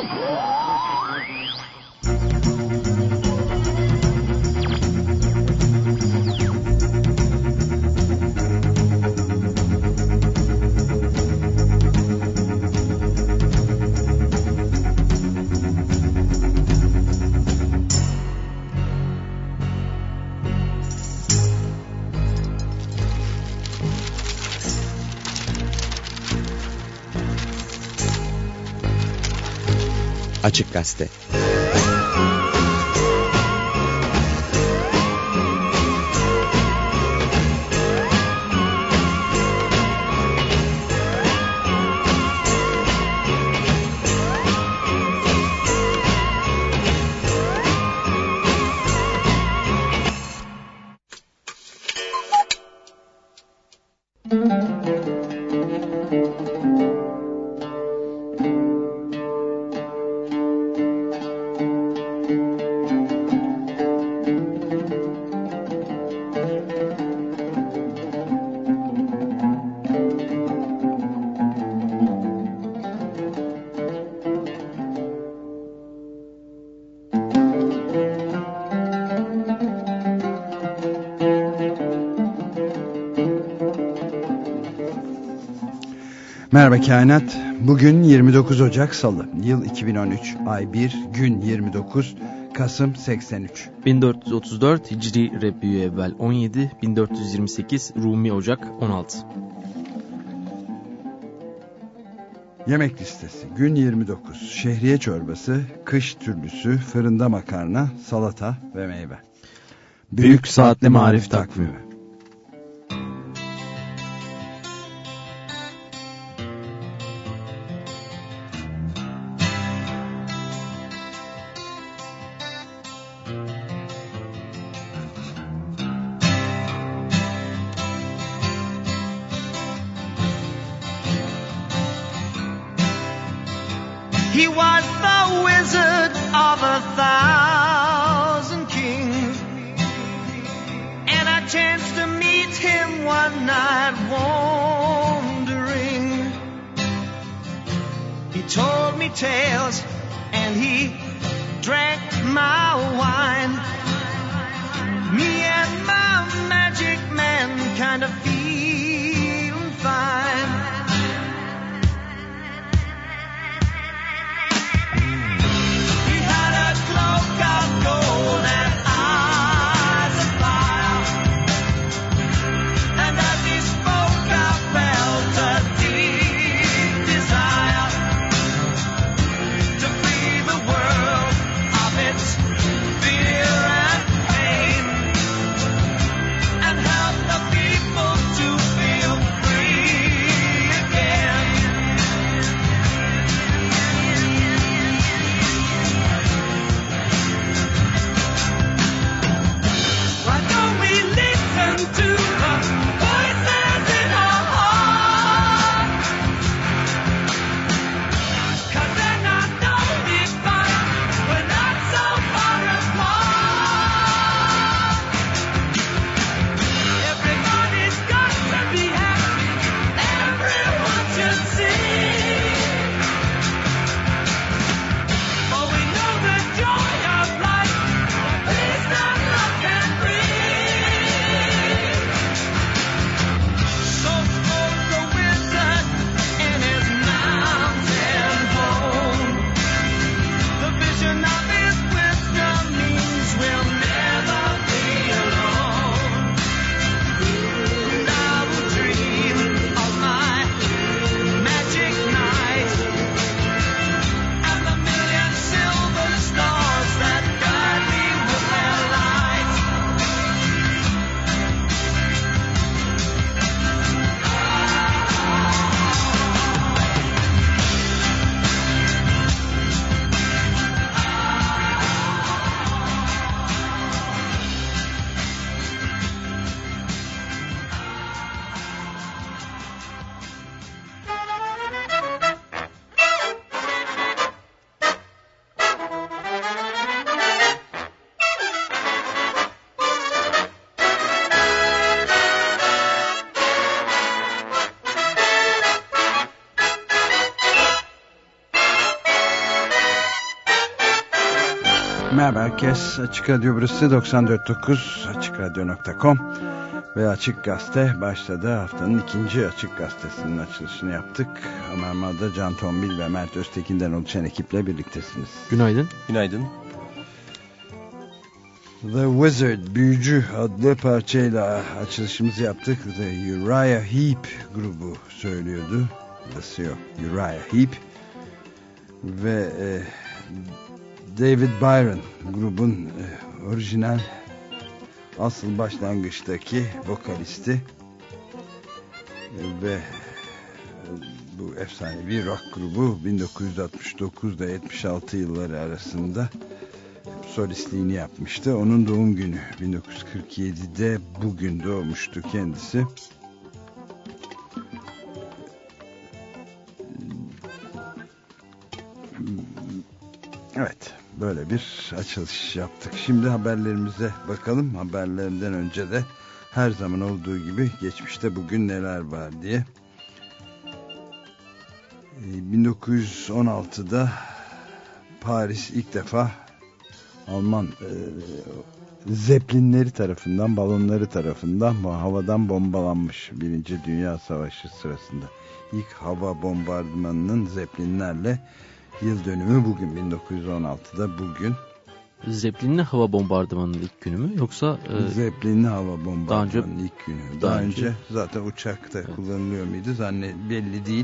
Açık Gazete. Merhaba Kainat. Bugün 29 Ocak Salı. Yıl 2013. Ay 1. Gün 29. Kasım 83. 1434 Hicri Rebbi'ü-evvel 17. 1428 Rumi Ocak 16. Yemek listesi. Gün 29. Şehriye çorbası, kış türlüsü, fırında makarna, salata ve meyve. Büyük Saatli Marif Takvimi. He was the wizard of 1,000 kings, and I chanced to meet him one night wandering. He told me tales and he drank my wine. Me and my magic man kind of feeling fine. Gold and eyes of fire, and as he spoke I felt a deep desire to free the world of its fear and pain, and help the people to feel free. Merhaba herkes. Açık Radyo burası 94.9 AçıkRadyo.com ve Açık Gazete başladı. Haftanın ikinci Açık Gazetesi'nin açılışını yaptık. Ömer Madra, Can Tombil ve Mert Öztekin'den oluşan ekiple birliktesiniz. Günaydın. Günaydın. The Wizard, Büyücü adlı parçayla açılışımızı yaptık. The Uriah Heep grubu söylüyordu. The Uriah Heep ve David Byron grubun orijinal asıl başlangıçtaki vokalisti ve bu efsanevi rock grubu 1969'da 76 yılları arasında solistliğini yapmıştı. Onun doğum günü 1947'de bugün doğmuştu kendisi. Evet, böyle bir açılış yaptık. Şimdi haberlerimize bakalım. Haberlerinden önce de her zaman olduğu gibi geçmişte bugün neler var diye. 1916'da Paris ilk defa Alman Zeppelinleri tarafından, balonları tarafından havadan bombalanmış. Birinci Dünya Savaşı sırasında. İlk hava bombardımanının Zeppelinlerle yıl dönümü bugün, 1916'da bugün. Zeppelinli hava bombardımanının ilk günü mü yoksa? Zeppelinli hava bombardımanının ilk günü. Daha önce zaten uçakta kullanılıyor muydu? Belli değil.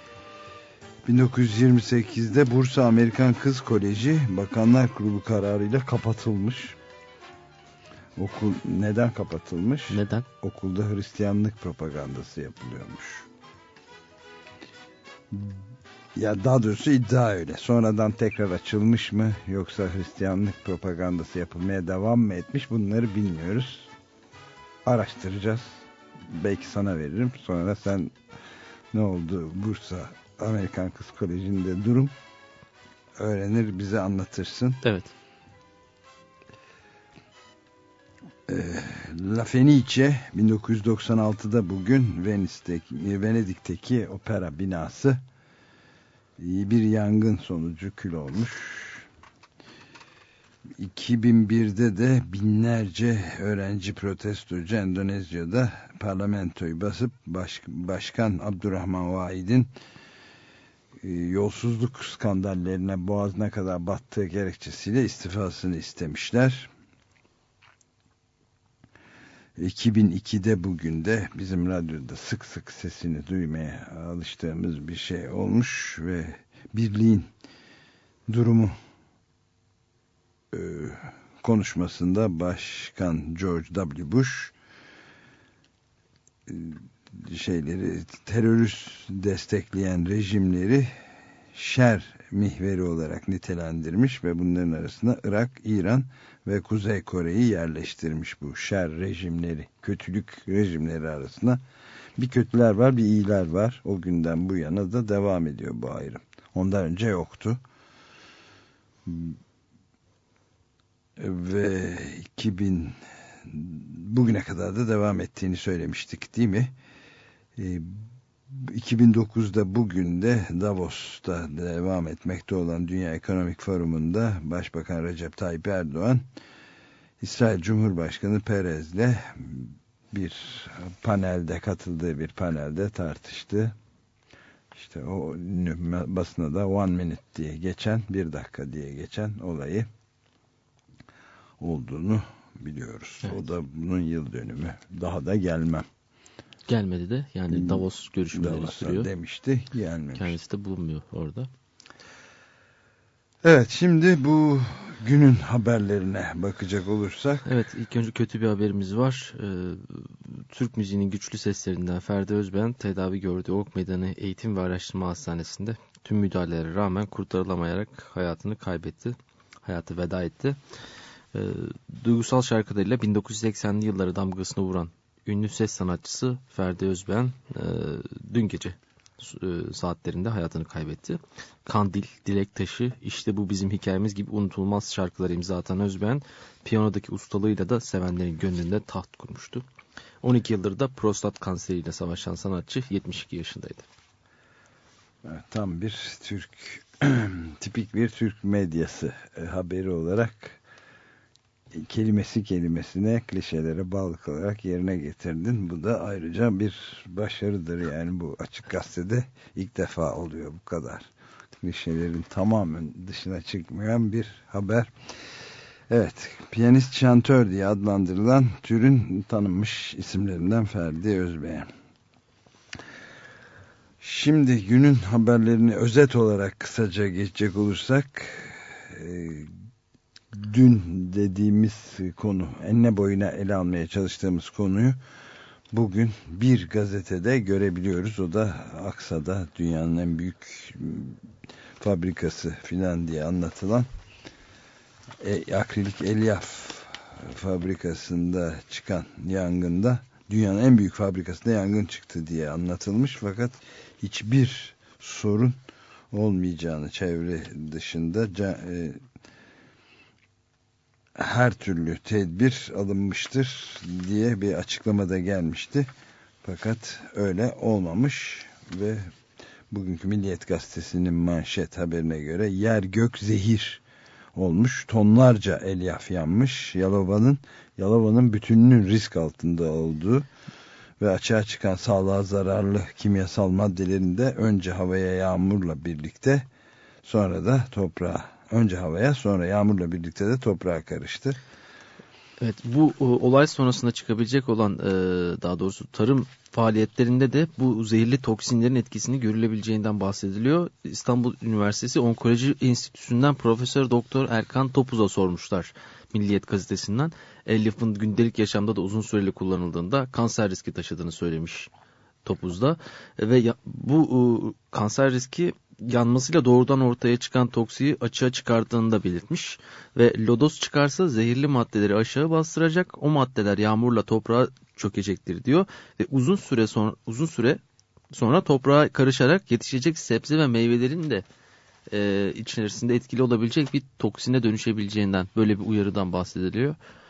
1928'de Bursa Amerikan Kız Koleji Bakanlar Kurulu kararıyla kapatılmış. Okul neden kapatılmış? Neden? Okulda Hristiyanlık propagandası yapılıyormuş. Ya daha doğrusu iddia öyle. Sonradan tekrar açılmış mı yoksa Hristiyanlık propagandası yapılmaya devam mı etmiş, bunları bilmiyoruz. Araştıracağız. Belki sana veririm. Sonra sen ne oldu Bursa Amerikan Kız Koleji'nde durum öğrenir, bize anlatırsın. Evet. La Fenice 1996'da bugün Venedik'teki opera binası bir yangın sonucu kül olmuş. 2001'de de binlerce öğrenci protestocu Endonezya'da parlamentoyu basıp Başkan Abdurrahman Vahid'in yolsuzluk skandallerine boğazına kadar battığı gerekçesiyle istifasını istemişler. 2002'de bugün de bizim radyoda sık sık sesini duymaya alıştığımız bir şey olmuş ve birliğin durumu konuşmasında Başkan George W. Bush terörist destekleyen rejimleri şer mihveri olarak nitelendirmiş ve bunların arasında Irak, İran ve Kuzey Kore'yi yerleştirmiş. Bu şer rejimleri, kötülük rejimleri arasında bir kötüler var, bir iyiler var. O günden bu yana da devam ediyor bu ayrım. Ondan önce yoktu. Ve 2000 bugüne kadar da devam ettiğini söylemiştik, değil mi? 2009'da bugün de Davos'ta devam etmekte olan Dünya Ekonomik Forumu'nda Başbakan Recep Tayyip Erdoğan İsrail Cumhurbaşkanı Perez'le bir panelde, katıldığı bir panelde tartıştı. İşte o basına da 1 minute diye geçen, 1 dakika diye geçen olayı olduğunu biliyoruz. Evet. O da bunun yıl dönümü. Daha da gelmem. Gelmedi de, yani Davos görüşmeleri sürüyor. Demişti, gelmemiş. Kendisi de bulunmuyor orada. Evet, şimdi bu günün haberlerine bakacak olursak. Evet, ilk önce kötü bir haberimiz var. Türk müziğinin güçlü seslerinden Ferdi Özben tedavi gördüğü Ok Meydanı Eğitim ve Araştırma Hastanesi'nde tüm müdahalelere rağmen kurtarılamayarak hayatını kaybetti. Hayatı veda etti. Duygusal şarkılarıyla 1980'li yıllara damgasını vuran ünlü ses sanatçısı Ferdi Özben dün gece saatlerinde hayatını kaybetti. Kandil, Dilek Taşı, İşte Bu Bizim Hikayemiz gibi unutulmaz şarkıları imza atan Özben, piyanodaki ustalığıyla da sevenlerin gönlünde taht kurmuştu. 12 yıldır da prostat kanseriyle savaşan sanatçı 72 yaşındaydı. Evet, tam bir Türk tipik bir Türk medyası haberi olarak kelimesi kelimesine klişelere bağlı kalarak yerine getirdin. Bu da ayrıca bir başarıdır. Yani bu Açık Gazete'de ilk defa oluyor bu kadar. Klişelerin tamamen dışına çıkmayan bir haber. Evet, piyanist şantör diye adlandırılan türün tanınmış isimlerinden Ferdi Özbeğen. Şimdi günün haberlerini özet olarak kısaca geçecek olursak, dün dediğimiz konu, enine boyuna ele almaya çalıştığımız konuyu bugün bir gazetede görebiliyoruz. O da Aksa'da dünyanın en büyük fabrikası filan diye anlatılan akrilik elyaf fabrikasında çıkan yangında, dünyanın en büyük fabrikasında yangın çıktı diye anlatılmış, fakat hiçbir sorun olmayacağını, çevre dışında her türlü tedbir alınmıştır diye bir açıklamada gelmişti. Fakat öyle olmamış ve bugünkü Milliyet Gazetesi'nin manşet haberine göre yer gök zehir olmuş. Tonlarca elyaf yanmış. Yalova'nın bütününün risk altında olduğu ve açığa çıkan sağlığa zararlı kimyasal maddelerin de önce havaya yağmurla birlikte sonra da toprağa, önce havaya sonra yağmurla birlikte de toprağa karıştı. Evet, bu olay sonrasında çıkabilecek olan daha doğrusu tarım faaliyetlerinde de bu zehirli toksinlerin etkisini görülebileceğinden bahsediliyor. İstanbul Üniversitesi Onkoloji Enstitüsü'nden Profesör Doktor Erkan Topuz'a sormuşlar Milliyet Gazetesi'nden. Elyafın gündelik yaşamda da uzun süreli kullanıldığında kanser riski taşıdığını söylemiş Topuz'da. Ve bu kanser riski yanmasıyla doğrudan ortaya çıkan toksiği açığa çıkardığını da belirtmiş. Ve lodos çıkarsa zehirli maddeleri aşağı bastıracak, o maddeler yağmurla toprağa çökecektir diyor. Ve uzun süre sonra toprağa karışarak yetişecek sebze ve meyvelerin de içerisinde etkili olabilecek bir toksine dönüşebileceğinden, böyle bir uyarıdan bahsediliyor.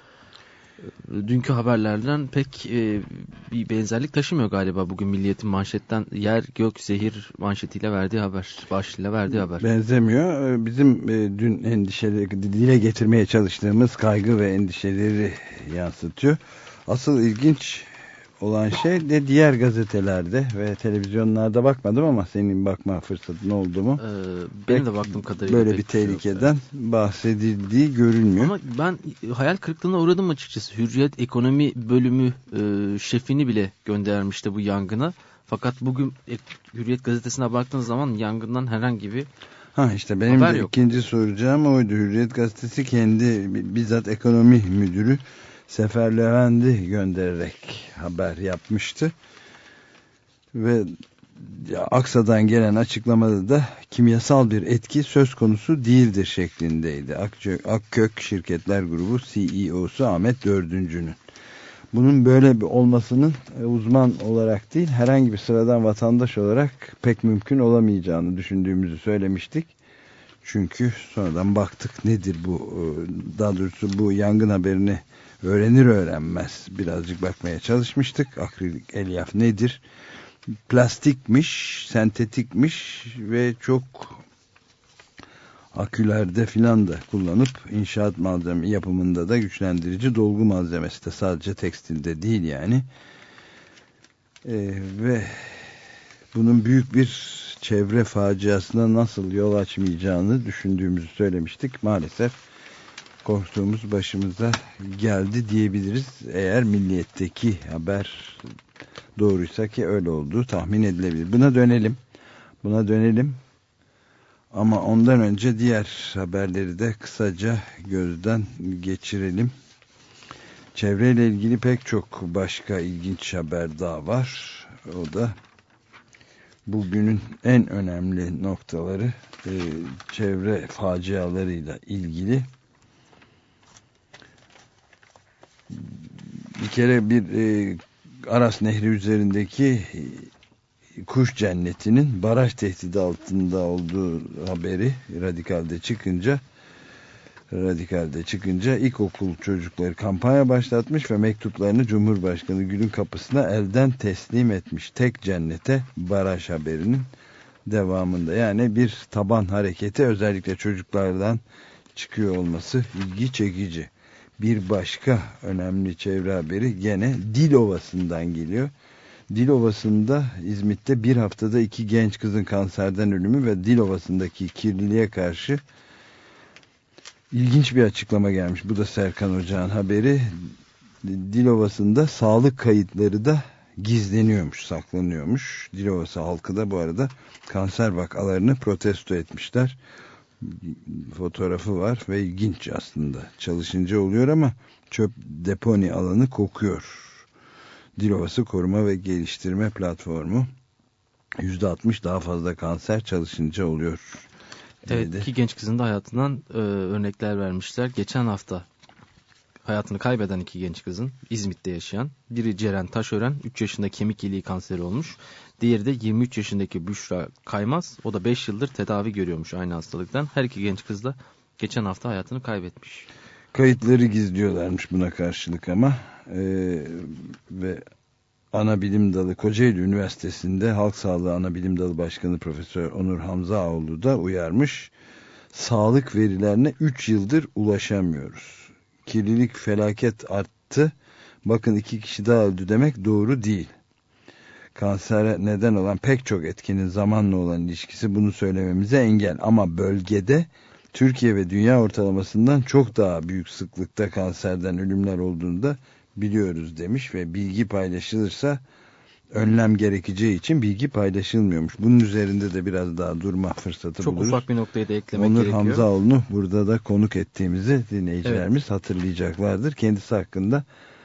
Dünkü haberlerden pek bir benzerlik taşımıyor galiba bugün Milliyet'in manşetten yer gök zehir manşetiyle verdiği haber, başlığıyla verdiği haber. Benzemiyor. Bizim dün endişeleri dile getirmeye çalıştığımız kaygı ve endişeleri yansıtıyor. Asıl ilginç olan şey de diğer gazetelerde ve televizyonlarda bakmadım ama senin bakma fırsatın oldu mu? Benim de baktığım kadarıyla böyle bir tehlikeden bahsedildiği görünmüyor. Ama ben hayal kırıklığına uğradım açıkçası. Hürriyet Ekonomi Bölümü şefini bile göndermişti bu yangına. Fakat bugün Hürriyet gazetesine baktığınız zaman yangından herhangi bir işte benim de yok. İkinci soracağım oydu. Hürriyet gazetesi kendi bizzat ekonomi müdürü Sefer Levent'i göndererek haber yapmıştı. Ve Aksa'dan gelen açıklamada da kimyasal bir etki söz konusu değildir şeklindeydi. Akkök Şirketler Grubu CEO'su Ahmet Dördüncü'nün. Bunun böyle olmasının uzman olarak değil, herhangi bir sıradan vatandaş olarak pek mümkün olamayacağını düşündüğümüzü söylemiştik. Çünkü sonradan baktık nedir bu, daha doğrusu bu yangın haberini öğrenir öğrenmez birazcık bakmaya çalışmıştık. Akrilik elyaf nedir? Plastikmiş, sentetikmiş ve çok akülerde filan da kullanıp inşaat malzeme yapımında da güçlendirici dolgu malzemesi de, sadece tekstilde değil yani. Ve bunun büyük bir çevre faciasına nasıl yol açmayacağını düşündüğümüzü söylemiştik. Maalesef korktuğumuz başımıza geldi diyebiliriz. Eğer Milliyet'teki haber doğruysa, ki öyle olduğu tahmin edilebilir. Buna dönelim. Ama ondan önce diğer haberleri de kısaca gözden geçirelim. Çevreyle ilgili pek çok başka ilginç haber daha var. O da bugünün en önemli noktaları, çevre facialarıyla ilgili. Bir kere Aras Nehri üzerindeki kuş cennetinin baraj tehdidi altında olduğu haberi Radikal'de çıkınca ilkokul çocukları kampanya başlatmış ve mektuplarını Cumhurbaşkanı Gül'ün kapısına elden teslim etmiş. Tek cennete baraj haberinin devamında. Yani bir taban hareketi, özellikle çocuklardan çıkıyor olması ilgi çekici. Bir başka önemli çevre haberi gene Dilovası'ndan geliyor. Dilovası'nda, İzmit'te bir haftada 2 genç kızın kanserden ölümü ve Dilovası'ndaki kirliliğe karşı ilginç bir açıklama gelmiş. Bu da Serkan Ocak'ın haberi. Dilovası'nda sağlık kayıtları da gizleniyormuş, saklanıyormuş. Dilovası halkı da bu arada kanser vakalarını protesto etmişler. Fotoğrafı var ve ilginç aslında. Çalışınca oluyor ama çöp deponi alanı kokuyor. Dilovası Koruma ve Geliştirme Platformu %60 daha fazla kanser çalışınca oluyor. Evet, 2 genç kızın da hayatından örnekler vermişler. Geçen hafta hayatını kaybeden 2 genç kızın, İzmit'te yaşayan, biri Ceren Taşören, 3 yaşında kemik iliği kanseri olmuş. Diğeri de 23 yaşındaki Büşra Kaymaz. O da 5 yıldır tedavi görüyormuş aynı hastalıktan. Her 2 genç kız da geçen hafta hayatını kaybetmiş. Kayıtları gizliyorlarmış buna karşılık ama ve Anabilim Dalı, Kocaeli Üniversitesi'nde Halk Sağlığı Anabilim Dalı Başkanı Profesör Onur Hamzaoğlu da uyarmış. Sağlık verilerine 3 yıldır ulaşamıyoruz. Kirlilik felaket arttı. Bakın 2 kişi daha öldü demek doğru değil. Kansere neden olan pek çok etkinin zamanla olan ilişkisi bunu söylememize engel. Ama bölgede Türkiye ve dünya ortalamasından çok daha büyük sıklıkta kanserden ölümler olduğunu da biliyoruz demiş ve bilgi paylaşılırsa önlem gerekeceği için bilgi paylaşılmıyormuş. Bunun üzerinde de biraz daha durma fırsatı çok buluruz. Çok ufak bir noktayı da eklemek Onur gerekiyor. Hamzaoğlu'nu burada da konuk ettiğimizi dinleyicilerimiz hatırlayacaklardır. Kendisi hakkında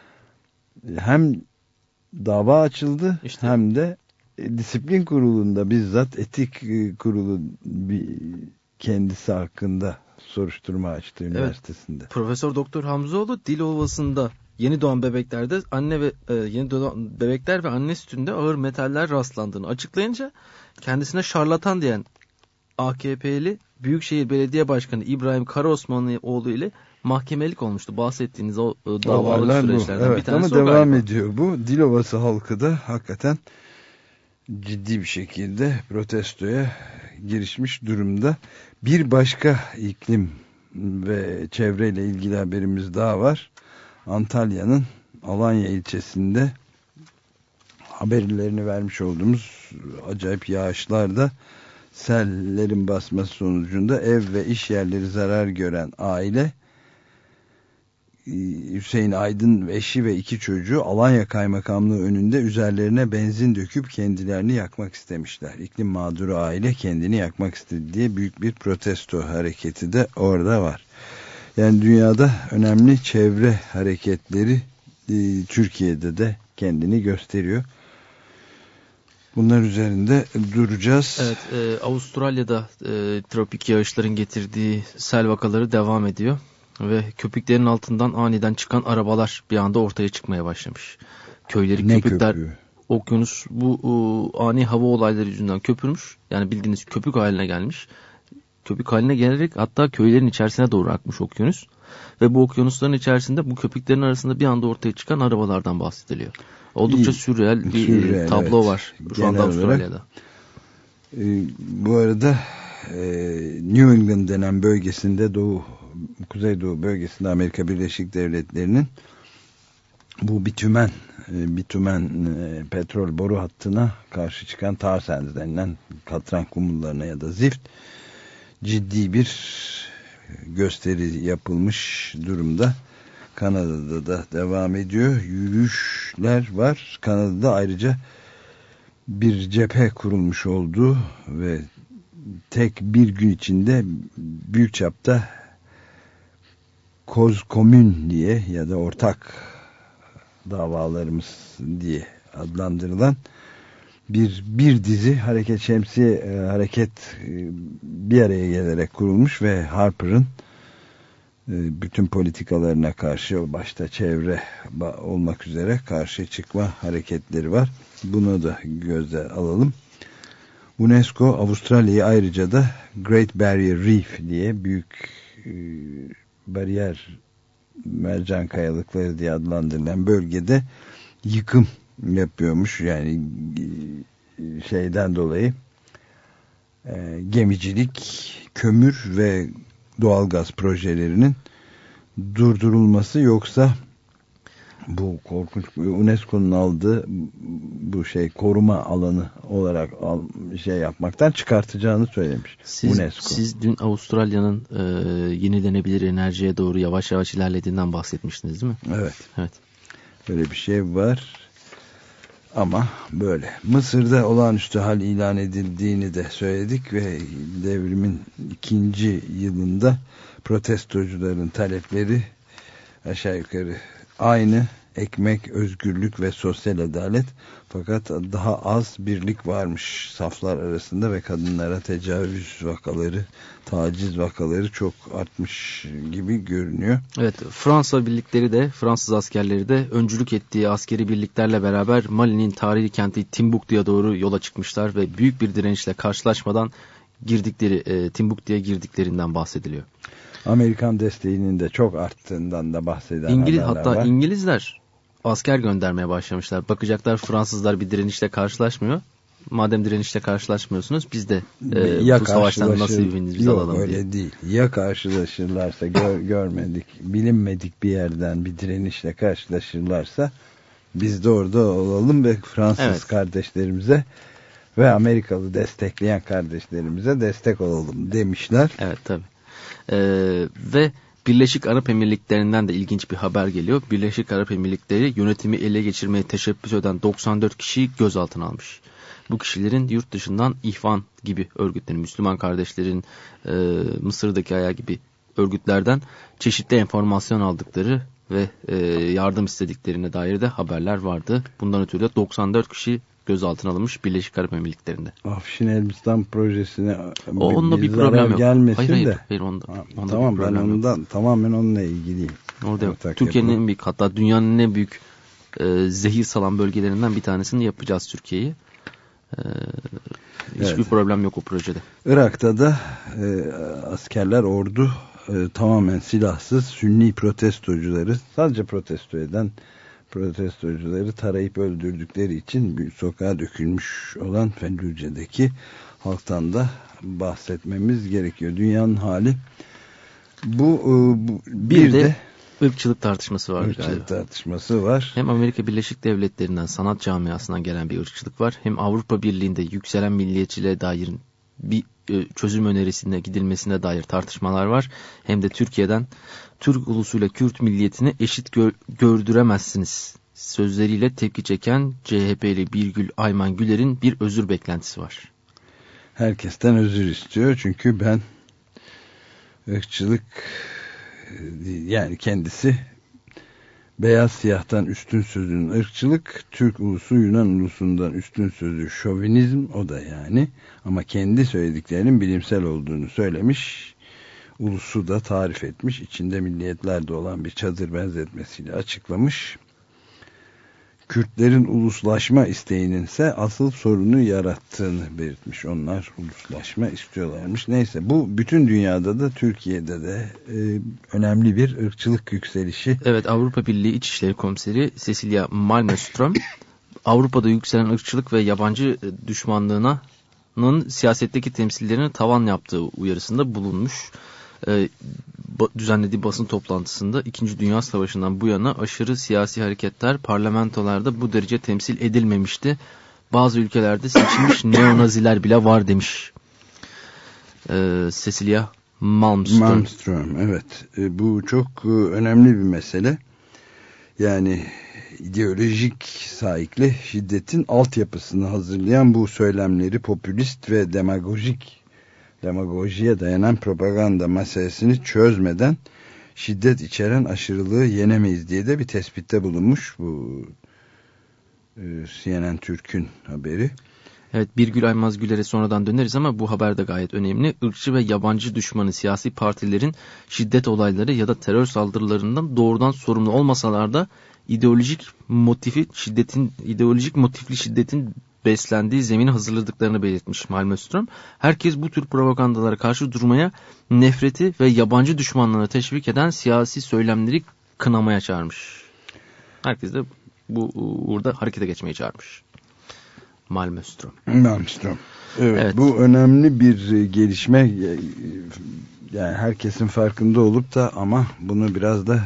hem dava açıldı hem de disiplin kurulunda bizzat etik kurulu kendisi hakkında soruşturma açtı üniversitesinde. Profesör Doktor Hamzaoğlu Dilovası'nda yeni doğan bebeklerde yeni doğan bebekler ve anne sütünde ağır metaller rastlandığını açıklayınca kendisine şarlatan diyen AKP'li Büyükşehir Belediye Başkanı İbrahim Karaosmanoğlu ile mahkemelik olmuştu. Bahsettiğiniz o davalık süreçlerden bir tanesi ama o devam galiba. ediyor bu. Dilovası halkı da hakikaten ciddi bir şekilde protestoya girişmiş durumda. Bir başka iklim ve çevreyle ilgili haberimiz daha var. Antalya'nın Alanya ilçesinde haberlerini vermiş olduğumuz acayip yağışlarda sellerin basması sonucunda ev ve iş yerleri zarar gören aile, Hüseyin Aydın eşi ve 2 çocuğu Alanya Kaymakamlığı önünde üzerlerine benzin döküp kendilerini yakmak istemişler. İklim mağduru aile kendini yakmak istedi diye büyük bir protesto hareketi de orada var. Yani dünyada önemli çevre hareketleri Türkiye'de de kendini gösteriyor. Bunlar üzerinde duracağız. Evet, Avustralya'da tropik yağışların getirdiği sel vakaları devam ediyor. Ve köpüklerin altından aniden çıkan arabalar bir anda ortaya çıkmaya başlamış. Köyleri köpükler, okyanus bu ani hava olayları yüzünden köpürmüş. Yani bildiğiniz köpük haline gelmiş. Köpük haline gelerek hatta köylerin içerisine doğru akmış okyanus. Ve bu okyanusların içerisinde bu köpüklerin arasında bir anda ortaya çıkan arabalardan bahsediliyor. Oldukça sürreal bir tablo var şu anda Avustralya'da. Bu arada New England denen bölgesinde Kuzeydoğu bölgesinde Amerika Birleşik Devletleri'nin bu bitumen petrol boru hattına karşı çıkan tar sands denilen katran kumullarına ya da zift ciddi bir gösteri yapılmış durumda. Kanada'da da devam ediyor. Yürüyüşler var. Kanada'da ayrıca bir cephe kurulmuş olduğu ve tek bir gün içinde büyük çapta koz komün diye ya da ortak davalarımız diye adlandırılan bir dizi şemsiye hareket bir araya gelerek kurulmuş ve Harper'ın bütün politikalarına karşı, başta çevre olmak üzere karşı çıkma hareketleri var. Bunu da gözle alalım. UNESCO Avustralya'yı ayrıca da Great Barrier Reef diye büyük bariyer mercan kayalıkları diye adlandırılan bölgede yıkım yapıyormuş. Yani şeyden dolayı, gemicilik, kömür ve doğalgaz projelerinin durdurulması, yoksa bu korkunç UNESCO'nun aldığı bu koruma alanı olarak yapmaktan çıkartacağını söylemiş UNESCO. Siz dün Avustralya'nın yenilenebilir enerjiye doğru yavaş yavaş ilerlediğinden bahsetmiştiniz değil mi? Evet. Böyle bir şey var. Ama böyle. Mısır'da olağanüstü hal ilan edildiğini de söyledik ve devrimin 2. yılında protestocuların talepleri aşağı yukarı aynı: ekmek, özgürlük ve sosyal adalet. Fakat daha az birlik varmış saflar arasında ve kadınlara tecavüz vakaları, taciz vakaları çok artmış gibi görünüyor. Evet, Fransız askerleri de öncülük ettiği askeri birliklerle beraber Mali'nin tarihi kenti Timbuktu'ya doğru yola çıkmışlar ve büyük bir direnişle karşılaşmadan Timbuktu'ya girdiklerinden bahsediliyor. Amerikan desteğinin de çok arttığından da bahseden haberler var. Hatta İngilizler asker göndermeye başlamışlar. Bakacaklar Fransızlar bir direnişle karşılaşmıyor. Madem direnişle karşılaşmıyorsunuz, biz de bu savaştan nasibimizi alalım diye. Yok, öyle değil. Ya karşılaşırlarsa görmedik, bilinmedik bir yerden bir direnişle karşılaşırlarsa biz de orada olalım ve Fransız kardeşlerimize ve Amerikalı destekleyen kardeşlerimize destek olalım demişler. Evet, tabii. Ve Birleşik Arap Emirlikleri'nden de ilginç bir haber geliyor. Birleşik Arap Emirlikleri yönetimi ele geçirmeye teşebbüs eden 94 kişiyi gözaltına almış. Bu kişilerin yurt dışından İhvan gibi örgütlerin, Müslüman kardeşlerin Mısır'daki ayağı gibi örgütlerden çeşitli enformasyon aldıkları ve yardım istediklerine dair de haberler vardı. Bundan ötürü de 94 kişi gözaltına alınmış Birleşik Arap Emirlikleri'nde. Afşin Elbistan projesine onunla bir problem yok. Gelmesin hayır, onda tamam, ben ondan tamamen onunla ilgiliyim. Orada yok. Türkiye'nin en büyük, hatta dünyanın en büyük zehir salan bölgelerinden bir tanesini yapacağız Türkiye'yi. Hiçbir problem yok o projede. Irak'ta da askerler, ordu tamamen silahsız Sünni protestocuları, sadece protesto eden protestocuları tarayıp öldürdükleri için sokağa dökülmüş olan Fellüce'deki halktan da bahsetmemiz gerekiyor. Dünyanın hali bu bir de ırkçılık tartışması var. Irkçılık tartışması var. Hem Amerika Birleşik Devletleri'nden, sanat camiasından gelen bir ırkçılık var. Hem Avrupa Birliği'nde yükselen milliyetçiliğe dair bir çözüm önerisine gidilmesine dair tartışmalar var. Hem de Türkiye'den Türk ulusuyla Kürt milliyetini eşit gördüremezsiniz sözleriyle tepki çeken CHP'li Birgül Ayman Güler'in bir özür beklentisi var. Herkesten özür istiyor çünkü ben ırkçılık, yani kendisi beyaz siyahtan üstün sözün ırkçılık, Türk ulusu Yunan ulusundan üstün sözü şovinizm, o da yani, ama kendi söylediklerinin bilimsel olduğunu söylemiş, ulusu da tarif etmiş, içinde milliyetlerde olan bir çadır benzetmesiyle açıklamış. Kürtlerin uluslaşma isteğinin ise asıl sorunu yarattığını belirtmiş. Onlar uluslaşma istiyorlarmış. Neyse, bu bütün dünyada da, Türkiye'de de önemli bir ırkçılık yükselişi. Evet, Avrupa Birliği İçişleri Komiseri Cecilia Malmström, Avrupa'da yükselen ırkçılık ve yabancı düşmanlığının siyasetteki temsillerini tavan yaptığı uyarısında bulunmuş. Düzenlediği basın toplantısında 2. Dünya Savaşı'ndan bu yana aşırı siyasi hareketler parlamentolarda bu derece temsil edilmemişti. Bazı ülkelerde seçilmiş neonaziler bile var demiş Cecilia Malmström. Evet, bu çok önemli bir mesele. Yani ideolojik saikle şiddetin altyapısını hazırlayan bu söylemleri popülist ve demagojiye dayanan propaganda meselesini çözmeden şiddet içeren aşırılığı yenemeyiz diye de bir tespitte bulunmuş bu CNN Türk'ün haberi. Evet, Birgül Ayman Güler'e sonradan döneriz ama bu haber de gayet önemli. Irkçı ve yabancı düşmanı siyasi partilerin şiddet olayları ya da terör saldırılarından doğrudan sorumlu olmasalar da ideolojik motifli şiddetin beslendiği zemini hazırladıklarını belirtmiş Malmström. Herkes bu tür propagandalara karşı durmaya, nefreti ve yabancı düşmanlığına teşvik eden siyasi söylemleri kınamaya çağırmış. Herkes de burada harekete geçmeye çağırmış. Malmström. Evet. Bu önemli bir gelişme. Yani herkesin farkında olup da ama bunu biraz da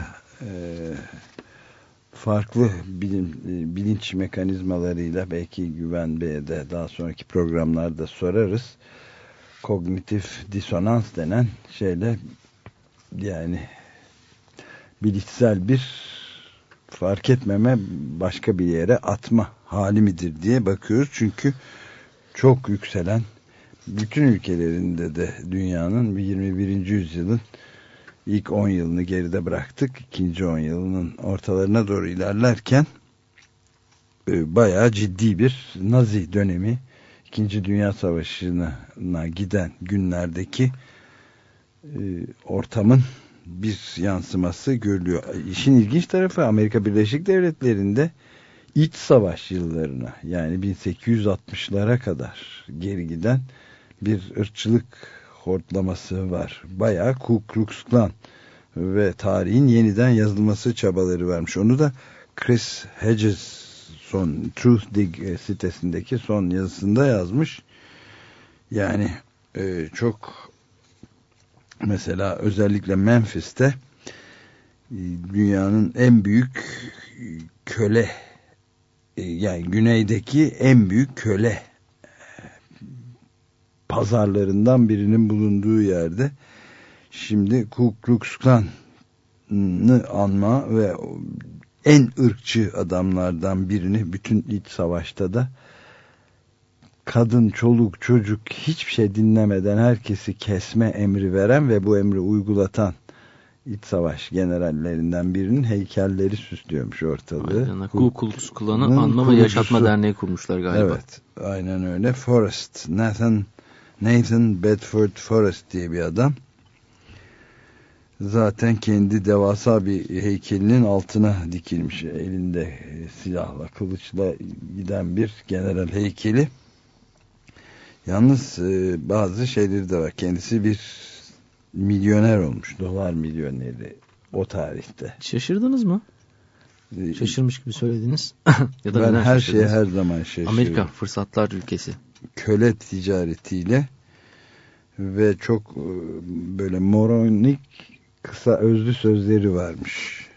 farklı bilinç mekanizmalarıyla belki Güven Bey'e de daha sonraki programlarda sorarız. Kognitif disonans denen şeyle, yani bilişsel bir fark etmeme, başka bir yere atma hali midir diye bakıyoruz. Çünkü çok yükselen, bütün ülkelerinde de dünyanın 21. yüzyılın ilk 10 yılını geride bıraktık. İkinci 10 yılının ortalarına doğru ilerlerken bayağı ciddi bir Nazi dönemi, İkinci Dünya Savaşı'na giden günlerdeki ortamın bir yansıması görülüyor. İşin ilginç tarafı, Amerika Birleşik Devletleri'nde iç savaş yıllarına, yani 1860'lara kadar geri giden bir ırkçılık hortlaması var. Bayağı Ku Klux Klan ve tarihin yeniden yazılması çabaları varmış. Onu da Chris Hedges son Truthdig sitesindeki son yazısında yazmış. Yani çok, mesela özellikle Memphis'te dünyanın en büyük köle, yani güneydeki en büyük köle pazarlarından birinin bulunduğu yerde şimdi Ku Klux Klan'ı anma ve en ırkçı adamlardan birini, bütün iç savaşta da kadın, çoluk, çocuk hiçbir şey dinlemeden herkesi kesme emri veren ve bu emri uygulatan iç savaş generallerinden birinin heykelleri süslüyormuş ortalığı. Aynen. Ku Klux Klan'ı Anma ve Yaşatma Derneği kurmuşlar galiba. Evet, aynen öyle. Forrest, Nathan Bedford Forrest diye bir adam. Zaten kendi devasa bir heykelinin altına dikilmiş, elinde silahla, kılıçla giden bir general heykeli. Yalnız bazı şeyleri de var. Kendisi bir milyoner olmuş, dolar milyoneri o tarihte. Şaşırdınız mı? Şaşırmış gibi söylediniz. Ya da ben her şeye her zaman şaşırıyorum. Amerika fırsatlar ülkesi. Köle ticaretiyle ve çok böyle moronik, kısa özlü sözleri varmış.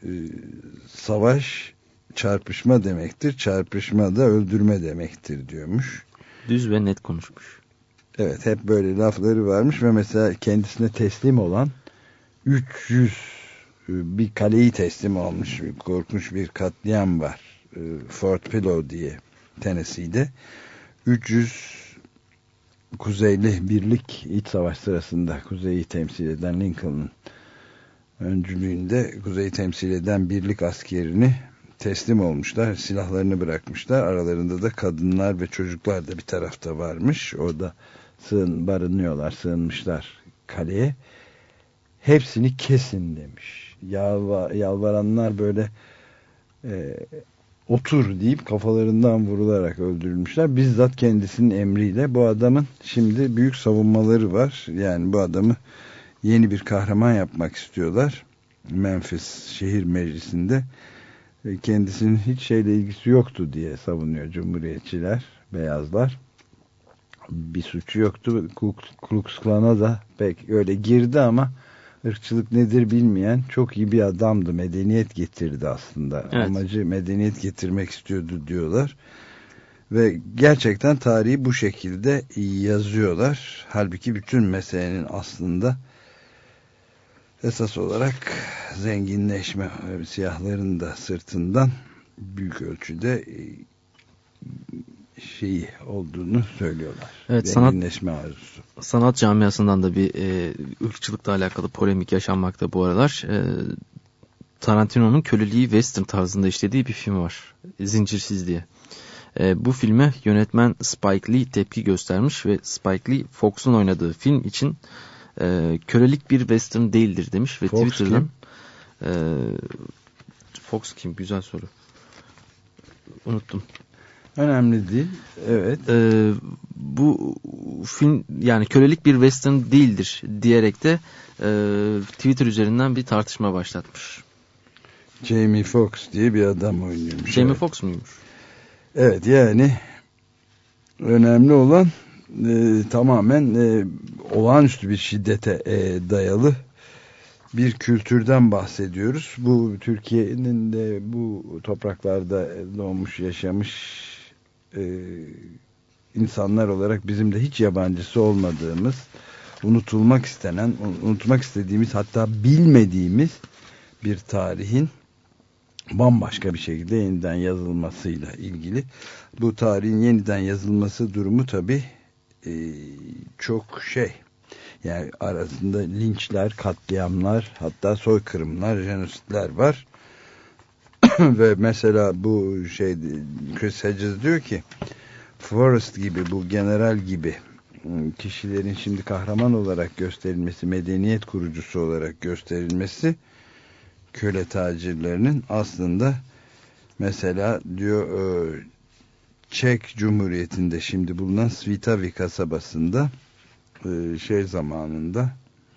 Savaş çarpışma demektir. Çarpışma da öldürme demektir diyormuş. Düz ve net konuşmuş. Evet, hep böyle lafları varmış ve mesela kendisine teslim olan 300 bir kaleyi teslim olmuş, korkunç bir katliam var. Fort Pillow diye, Tennessee'de 300 Kuzeyli birlik iç savaş sırasında Kuzey'i temsil eden Lincoln'ın öncülüğünde Kuzey'i temsil eden birlik askerini teslim olmuşlar. Silahlarını bırakmışlar. Aralarında da kadınlar ve çocuklar da bir tarafta varmış. Orada barınıyorlar, sığınmışlar kaleye. Hepsini kesin demiş. Yalvaranlar böyle otur deyip kafalarından vurularak öldürülmüşler. Bizzat kendisinin emriyle. Bu adamın şimdi büyük savunmaları var. Yani bu adamı yeni bir kahraman yapmak istiyorlar. Memphis şehir meclisinde. Kendisinin hiç şeyle ilgisi yoktu diye savunuyor Cumhuriyetçiler, beyazlar. Bir suçu yoktu. Ku Klux Klan'a da pek öyle girdi ama ırkçılık nedir bilmeyen çok iyi bir adamdı. Medeniyet getirdi aslında. Evet. Amacı medeniyet getirmek istiyordu diyorlar. Ve gerçekten tarihi bu şekilde yazıyorlar. Halbuki bütün meselenin aslında esas olarak zenginleşme, siyahların da sırtından büyük ölçüde şeyi olduğunu söylüyorlar. Evet, zenginleşme arzusu. Sanat camiasından da bir ırkçılıkla alakalı polemik yaşanmakta bu aralar. Tarantino'nun köleliği western tarzında işlediği bir film var. Zincirsiz diye. Bu filme yönetmen Spike Lee tepki göstermiş ve Spike Lee Fox'un oynadığı film için kölelik bir western değildir demiş ve Fox Twitter'dan Fox kim? Güzel soru. Unuttum. Önemli değil. Evet. Bu film yani kölelik bir western değildir diyerek de Twitter üzerinden bir tartışma başlatmış. Jamie Foxx diye bir adam oynuyormuş. Jamie Foxx muymuş? Evet, yani önemli olan tamamen olağanüstü bir şiddete dayalı bir kültürden bahsediyoruz. Bu Türkiye'nin de bu topraklarda doğmuş yaşamış insanlar olarak bizim de hiç yabancısı olmadığımız, unutulmak istenen, unutmak istediğimiz, hatta bilmediğimiz bir tarihin bambaşka bir şekilde yeniden yazılmasıyla ilgili. Bu tarihin yeniden yazılması durumu tabii çok yani arasında linçler, katliamlar, hatta soykırımlar, jenositler var. Ve mesela bu Chris Hedges diyor ki Forrest gibi, bu general gibi kişilerin şimdi kahraman olarak gösterilmesi, medeniyet kurucusu olarak gösterilmesi, köle tacirlerinin aslında mesela diyor Çek Cumhuriyeti'nde şimdi bulunan Svitavi kasabasında zamanında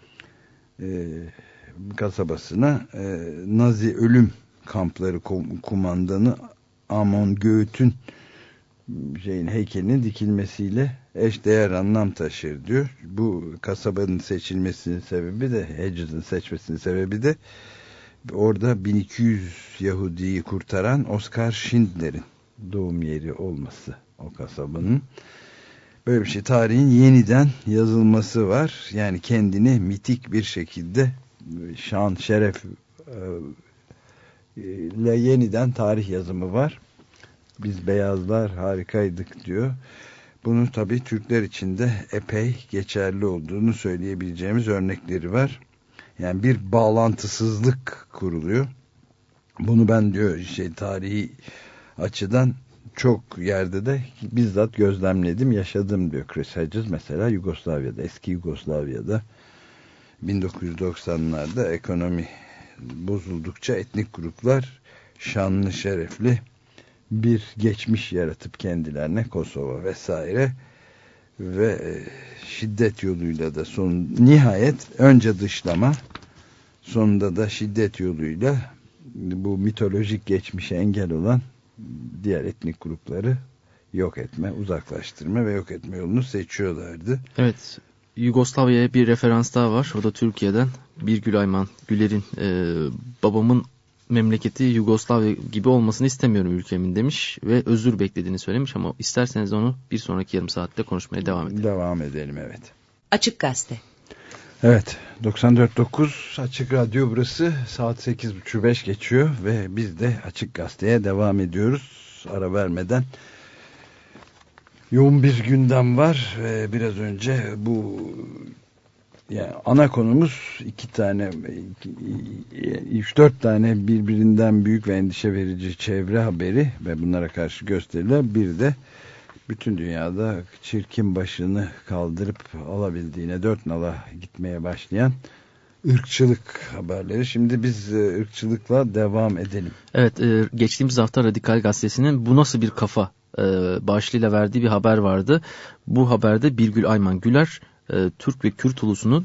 kasabasına Nazi ölüm kampları kumandanı Amon Göğüt'ün heykelinin dikilmesiyle eşdeğer anlam taşır diyor. Bu kasabanın seçilmesinin sebebi de, Hedges'in seçmesinin sebebi de orada 1200 Yahudi'yi kurtaran Oskar Schindler'in doğum yeri olması o kasabanın. Böyle bir şey, tarihin yeniden yazılması var. Yani kendini mitik bir şekilde şan, şeref ile yeniden tarih yazımı var. Biz beyazlar harikaydık diyor. Bunun tabii Türkler için de epey geçerli olduğunu söyleyebileceğimiz örnekleri var. Yani bir bağlantısızlık kuruluyor. Bunu ben diyor tarihi açıdan çok yerde de bizzat gözlemledim, yaşadım diyor Chris Hedges. Mesela Yugoslavya'da, eski Yugoslavya'da 1990'larda ekonomi bozuldukça etnik gruplar şanlı, şerefli bir geçmiş yaratıp kendilerine, Kosova vesaire, ve şiddet yoluyla da nihayet önce dışlama, sonunda da şiddet yoluyla bu mitolojik geçmişe engel olan diğer etnik grupları yok etme, uzaklaştırma ve yok etme yolunu seçiyorlardı. Evet, Yugoslavya'ya bir referans daha var. O da Türkiye'den. Birgül Ayman Güler'in babamın memleketi Yugoslavya gibi olmasını istemiyorum ülkemin demiş ve özür beklediğini söylemiş, ama isterseniz onu bir sonraki yarım saatte konuşmaya devam edelim. Devam edelim, evet. Açık Gazete. Evet, 94.9 Açık Radyo burası, saat 8.30 geçiyor ve biz de Açık Gazete'ye devam ediyoruz ara vermeden. Yoğun bir gündem var ve biraz önce bu yani ana konumuz 3-4 tane birbirinden büyük ve endişe verici çevre haberi ve bunlara karşı gösteriler. Bir de bütün dünyada çirkin başını kaldırıp alabildiğine 4 nala gitmeye başlayan ırkçılık haberleri. Şimdi biz ırkçılıkla devam edelim. Evet, geçtiğimiz hafta Radikal Gazetesi'nin "Bu nasıl bir kafa" başlığıyla verdiği bir haber vardı. Bu haberde Birgül Ayman Güler, Türk ve Kürt ulusunun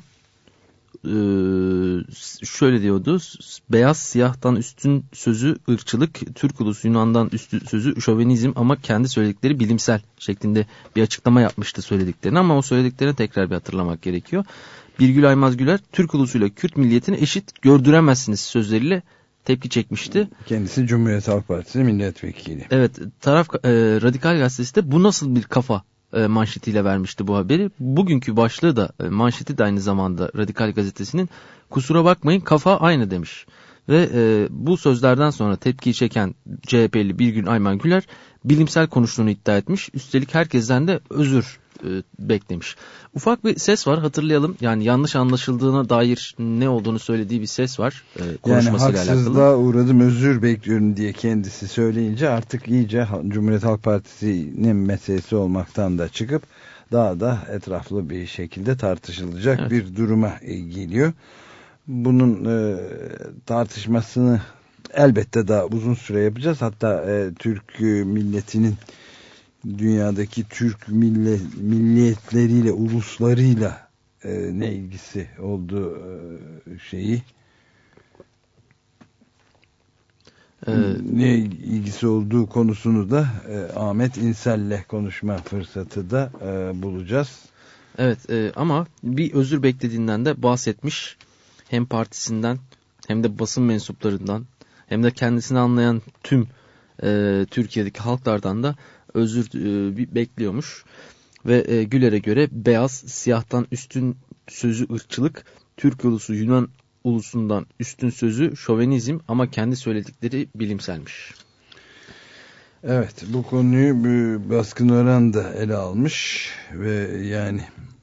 şöyle diyordu: beyaz siyahtan üstün sözü ırkçılık, Türk ulusu Yunan'dan üstün sözü şovenizm, ama kendi söyledikleri bilimsel şeklinde bir açıklama yapmıştı söylediklerini, ama o söylediklerini tekrar bir hatırlamak gerekiyor. Birgül Ayman Güler, Türk ulusuyla Kürt milliyetini eşit gördüremezsiniz sözleriyle tepki çekmişti. Kendisi Cumhuriyet Halk Partisi milletvekili. Evet, Radikal Gazetesi de "Bu nasıl bir kafa" manşetiyle vermişti bu haberi. Bugünkü başlığı da, manşeti de aynı zamanda Radikal Gazetesi'nin "Kusura bakmayın, kafa aynı" demiş. Ve bu sözlerden sonra tepkiyi çeken CHP'li Birgül Ayman Güler bilimsel konuştuğunu iddia etmiş. Üstelik herkesten de özür beklemiş. Ufak bir ses var, hatırlayalım. Yani yanlış anlaşıldığına dair ne olduğunu söylediği bir ses var. Yani haksızlığa uğradım, özür bekliyorum diye kendisi söyleyince artık iyice Cumhuriyet Halk Partisi'nin meselesi olmaktan da çıkıp daha da etraflı bir şekilde tartışılacak, evet, bir duruma geliyor. Bunun tartışmasını elbette daha uzun süre yapacağız. Hatta Türk milletinin dünyadaki Türk milliyetleriyle, uluslarıyla ne ilgisi olduğu şeyi ne ilgisi olduğu konusunu da Ahmet İnsel'le konuşma fırsatı da bulacağız. Evet, ama bir özür beklediğinden de bahsetmiş. Hem partisinden hem de basın mensuplarından hem de kendisini anlayan tüm Türkiye'deki halklardan da özür bekliyormuş. Ve Güler'e göre beyaz siyahtan üstün sözü ırkçılık, Türk ulusu Yunan ulusundan üstün sözü şovenizm, ama kendi söyledikleri bilimselmiş. Evet, bu konuyu Baskın Oran da ele almış ve yani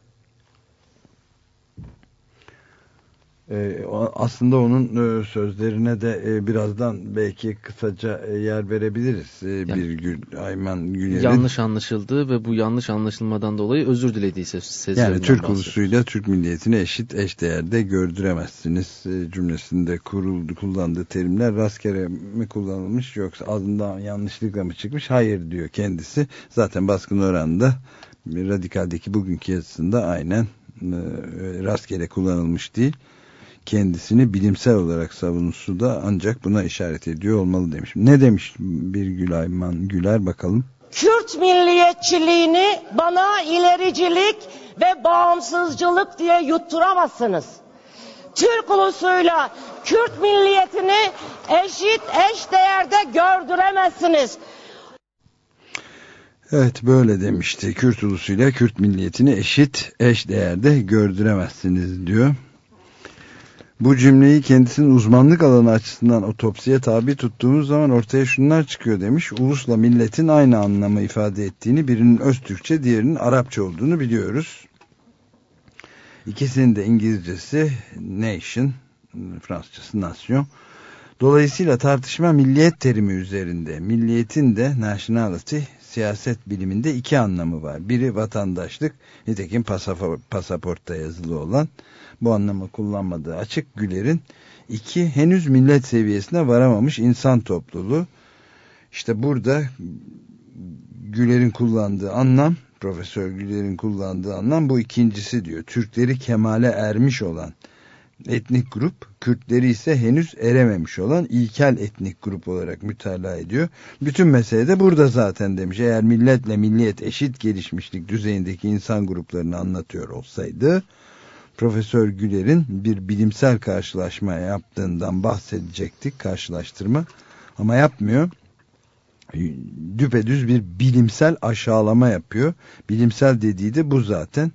aslında onun sözlerine de birazdan belki kısaca yer verebiliriz. Birgül Ayman Güler'in yanlış anlaşıldığı ve bu yanlış anlaşılmadan dolayı özür dilediği sözlerinden yani Türk ulusuyla Türk milliyetini eşdeğerde gördüremezsiniz cümlesinde kullandığı terimler rastgele mi kullanılmış yoksa adından yanlışlıkla mı çıkmış? Hayır diyor kendisi. Zaten Baskın Oran'da Radikal'deki bugünkü yazısında aynen rastgele kullanılmış değil. Kendisini bilimsel olarak savunusu da ancak buna işaret ediyor olmalı demiş. Ne demiş Birgül Ayman Güler bakalım? Kürt milliyetçiliğini bana ilericilik ve bağımsızcılık diye yutturamazsınız. Türk ulusuyla Kürt milliyetini eş değerde gördüremezsiniz. Evet, böyle demişti. Kürt ulusuyla Kürt milliyetini eş değerde gördüremezsiniz diyor. Bu cümleyi kendisinin uzmanlık alanı açısından otopsiye tabi tuttuğumuz zaman ortaya şunlar çıkıyor demiş. Ulusla milletin aynı anlamı ifade ettiğini, birinin Öztürkçe, diğerinin Arapça olduğunu biliyoruz. İkisinin de İngilizcesi nation, Fransızcası nation. Dolayısıyla tartışma milliyet terimi üzerinde. Milliyetin de nationality siyaset biliminde iki anlamı var. Biri vatandaşlık, nitekim pasaportta yazılı olan, bu anlamı kullanmadığı açık. Güler'in iki, henüz millet seviyesine varamamış insan topluluğu. İşte burada Güler'in kullandığı anlam, Profesör Güler'in kullandığı anlam bu ikincisi diyor. Türkleri kemale ermiş olan etnik grup, Kürtleri ise henüz erememiş olan ilkel etnik grup olarak mütalaa ediyor. Bütün mesele de burada zaten demiş. Eğer milletle milliyet eşit gelişmişlik düzeyindeki insan gruplarını anlatıyor olsaydı, Profesör Güler'in bir bilimsel karşılaşma yaptığından bahsedecektik, karşılaştırma, ama yapmıyor. Düpedüz bir bilimsel aşağılama yapıyor. Bilimsel dediği de bu zaten.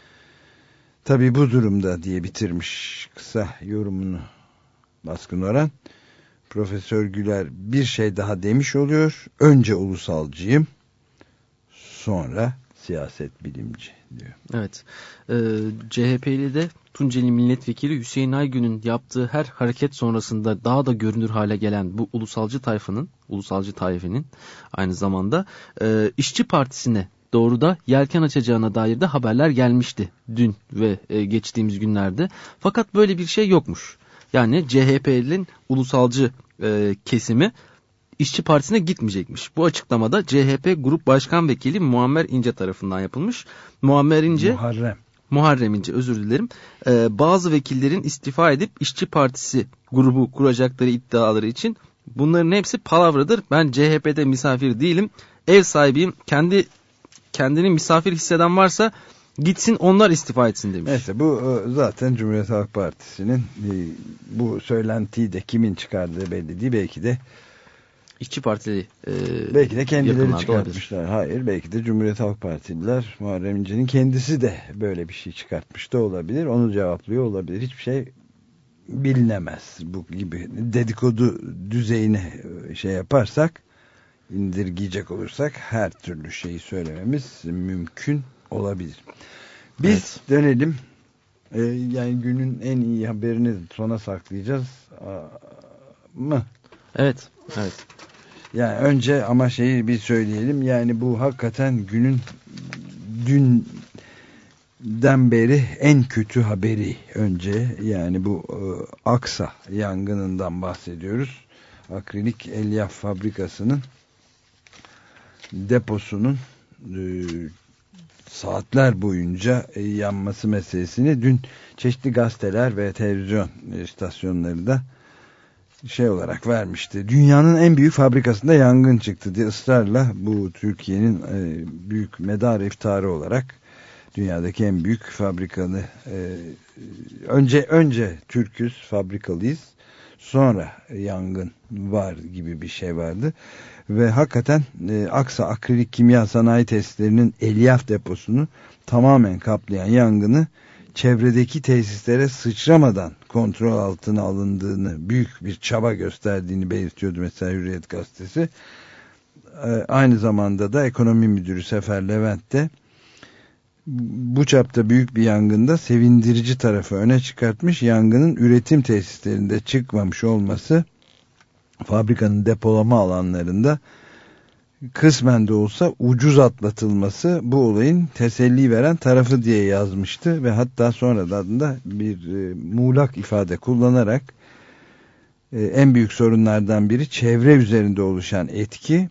Tabii bu durumda diye bitirmiş kısa yorumunu Baskın Oran. Profesör Güler bir şey daha demiş oluyor. Önce ulusalcıyım, sonra siyaset bilimci diyor. Evet. CHP'li de Tunceli Milletvekili Hüseyin Aygün'ün yaptığı her hareket sonrasında daha da görünür hale gelen bu ulusalcı taifenin aynı zamanda İşçi Partisi'ne doğru da yelken açacağına dair de haberler gelmişti dün ve geçtiğimiz günlerde. Fakat böyle bir şey yokmuş. Yani CHP'nin ulusalcı kesimi İşçi Partisi'ne gitmeyecekmiş. Bu açıklamada CHP Grup Başkan Vekili Muammer İnce tarafından yapılmış. Muharrem İnce, özür dilerim. Bazı vekillerin istifa edip İşçi Partisi grubu kuracakları iddiaları için bunların hepsi palavradır. Ben CHP'de misafir değilim. Ev sahibiyim. Kendini misafir hisseden varsa gitsin, onlar istifa etsin demiş. Neyse, bu zaten Cumhuriyet Halk Partisi'nin bu söylentiyi de kimin çıkardığı belli değil. Belki de İşçi Partili belki de kendileri çıkartmışlar. Olabilir. Hayır, belki de Cumhuriyet Halk Partililer, Muharrem İnce'nin kendisi de böyle bir şey çıkartmış da olabilir. Onu cevaplıyor olabilir. Hiçbir şey bilinemez. Bu gibi dedikodu düzeyine şey yaparsak, indirgeyecek olursak her türlü şeyi söylememiz mümkün olabilir. Biz dönelim. Yani günün en iyi haberini sona saklayacağız mı? Evet. Yani önce ama şeyi bir söyleyelim. Yani bu hakikaten günün dünden beri en kötü haberi önce. Yani bu Aksa yangınından bahsediyoruz. Akrilik elyaf fabrikasının deposunun saatler boyunca yanması meselesini dün çeşitli gazeteler ve televizyon istasyonları da şey olarak vermişti. Dünyanın en büyük fabrikasında yangın çıktı diye ısrarla bu Türkiye'nin büyük medar iftarı olarak dünyadaki en büyük fabrikanı önce Türk'üz, fabrikalıyız, sonra yangın var gibi bir şey vardı. Ve hakikaten Aksa Akrilik Kimya Sanayi Tesislerinin elyaf deposunu tamamen kaplayan yangını çevredeki tesislere sıçramadan kontrol altına alındığını, büyük bir çaba gösterdiğini belirtiyordu mesela Hürriyet Gazetesi. Aynı zamanda da Ekonomi Müdürü Sefer Levent de bu çapta büyük bir yangında sevindirici tarafı öne çıkartmış. Yangının üretim tesislerinde çıkmamış olması, fabrikanın depolama alanlarında kısmen de olsa ucuz atlatılması bu olayın teselli veren tarafı diye yazmıştı ve hatta sonradan da bir muğlak ifade kullanarak en büyük sorunlardan biri çevre üzerinde oluşan etki.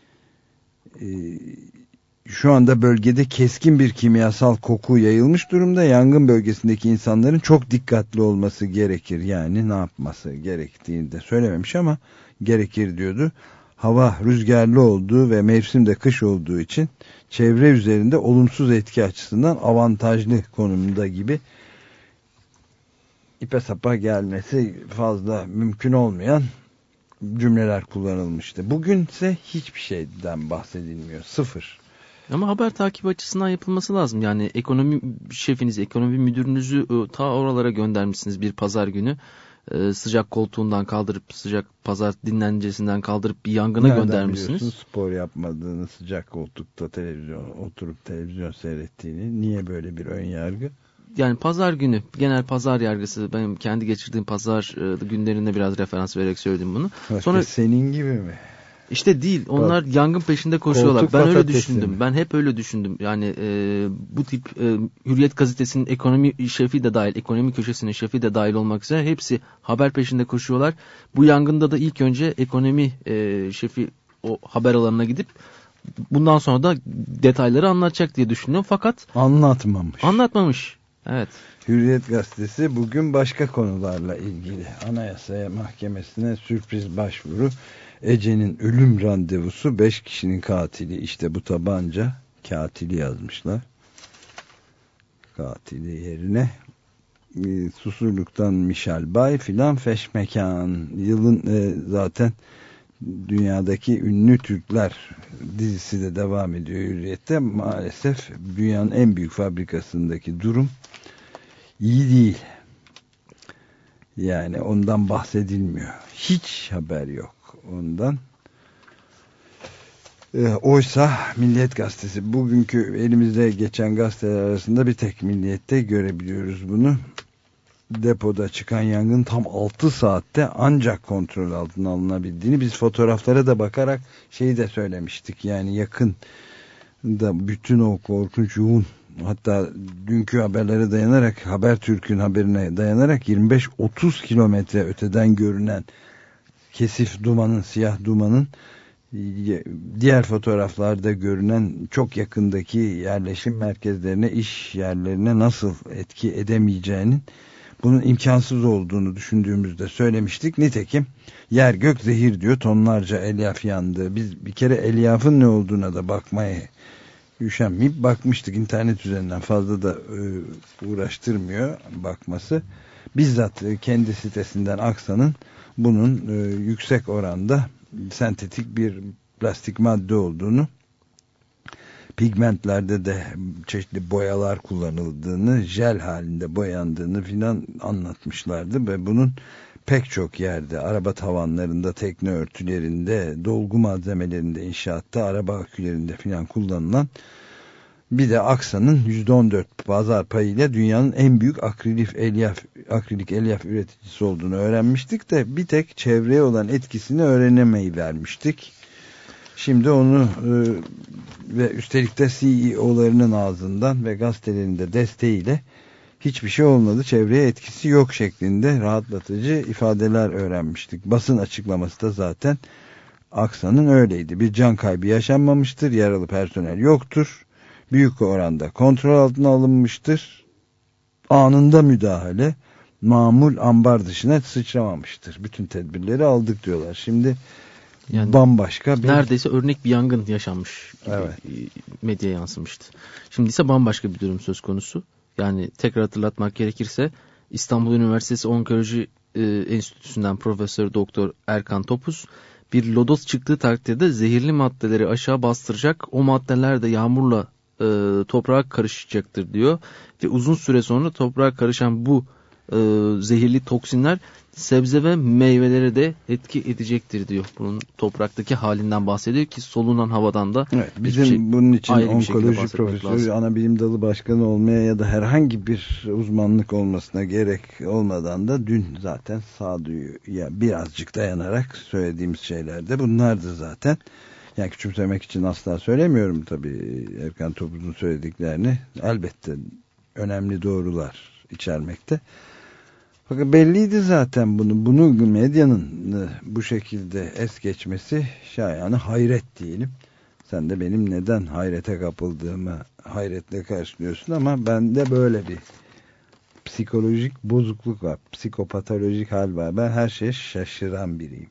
Şu anda bölgede keskin bir kimyasal koku yayılmış durumda. Yangın bölgesindeki insanların çok dikkatli olması gerekir. Yani ne yapması gerektiğini de söylememiş ama gerekir diyordu. Hava rüzgarlı olduğu ve mevsimde kış olduğu için çevre üzerinde olumsuz etki açısından avantajlı konumda gibi, ipe sapa gelmesi fazla mümkün olmayan cümleler kullanılmıştı. Bugünse hiçbir şeyden bahsedilmiyor. Sıfır. Ama haber takibi açısından yapılması lazım. Yani ekonomi şefinizi, ekonomi müdürünüzü ta oralara göndermişsiniz bir pazar günü. Sıcak koltuğundan kaldırıp, sıcak pazar dinlencesinden kaldırıp bir yangına nereden göndermişsiniz. Spor yapmadığını, sıcak koltukta oturup televizyon seyrettiğini, niye böyle bir ön yargı? Yani pazar günü, genel pazar yargısı, benim kendi geçirdiğim pazar günlerine biraz referans vererek söyledim bunu. Sonra senin gibi mi? İşte değil. Onlar yangın peşinde koşuyorlar. Koltuk Ben öyle patatesi düşündüm. mi? Ben hep öyle düşündüm. Yani bu tip Hürriyet Gazetesi'nin ekonomi şefi de dahil, ekonomi köşesinin şefi de dahil olmak üzere hepsi haber peşinde koşuyorlar. Bu yangında da ilk önce ekonomi şefi o haber alanına gidip bundan sonra da detayları anlatacak diye düşünüyorum. Fakat anlatmamış. Evet. Hürriyet Gazetesi bugün başka konularla ilgili Anayasa Mahkemesi'ne sürpriz başvuru. Ece'nin ölüm randevusu, 5 kişinin katili, işte bu tabanca, katili yazmışlar. Katili yerine Susurluk'tan Michel Bay filan feşmekan. Yılın zaten dünyadaki ünlü Türkler dizisi de devam ediyor Hürriyet'te. Maalesef dünyanın en büyük fabrikasındaki durum iyi değil. Yani ondan bahsedilmiyor. Hiç haber yok ondan. Oysa Milliyet Gazetesi, bugünkü elimizde geçen gazeteler arasında bir tek Milliyet'te görebiliyoruz bunu. Depoda çıkan yangın tam 6 saatte ancak kontrol altına alınabildiğini, biz fotoğraflara da bakarak şeyi de söylemiştik. Yani yakın da bütün o korkunç yoğun, hatta dünkü haberlere dayanarak, Habertürk'ün haberine dayanarak 25-30 kilometre öteden görünen kesif dumanın, siyah dumanın diğer fotoğraflarda görünen çok yakındaki yerleşim merkezlerine, iş yerlerine nasıl etki edemeyeceğinin, bunun imkansız olduğunu düşündüğümüzde söylemiştik. Nitekim yer gök zehir diyor, tonlarca elyaf yandı. Biz bir kere elyafın ne olduğuna da bakmaya üşenmeyip bakmıştık internet üzerinden, fazla da uğraştırmıyor bakması. Bizzat kendi sitesinden Aksa'nın bunun yüksek oranda sentetik bir plastik madde olduğunu, pigmentlerde de çeşitli boyalar kullanıldığını, jel halinde boyandığını filan anlatmışlardı ve bunun pek çok yerde, araba tavanlarında, tekne örtülerinde, dolgu malzemelerinde, inşaatta, araba akülerinde filan kullanılan, bir de Aksa'nın %14 pazar payıyla dünyanın en büyük akrilik elyaf üreticisi olduğunu öğrenmiştik de bir tek çevreye olan etkisini öğrenemeyi vermiştik. Şimdi onu ve üstelik de CEO'larının ağzından ve gazetelerin de desteğiyle hiçbir şey olmadı, çevreye etkisi yok şeklinde rahatlatıcı ifadeler öğrenmiştik. Basın açıklaması da zaten Aksa'nın öyleydi. Bir can kaybı yaşanmamıştır, yaralı personel yoktur. Büyük oranda kontrol altına alınmıştır. Anında müdahale, mamul ambar dışına sıçramamıştır. Bütün tedbirleri aldık diyorlar. Şimdi yani bambaşka bir... Neredeyse örnek bir yangın yaşanmış gibi evet. Medyaya yansımıştı. Şimdi ise bambaşka bir durum söz konusu. Yani tekrar hatırlatmak gerekirse İstanbul Üniversitesi Onkoloji Enstitüsü'nden Profesör Doktor Erkan Topuz, bir lodos çıktığı takdirde zehirli maddeleri aşağı bastıracak, o maddeler de yağmurla toprağa karışacaktır diyor. Ve uzun süre sonra toprağa karışan bu zehirli toksinler sebze ve meyvelere de etki edecektir diyor. Bunun topraktaki halinden bahsediyor ki solunan havadan da evet, bizim bunun için onkoloji profesörü, lazım. ana bilim dalı başkanı olmaya ya da herhangi bir uzmanlık olmasına gerek olmadan da dün zaten sağduyu ya birazcık dayanarak söylediğimiz şeyler de bunlardı zaten. Yani küçümsemek için asla söylemiyorum tabii Erkan Topuz'un söylediklerini. Elbette önemli doğrular içermekte. Fakat belliydi zaten bunu medyanın bu şekilde es geçmesi şayane hayret diyelim. Sen de benim neden hayrete kapıldığımı hayretle karşılıyorsun ama bende böyle bir psikolojik bozukluk var. Psikopatolojik hal var. Ben her şeye şaşıran biriyim.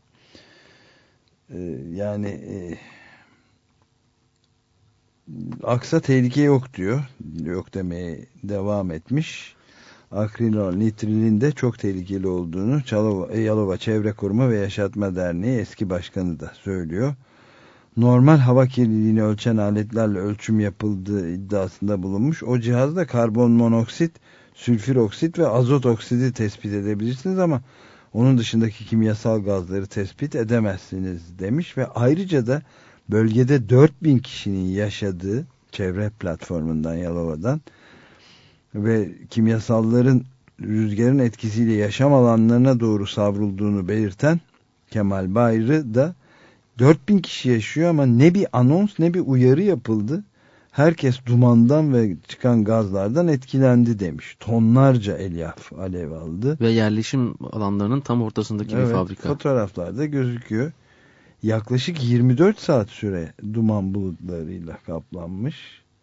Aksa tehlike yok diyor. Yok demeye devam etmiş. Akrilol nitrilin de çok tehlikeli olduğunu Yalova Çevre Koruma ve Yaşatma Derneği eski başkanı da söylüyor. Normal hava kirliliğini ölçen aletlerle ölçüm yapıldığı iddiasında bulunmuş. O cihazda karbon monoksit, sülfür oksit ve azot oksidi tespit edebilirsiniz ama onun dışındaki kimyasal gazları tespit edemezsiniz demiş ve ayrıca da bölgede 4000 kişinin yaşadığı çevre platformundan Yalova'dan ve kimyasalların rüzgarın etkisiyle yaşam alanlarına doğru savrulduğunu belirten Kemal Bayrı da 4000 kişi yaşıyor ama ne bir anons ne bir uyarı yapıldı. Herkes dumandan ve çıkan gazlardan etkilendi demiş. Tonlarca elyaf alev aldı. Ve yerleşim alanlarının tam ortasındaki bir fabrika. Fotoğraflarda gözüküyor. Yaklaşık 24 saat süre duman bulutlarıyla kaplanmış.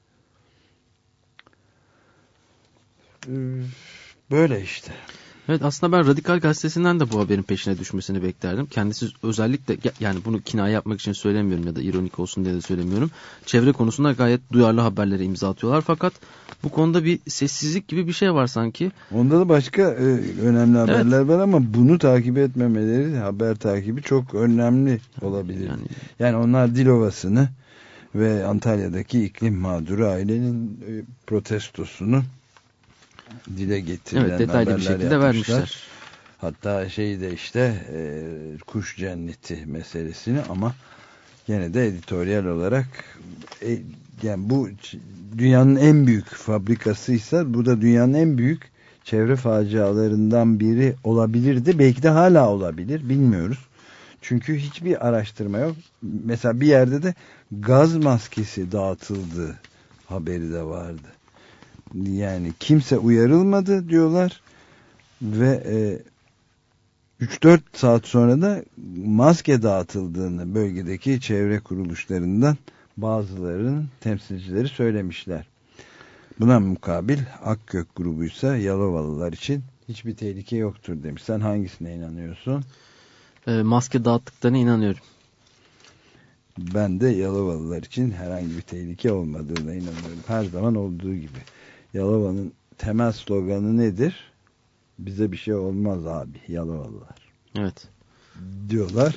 Böyle işte. Evet, aslında ben Radikal Gazetesi'nden de bu haberin peşine düşmesini beklerdim. Kendisi özellikle, yani bunu kinaye yapmak için söylemiyorum ya da ironik olsun diye de söylemiyorum. Çevre konusunda gayet duyarlı haberlere imza atıyorlar. Fakat bu konuda bir sessizlik gibi bir şey var sanki. Onda da başka önemli haberler var ama bunu takip etmemeleri, haber takibi çok önemli olabilir. Yani onlar Dilovası'nı ve Antalya'daki iklim mağduru ailenin protestosunu dile getirilen detaylı bir şekilde vermişler. Hatta de işte kuş cenneti meselesini ama gene de editoryal olarak yani bu dünyanın en büyük fabrikasıysa bu da dünyanın en büyük çevre facialarından biri olabilirdi. Belki de hala olabilir, bilmiyoruz. Çünkü hiçbir araştırma yok. Mesela bir yerde de gaz maskesi dağıtıldığı haberi de vardı. Yani kimse uyarılmadı diyorlar ve 3-4 saat sonra da maske dağıtıldığını bölgedeki çevre kuruluşlarından bazılarının temsilcileri söylemişler. Buna mukabil Akgök grubuysa Yalovalılar için hiçbir tehlike yoktur demiş. Sen hangisine inanıyorsun? Maske dağıttıklarına inanıyorum. Ben de Yalovalılar için herhangi bir tehlike olmadığına inanıyorum. Her zaman olduğu gibi. Yalova'nın temel sloganı nedir? Bize bir şey olmaz abi, Yalovalılar. Evet. Diyorlar.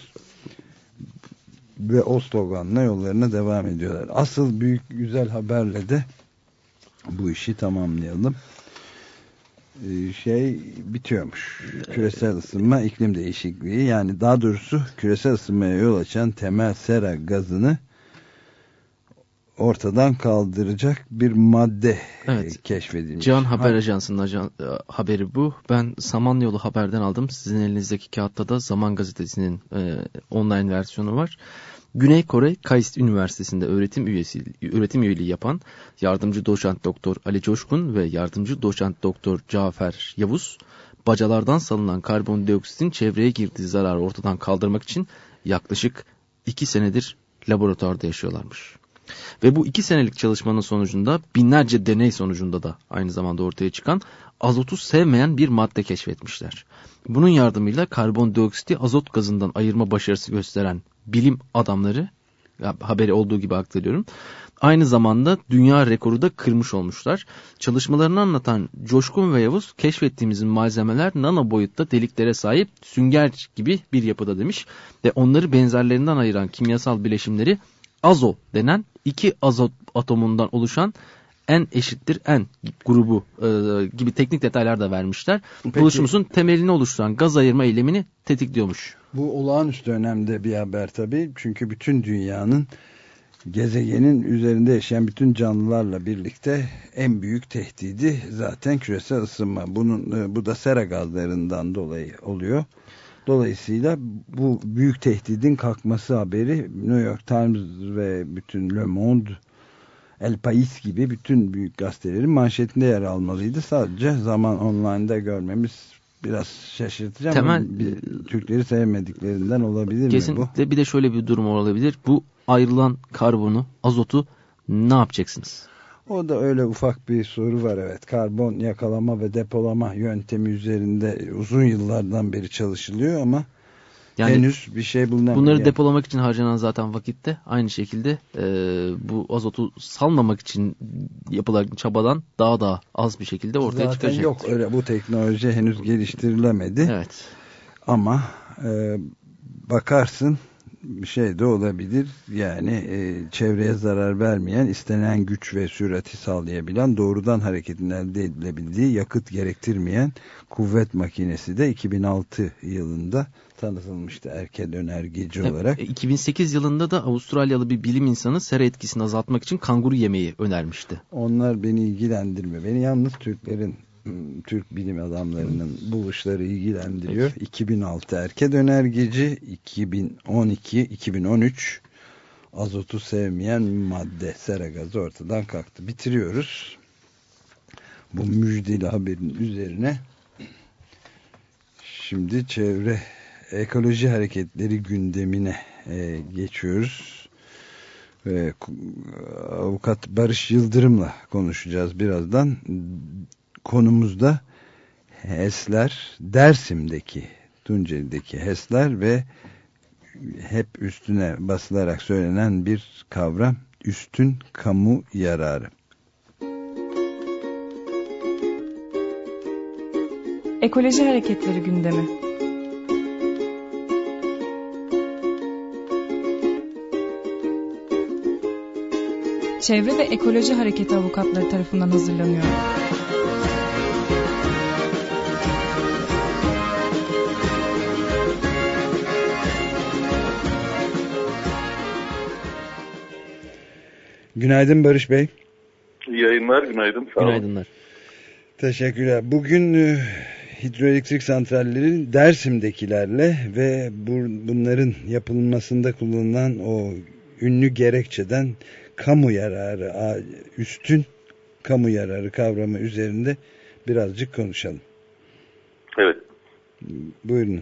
Ve o sloganla yollarına devam ediyorlar. Asıl büyük güzel haberle de bu işi tamamlayalım. Bitiyormuş. Küresel ısınma, iklim değişikliği, yani daha doğrusu küresel ısınmaya yol açan temel sera gazını ortadan kaldıracak bir madde keşfedilmiş. Cihan Haber Ajansı'nın haberi bu. Ben Samanyolu Haber'den aldım. Sizin elinizdeki kağıtta da Zaman Gazetesi'nin online versiyonu var. Güney Kore KAIST Üniversitesi'nde öğretim üyeliği yapan yardımcı doçent doktor Ali Coşkun ve yardımcı doçent doktor Cafer Yavuz, bacalardan salınan karbondioksitin çevreye girdiği zararı ortadan kaldırmak için yaklaşık 2 senedir laboratuvarda yaşıyorlarmış. Ve bu 2 senelik çalışmanın sonucunda binlerce deney sonucunda da aynı zamanda ortaya çıkan azotu sevmeyen bir madde keşfetmişler. Bunun yardımıyla karbondioksiti azot gazından ayırma başarısı gösteren bilim adamları, haberi olduğu gibi aktarıyorum, aynı zamanda dünya rekoru da kırmış olmuşlar. Çalışmalarını anlatan Coşkun ve Yavuz, keşfettiğimizin malzemeler nano boyutta deliklere sahip sünger gibi bir yapıda demiş. Ve onları benzerlerinden ayıran kimyasal bileşimleri azo denen 2 azot atomundan oluşan N eşittir N grubu gibi teknik detaylar da vermişler. Buluşumuzun temelini oluşturan gaz ayırma eylemini tetikliyormuş. Bu olağanüstü önemli bir haber tabii. Çünkü bütün dünyanın, gezegenin üzerinde yaşayan bütün canlılarla birlikte en büyük tehdidi zaten küresel ısınma. Bu da sera gazlarından dolayı oluyor. Dolayısıyla bu büyük tehdidin kalkması haberi New York Times ve bütün Le Monde, El País gibi bütün büyük gazetelerin manşetinde yer almalıydı. Sadece Zaman Online'da görmemiz biraz şaşırtıcı ama Türkleri sevmediklerinden olabilir kesinlikle mi bu? Kesinlikle. Bir de şöyle bir durum olabilir. Bu ayrılan karbonu, azotu ne yapacaksınız? O da öyle ufak bir soru var, evet. Karbon yakalama ve depolama yöntemi üzerinde uzun yıllardan beri çalışılıyor ama yani henüz bir şey bulunamıyor. Bunları depolamak için harcanan zaten vakitte aynı şekilde bu azotu salmamak için yapılan çabadan daha az bir şekilde ortaya çıkacak. Zaten yok öyle, bu teknoloji henüz geliştirilemedi. Evet. Ama bakarsın bir şey de olabilir. Yani çevreye zarar vermeyen, istenen güç ve sürati sağlayabilen, doğrudan hareketin elde edilebildiği, yakıt gerektirmeyen kuvvet makinesi de 2006 yılında tanıtılmıştı erken önergeci olarak. 2008 yılında da Avustralyalı bir bilim insanı sera etkisini azaltmak için kanguru yemeği önermişti. Onlar beni ilgilendirmiyor. Beni yalnız Türk bilim adamlarının buluşları ilgilendiriyor. Peki. 2006 erken önergeci, 2012-2013 azotu sevmeyen madde, sera gazı ortadan kalktı. Bitiriyoruz. Bu müjdeli haberin üzerine şimdi çevre ekoloji hareketleri gündemine geçiyoruz. Avukat Barış Yıldırım'la konuşacağız birazdan. Konumuzda HES'ler, Dersim'deki, Tunceli'deki HES'ler ve hep üstüne basılarak söylenen bir kavram, üstün kamu yararı. Ekoloji hareketleri gündemi. Çevre ve Ekoloji Hareketi avukatları tarafından hazırlanıyor. Günaydın Barış Bey. İyi yayınlar, günaydın. Sağ olun. Günaydınlar. Teşekkürler. Bugün hidroelektrik santrallerin Dersim'dekilerle ve bunların yapılmasında kullanılan o ünlü gerekçeden kamu yararı, üstün kamu yararı kavramı üzerinde birazcık konuşalım. Evet. Buyurun.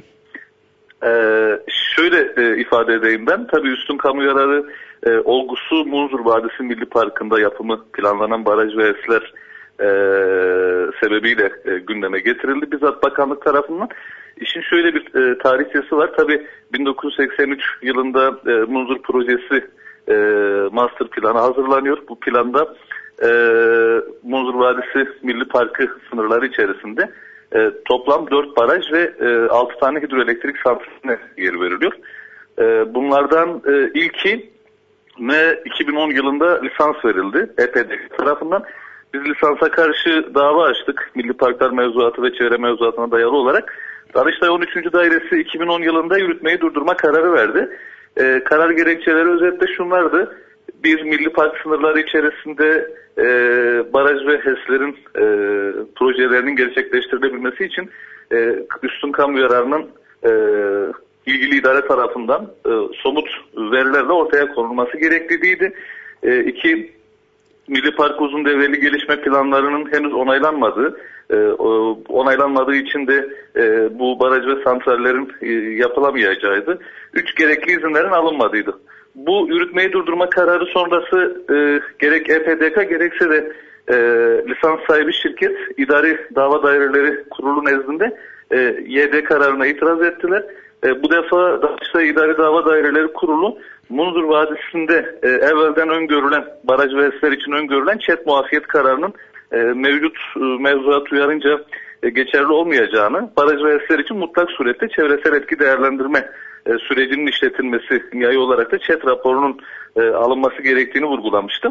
Şöyle ifade edeyim ben. Tabii üstün kamu yararı olgusu Munzur Vadisi Milli Parkı'nda yapımı planlanan baraj ve HES'ler sebebiyle gündeme getirildi. Bizzat bakanlık tarafından. İşin şöyle bir tarihçesi var. Tabii 1983 yılında Munzur projesi master planı hazırlanıyor. Bu planda Munzur Vadisi Milli Parkı sınırları içerisinde toplam 4 baraj ve 6 tane hidroelektrik santraline yer veriliyor. Bunlardan ilki 2010 yılında lisans verildi EPDK tarafından. Biz lisansa karşı dava açtık. Milli Parklar Mevzuatı ve Çevre Mevzuatı'na dayalı olarak. Danıştay 13. Dairesi 2010 yılında yürütmeyi durdurma kararı verdi. Karar gerekçeleri özetle şunlardı. Bir, milli park sınırları içerisinde baraj ve HES'lerin projelerinin gerçekleştirilebilmesi için üstün kamu yararının ilgili idare tarafından somut verilerle ortaya konulması gerekliliğiydi. 2, milli park uzun devreli gelişme planlarının henüz onaylanmadığı için de bu baraj ve santrallerin yapılamayacağıydı. 3, gerekli izinlerin alınmadığıydı. bu yürütmeyi durdurma kararı sonrası gerek EPDK gerekse de lisans sahibi şirket İdari Dava Daireleri Kurulu nezdinde YD kararına itiraz ettiler. Bu defa Danıştay İdari Dava Daireleri Kurulu Munzur Vadisi'nde evvelden öngörülen baraj ve HES'ler için öngörülen çet muafiyet kararının mevcut mevzuat uyarınca geçerli olmayacağını, baraj ve HES'ler için mutlak surette çevresel etki değerlendirme sürecinin işletilmesi nihai olarak da çet raporunun alınması gerektiğini vurgulamıştı.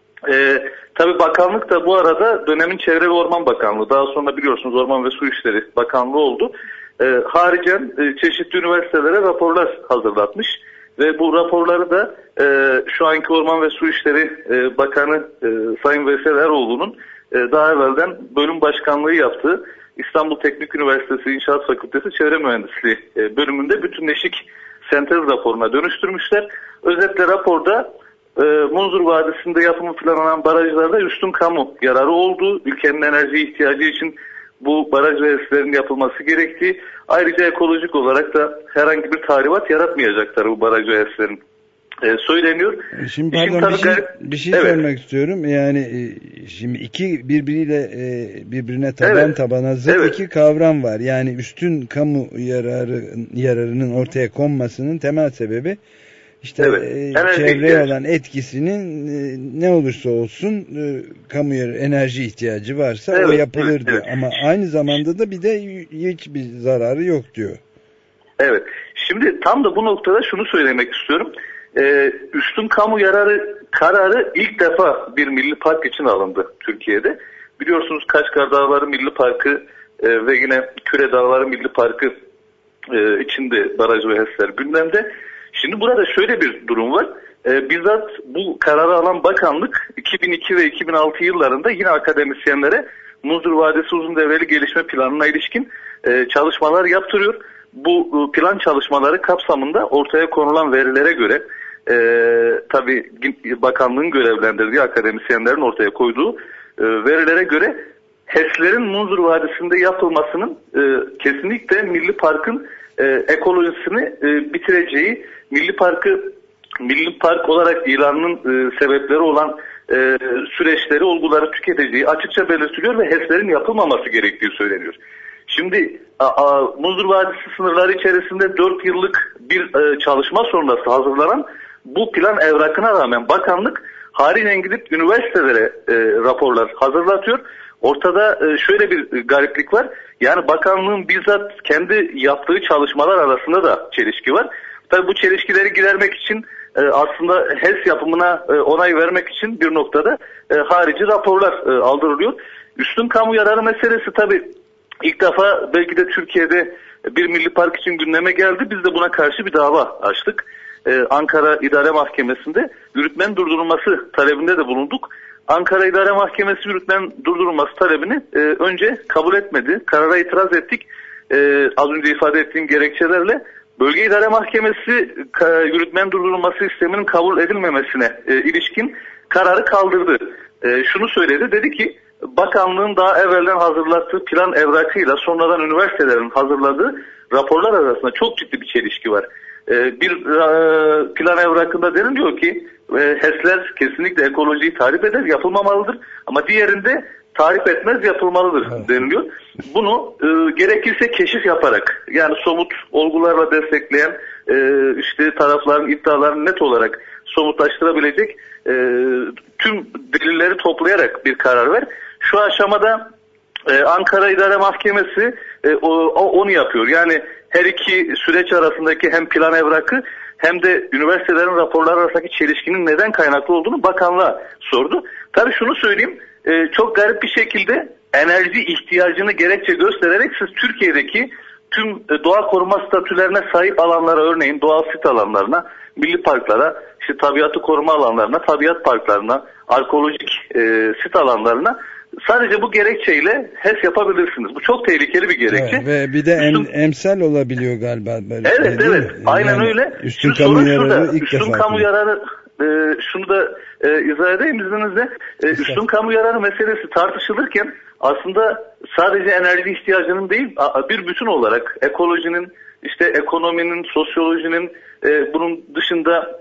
Tabii bakanlık da bu arada dönemin Çevre ve Orman Bakanlığı, daha sonra biliyorsunuz Orman ve Su İşleri Bakanlığı oldu. Haricen çeşitli üniversitelere raporlar hazırlatmış ve bu raporları da şu anki Orman ve Su İşleri Bakanı Sayın Veysel Eroğlu'nun daha evvelden bölüm başkanlığı yaptığı İstanbul Teknik Üniversitesi İnşaat Fakültesi Çevre Mühendisliği bölümünde bütünleşik sentez raporuna dönüştürmüşler. Özetle raporda Munzur Vadisi'nde yapımı planlanan barajlarda üstün kamu yararı olduğu, ülkenin enerji ihtiyacı için bu baraj ve HES'lerin yapılması gerektiği, ayrıca ekolojik olarak da herhangi bir tahribat yaratmayacakları bu baraj ve HES'lerin söyleniyor. Şimdi bir şey sormak istiyorum. Yani şimdi iki birbirine tabana zıt iki kavram var. Yani üstün kamu yararının ortaya konmasının temel sebebi İşte çevreye olan etkisinin ne olursa olsun kamu enerji ihtiyacı varsa o yapılır diyor. Ama aynı zamanda da bir de hiçbir zararı yok diyor. Evet. Şimdi tam da bu noktada şunu söylemek istiyorum. Üstün kamu yararı kararı ilk defa bir milli park için alındı Türkiye'de. Biliyorsunuz Kaçkar Dağları Milli Parkı ve yine Küre Dağları Milli Parkı içinde baraj ve HES'ler gündemde. Şimdi burada şöyle bir durum var. Bizzat bu kararı alan bakanlık 2002 ve 2006 yıllarında yine akademisyenlere Munzur Vadisi Uzun Devreli Gelişme Planı'na ilişkin çalışmalar yaptırıyor. Bu plan çalışmaları kapsamında ortaya konulan verilere göre tabii bakanlığın görevlendirdiği akademisyenlerin ortaya koyduğu verilere göre HES'lerin Munzur Vadisi'nde yapılmasının kesinlikle Milli Park'ın ekolojisini bitireceği, Milli Park olarak ilanının sebepleri olan süreçleri, olguları tüketeceği açıkça belirtiliyor ve HES'lerin yapılmaması gerektiği söyleniyor. Şimdi Munzur Vadisi sınırları içerisinde 4 yıllık bir çalışma sonrası hazırlanan bu plan evrakına rağmen bakanlık hariyen gidip üniversitelere raporlar hazırlatıyor. Ortada şöyle bir gariplik var. Yani bakanlığın bizzat kendi yaptığı çalışmalar arasında da çelişki var. Tabii bu çelişkileri gidermek için aslında HES yapımına onay vermek için bir noktada harici raporlar aldırılıyor. Üstün kamu yararı meselesi tabii ilk defa belki de Türkiye'de bir milli park için gündeme geldi. Biz de buna karşı bir dava açtık. Ankara İdare Mahkemesi'nde yürütmenin durdurulması talebinde de bulunduk. Ankara İdare Mahkemesi yürütmenin durdurulması talebini önce kabul etmedi. Karara itiraz ettik. Az önce ifade ettiğim gerekçelerle Bölge İdare Mahkemesi yürütmenin durdurulması isteminin kabul edilmemesine ilişkin kararı kaldırdı. Şunu söyledi, dedi ki bakanlığın daha evvelden hazırlattığı plan evrakıyla sonradan üniversitelerin hazırladığı raporlar arasında çok ciddi bir çelişki var. Bir plan evrakında deniliyor ki HES'ler kesinlikle ekolojiyi tahrip eder, yapılmamalıdır. Ama diğerinde tahrip etmez, yapılmalıdır deniliyor. Bunu gerekirse keşif yaparak, yani somut olgularla destekleyen işte tarafların iddialarını net olarak somutlaştırabilecek tüm delilleri toplayarak bir karar ver. Şu aşamada Ankara İdare Mahkemesi onu yapıyor. Yani her iki süreç arasındaki hem plan evrakı hem de üniversitelerin raporları arasındaki çelişkinin neden kaynaklı olduğunu bakanlığa sordu. Tabii şunu söyleyeyim, çok garip bir şekilde enerji ihtiyacını gerekçe göstererek siz Türkiye'deki tüm doğa koruma statülerine sahip alanlara, örneğin doğal sit alanlarına, milli parklara, işte tabiatı koruma alanlarına, tabiat parklarına, arkeolojik sit alanlarına sadece bu gerekçeyle HES yapabilirsiniz. Bu çok tehlikeli bir gerekçe. Evet, ve bir de emsal olabiliyor galiba. Böyle evet. Aynen yani öyle. Üstün kamu yararı ilk defa. Üstün kamu yararı, şunu da izah edeyim izninizle. Üstün kamu yararı meselesi tartışılırken aslında sadece enerji ihtiyacının değil, bir bütün olarak ekolojinin, işte ekonominin, sosyolojinin, bunun dışında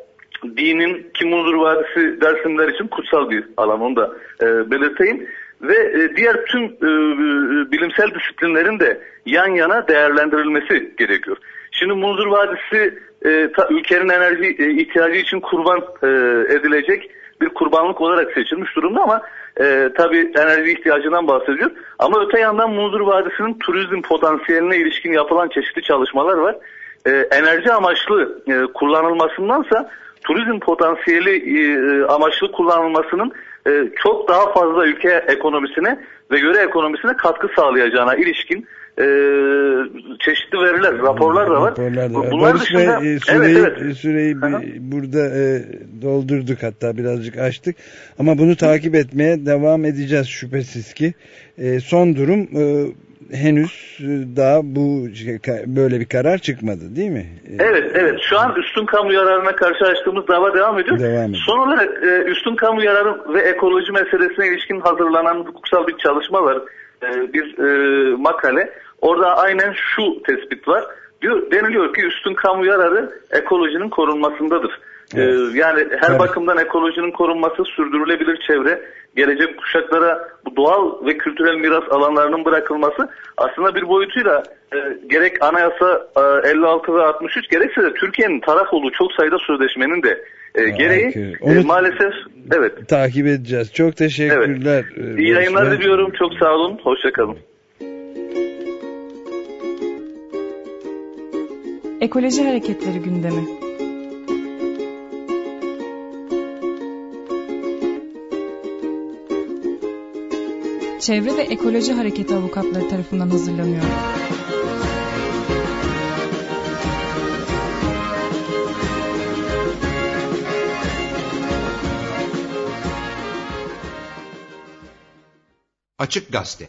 dinin ki Munzur Vadisi dersimler için kutsal bir alan, onu da belirteyim. Ve diğer tüm bilimsel disiplinlerin de yan yana değerlendirilmesi gerekiyor. Şimdi Munzur Vadisi ülkenin enerji ihtiyacı için kurban edilecek bir kurbanlık olarak seçilmiş durumda ama tabii enerji ihtiyacından bahsediyor. Ama öte yandan Munzur Vadisi'nin turizm potansiyeline ilişkin yapılan çeşitli çalışmalar var. Enerji amaçlı kullanılmasındansa turizm potansiyeli amaçlı kullanılmasının çok daha fazla ülke ekonomisine ve yöre ekonomisine katkı sağlayacağına ilişkin çeşitli veriler, raporlar da var. Bunlar Barış dışında Bey, süreyi burada doldurduk, hatta birazcık açtık. Ama bunu takip etmeye devam edeceğiz şüphesiz ki. Son durum henüz daha böyle bir karar çıkmadı değil mi? Evet. Şu an üstün kamu yararına karşı açtığımız dava devam ediyor. Son olarak üstün kamu yararı ve ekoloji meselesine ilişkin hazırlanan hukuksal bir çalışma var. Bir makale. Orada aynen şu tespit var. Deniliyor ki üstün kamu yararı ekolojinin korunmasındadır. Evet. Yani her bakımdan ekolojinin korunması, sürdürülebilir çevre, gelecek kuşaklara bu doğal ve kültürel miras alanlarının bırakılması aslında bir boyutuyla gerek anayasa 56 ve 63 gerekse de Türkiye'nin taraf olduğu çok sayıda sözleşmenin de gereği maalesef takip edeceğiz. Çok teşekkürler. Evet. İyi yayınlar diliyorum. Çok sağ olun. Hoşça kalın. Ekoloji hareketleri gündemi. Çevre ve Ekoloji Hareketi avukatları tarafından hazırlanıyor. Açık Gazete.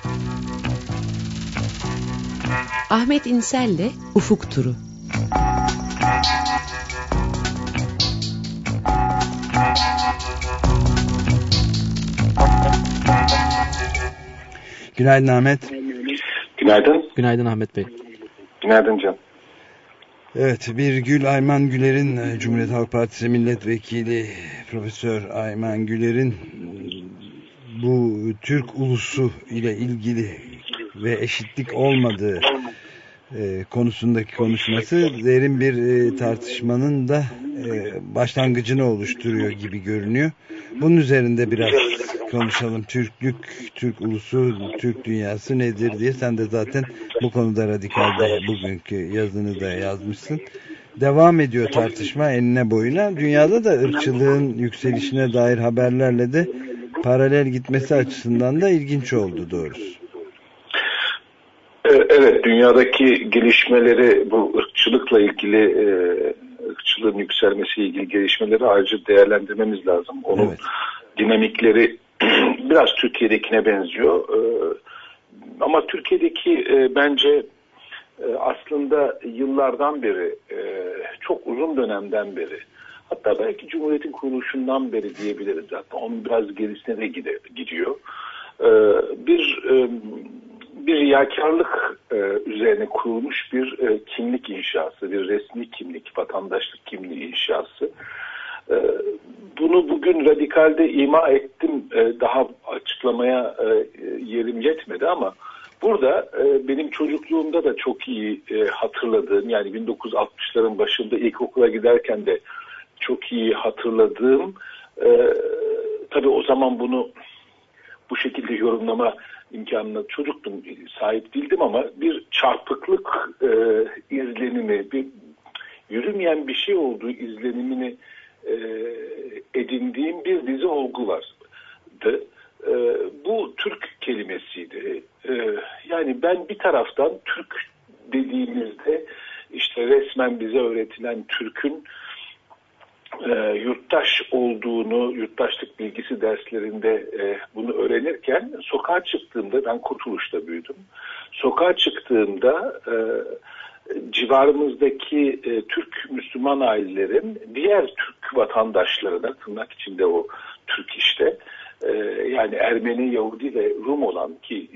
Ahmet İnsel'le Ufuk Turu. Günaydın Ahmet. Günaydın. Günaydın Ahmet Bey. Günaydın Can. Evet, Birgül Ayman Güler'in, Cumhuriyet Halk Partisi Milletvekili Profesör Ayman Güler'in bu Türk ulusu ile ilgili ve eşitlik olmadığı konusundaki konuşması derin bir tartışmanın da başlangıcını oluşturuyor gibi görünüyor. Bunun üzerinde biraz konuşalım. Türklük, Türk ulusu, Türk dünyası nedir diye. Sen de zaten bu konuda Radikal'de bugünkü yazını da yazmışsın. Devam ediyor tartışma enine boyuna. Dünyada da ırkçılığın yükselişine dair haberlerle de paralel gitmesi açısından da ilginç oldu doğrusu. Evet, dünyadaki gelişmeleri, bu ırkçılıkla ilgili, ırkçılığın yükselmesiyle ilgili gelişmeleri ayrıca değerlendirmemiz lazım. Onun dinamikleri biraz Türkiye'dekine benziyor. Ama Türkiye'deki bence aslında yıllardan beri, çok uzun dönemden beri, hatta belki Cumhuriyet'in kuruluşundan beri diyebiliriz zaten. Onun biraz gerisine de gidiyor. Bir riyakarlık üzerine kurulmuş bir kimlik inşası, bir resmi kimlik, vatandaşlık kimliği inşası. Bunu bugün Radikal'de ima ettim, daha açıklamaya yerim yetmedi ama burada benim çocukluğumda da çok iyi hatırladığım, yani 1960'ların başında ilkokula giderken de çok iyi hatırladığım, tabii o zaman bunu bu şekilde yorumlama imkanına çocuktum, sahip değildim ama bir çarpıklık izlenimi, bir yürümeyen bir şey olduğu izlenimini edindiğim bir dizi olgu vardı. Bu Türk kelimesiydi. Yani ben bir taraftan Türk dediğimizde işte resmen bize öğretilen Türk'ün yurttaş olduğunu, yurttaşlık bilgisi derslerinde bunu öğrenirken sokağa çıktığımda, ben Kurtuluş'ta büyüdüm. Sokağa çıktığımda civarımızdaki Türk Müslüman ailelerin diğer Türk vatandaşlarına, tırnak içinde o Türk işte, yani Ermeni, Yahudi ve Rum olan ki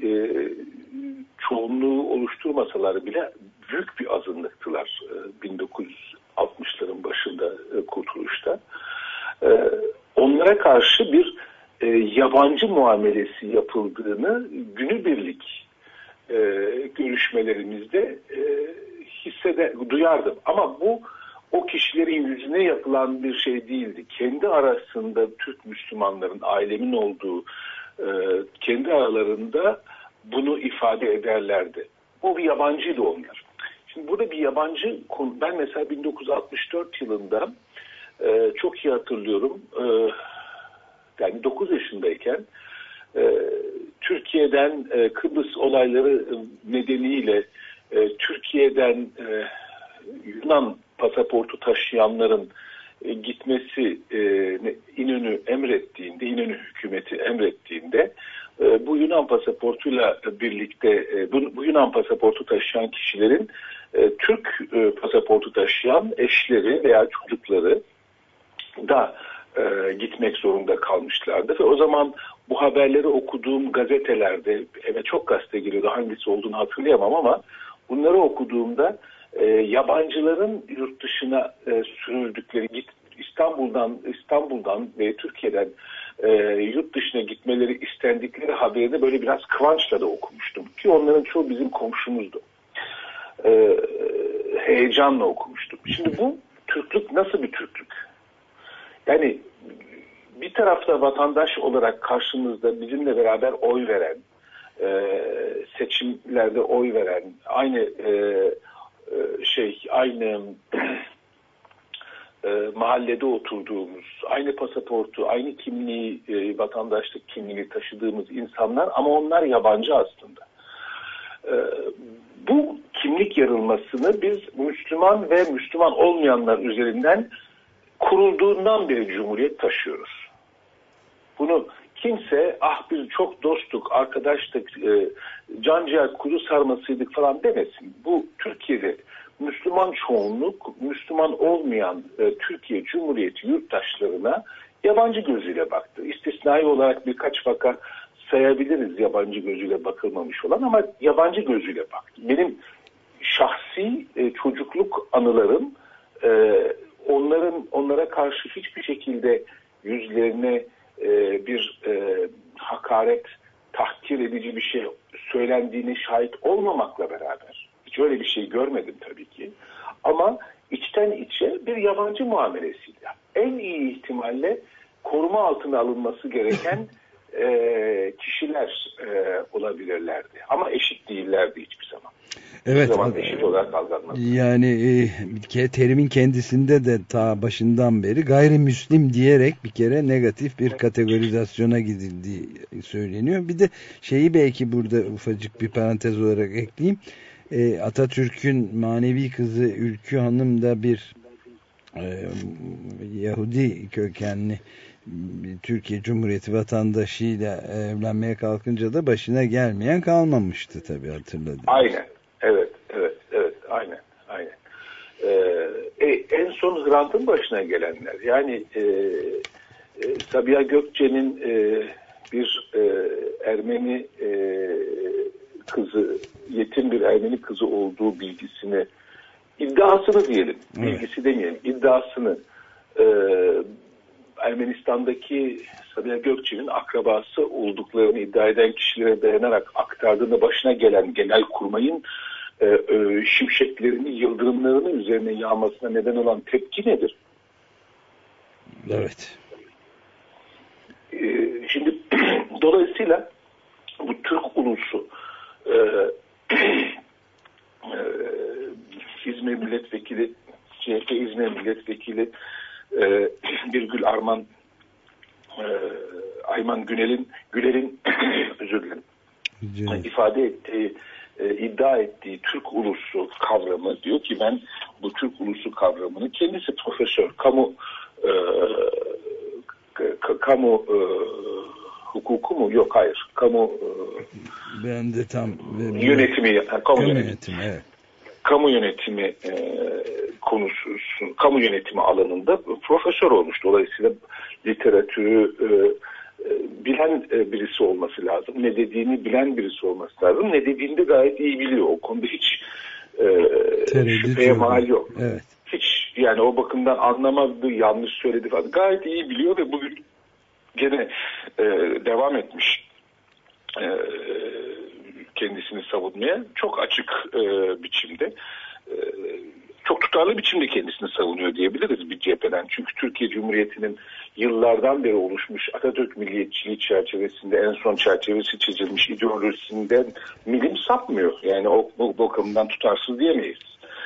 çoğunluğu oluşturmasalar bile büyük bir azınlıktılar 60'ların başında kurtuluşta. Onlara karşı bir yabancı muamelesi yapıldığını günübirlik görüşmelerimizde duyardım. Ama bu o kişilerin yüzüne yapılan bir şey değildi. Kendi arasında Türk Müslümanların, ailemin olduğu kendi aralarında bunu ifade ederlerdi. O bir yabancıydı onlar. Şimdi burada bir yabancı, ben mesela 1964 yılında çok iyi hatırlıyorum, yani 9 yaşındayken Türkiye'den Kıbrıs olayları nedeniyle Türkiye'den Yunan pasaportu taşıyanların gitmesi İnönü emrettiğinde, İnönü hükümeti emrettiğinde bu Yunan pasaportuyla birlikte bu Yunan pasaportu taşıyan kişilerin Türk pasaportu taşıyan eşleri veya çocukları da gitmek zorunda kalmışlardı ve o zaman bu haberleri okuduğum gazetelerde, eve çok gazete geliyordu, hangisi olduğunu hatırlayamam ama bunları okuduğumda yabancıların yurt dışına sürüldükleri, İstanbul'dan ve Türkiye'den yurt dışına gitmeleri istendikleri haberini böyle biraz kıvançla da okumuştum ki onların çoğu bizim komşumuzdu. Heyecanla okumuştum. Şimdi bu Türklük nasıl bir Türklük? Yani bir tarafta vatandaş olarak karşımızda bizimle beraber oy veren, seçimlerde oy veren, aynı mahallede oturduğumuz, aynı pasaportu, aynı kimliği, vatandaşlık kimliğini taşıdığımız insanlar ama onlar yabancı aslında. Bu kimlik yarılmasını biz Müslüman ve Müslüman olmayanlar üzerinden kurulduğundan beri Cumhuriyet taşıyoruz. Bunu kimse biz çok dostuk, arkadaştık, canciğer kuzu sarmasıydık falan demesin. Bu Türkiye'de Müslüman çoğunluk, Müslüman olmayan Türkiye Cumhuriyeti yurttaşlarına yabancı gözüyle baktı. İstisnai olarak birkaç vaka sayabiliriz yabancı gözüyle bakılmamış olan ama yabancı gözüyle baktı. Benim şahsi çocukluk anılarım onlara karşı hiçbir şekilde yüzlerine bir hakaret, tahkir edici bir şey söylendiğine şahit olmamakla beraber, hiç öyle bir şey görmedim tabii ki, ama içten içe bir yabancı muamelesiydi. En iyi ihtimalle koruma altına alınması gereken kişiler olabilirlerdi. Ama eşit değillerdi hiçbir zaman. Evet. Zaman eşit olarak algılanmadı. Yani bir kere terimin kendisinde de ta başından beri gayrimüslim diyerek bir kere negatif bir kategorizasyona gidildiği söyleniyor. Bir de şeyi belki burada ufacık bir parantez olarak ekleyeyim. Atatürk'ün manevi kızı Ülkü Hanım da bir Yahudi kökenli Türkiye Cumhuriyeti vatandaşıyla evlenmeye kalkınca da başına gelmeyen kalmamıştı tabii, hatırladım. Aynen. Evet, aynen. En son Hrant'ın başına gelenler, yani Sabiha Gökçe'nin bir Ermeni kızı, yetim bir Ermeni kızı olduğu iddiasını diyelim, bilgisi demeyelim, iddiasını Ermenistan'daki Sabiha Gökçe'nin akrabası olduklarını iddia eden kişilere dayanarak aktardığında başına gelen Genelkurmay'ın şimşeklerini, yıldırımlarını üzerine yağmasına neden olan tepki nedir? Evet. Şimdi dolayısıyla bu Türk ulusu İzmir Milletvekili, CHP İzmir Milletvekili Birgül Ayman Güler'in özür dilerim, ifade ettiği, iddia ettiği Türk ulusu kavramı, diyor ki ben bu Türk ulusu kavramını, kendisi profesör, kamu hukuku mu? Yok, hayır. Ben de tam yönetimi, kamu yönetimi. Evet. Kamu yönetimi konusu, kamu yönetimi alanında profesör olmuş. Dolayısıyla literatürü bilen birisi olması lazım. Ne dediğini bilen birisi olması lazım. Ne dediğini de gayet iyi biliyor. O konuda hiç şüpheye mahal yok. Evet. Yani o bakımdan anlamadı, yanlış söyledi falan. Gayet iyi biliyor ve bugün gene devam etmiş kendisini savunmaya. Çok açık biçimde. Çok tutarlı biçimde kendisini savunuyor diyebiliriz bir cepheden. Çünkü Türkiye Cumhuriyeti'nin yıllardan beri oluşmuş Atatürk milliyetçiliği çerçevesinde en son çerçevesi çizilmiş ideolojisinden milim sapmıyor. Yani o bakımdan tutarsız diyemeyiz.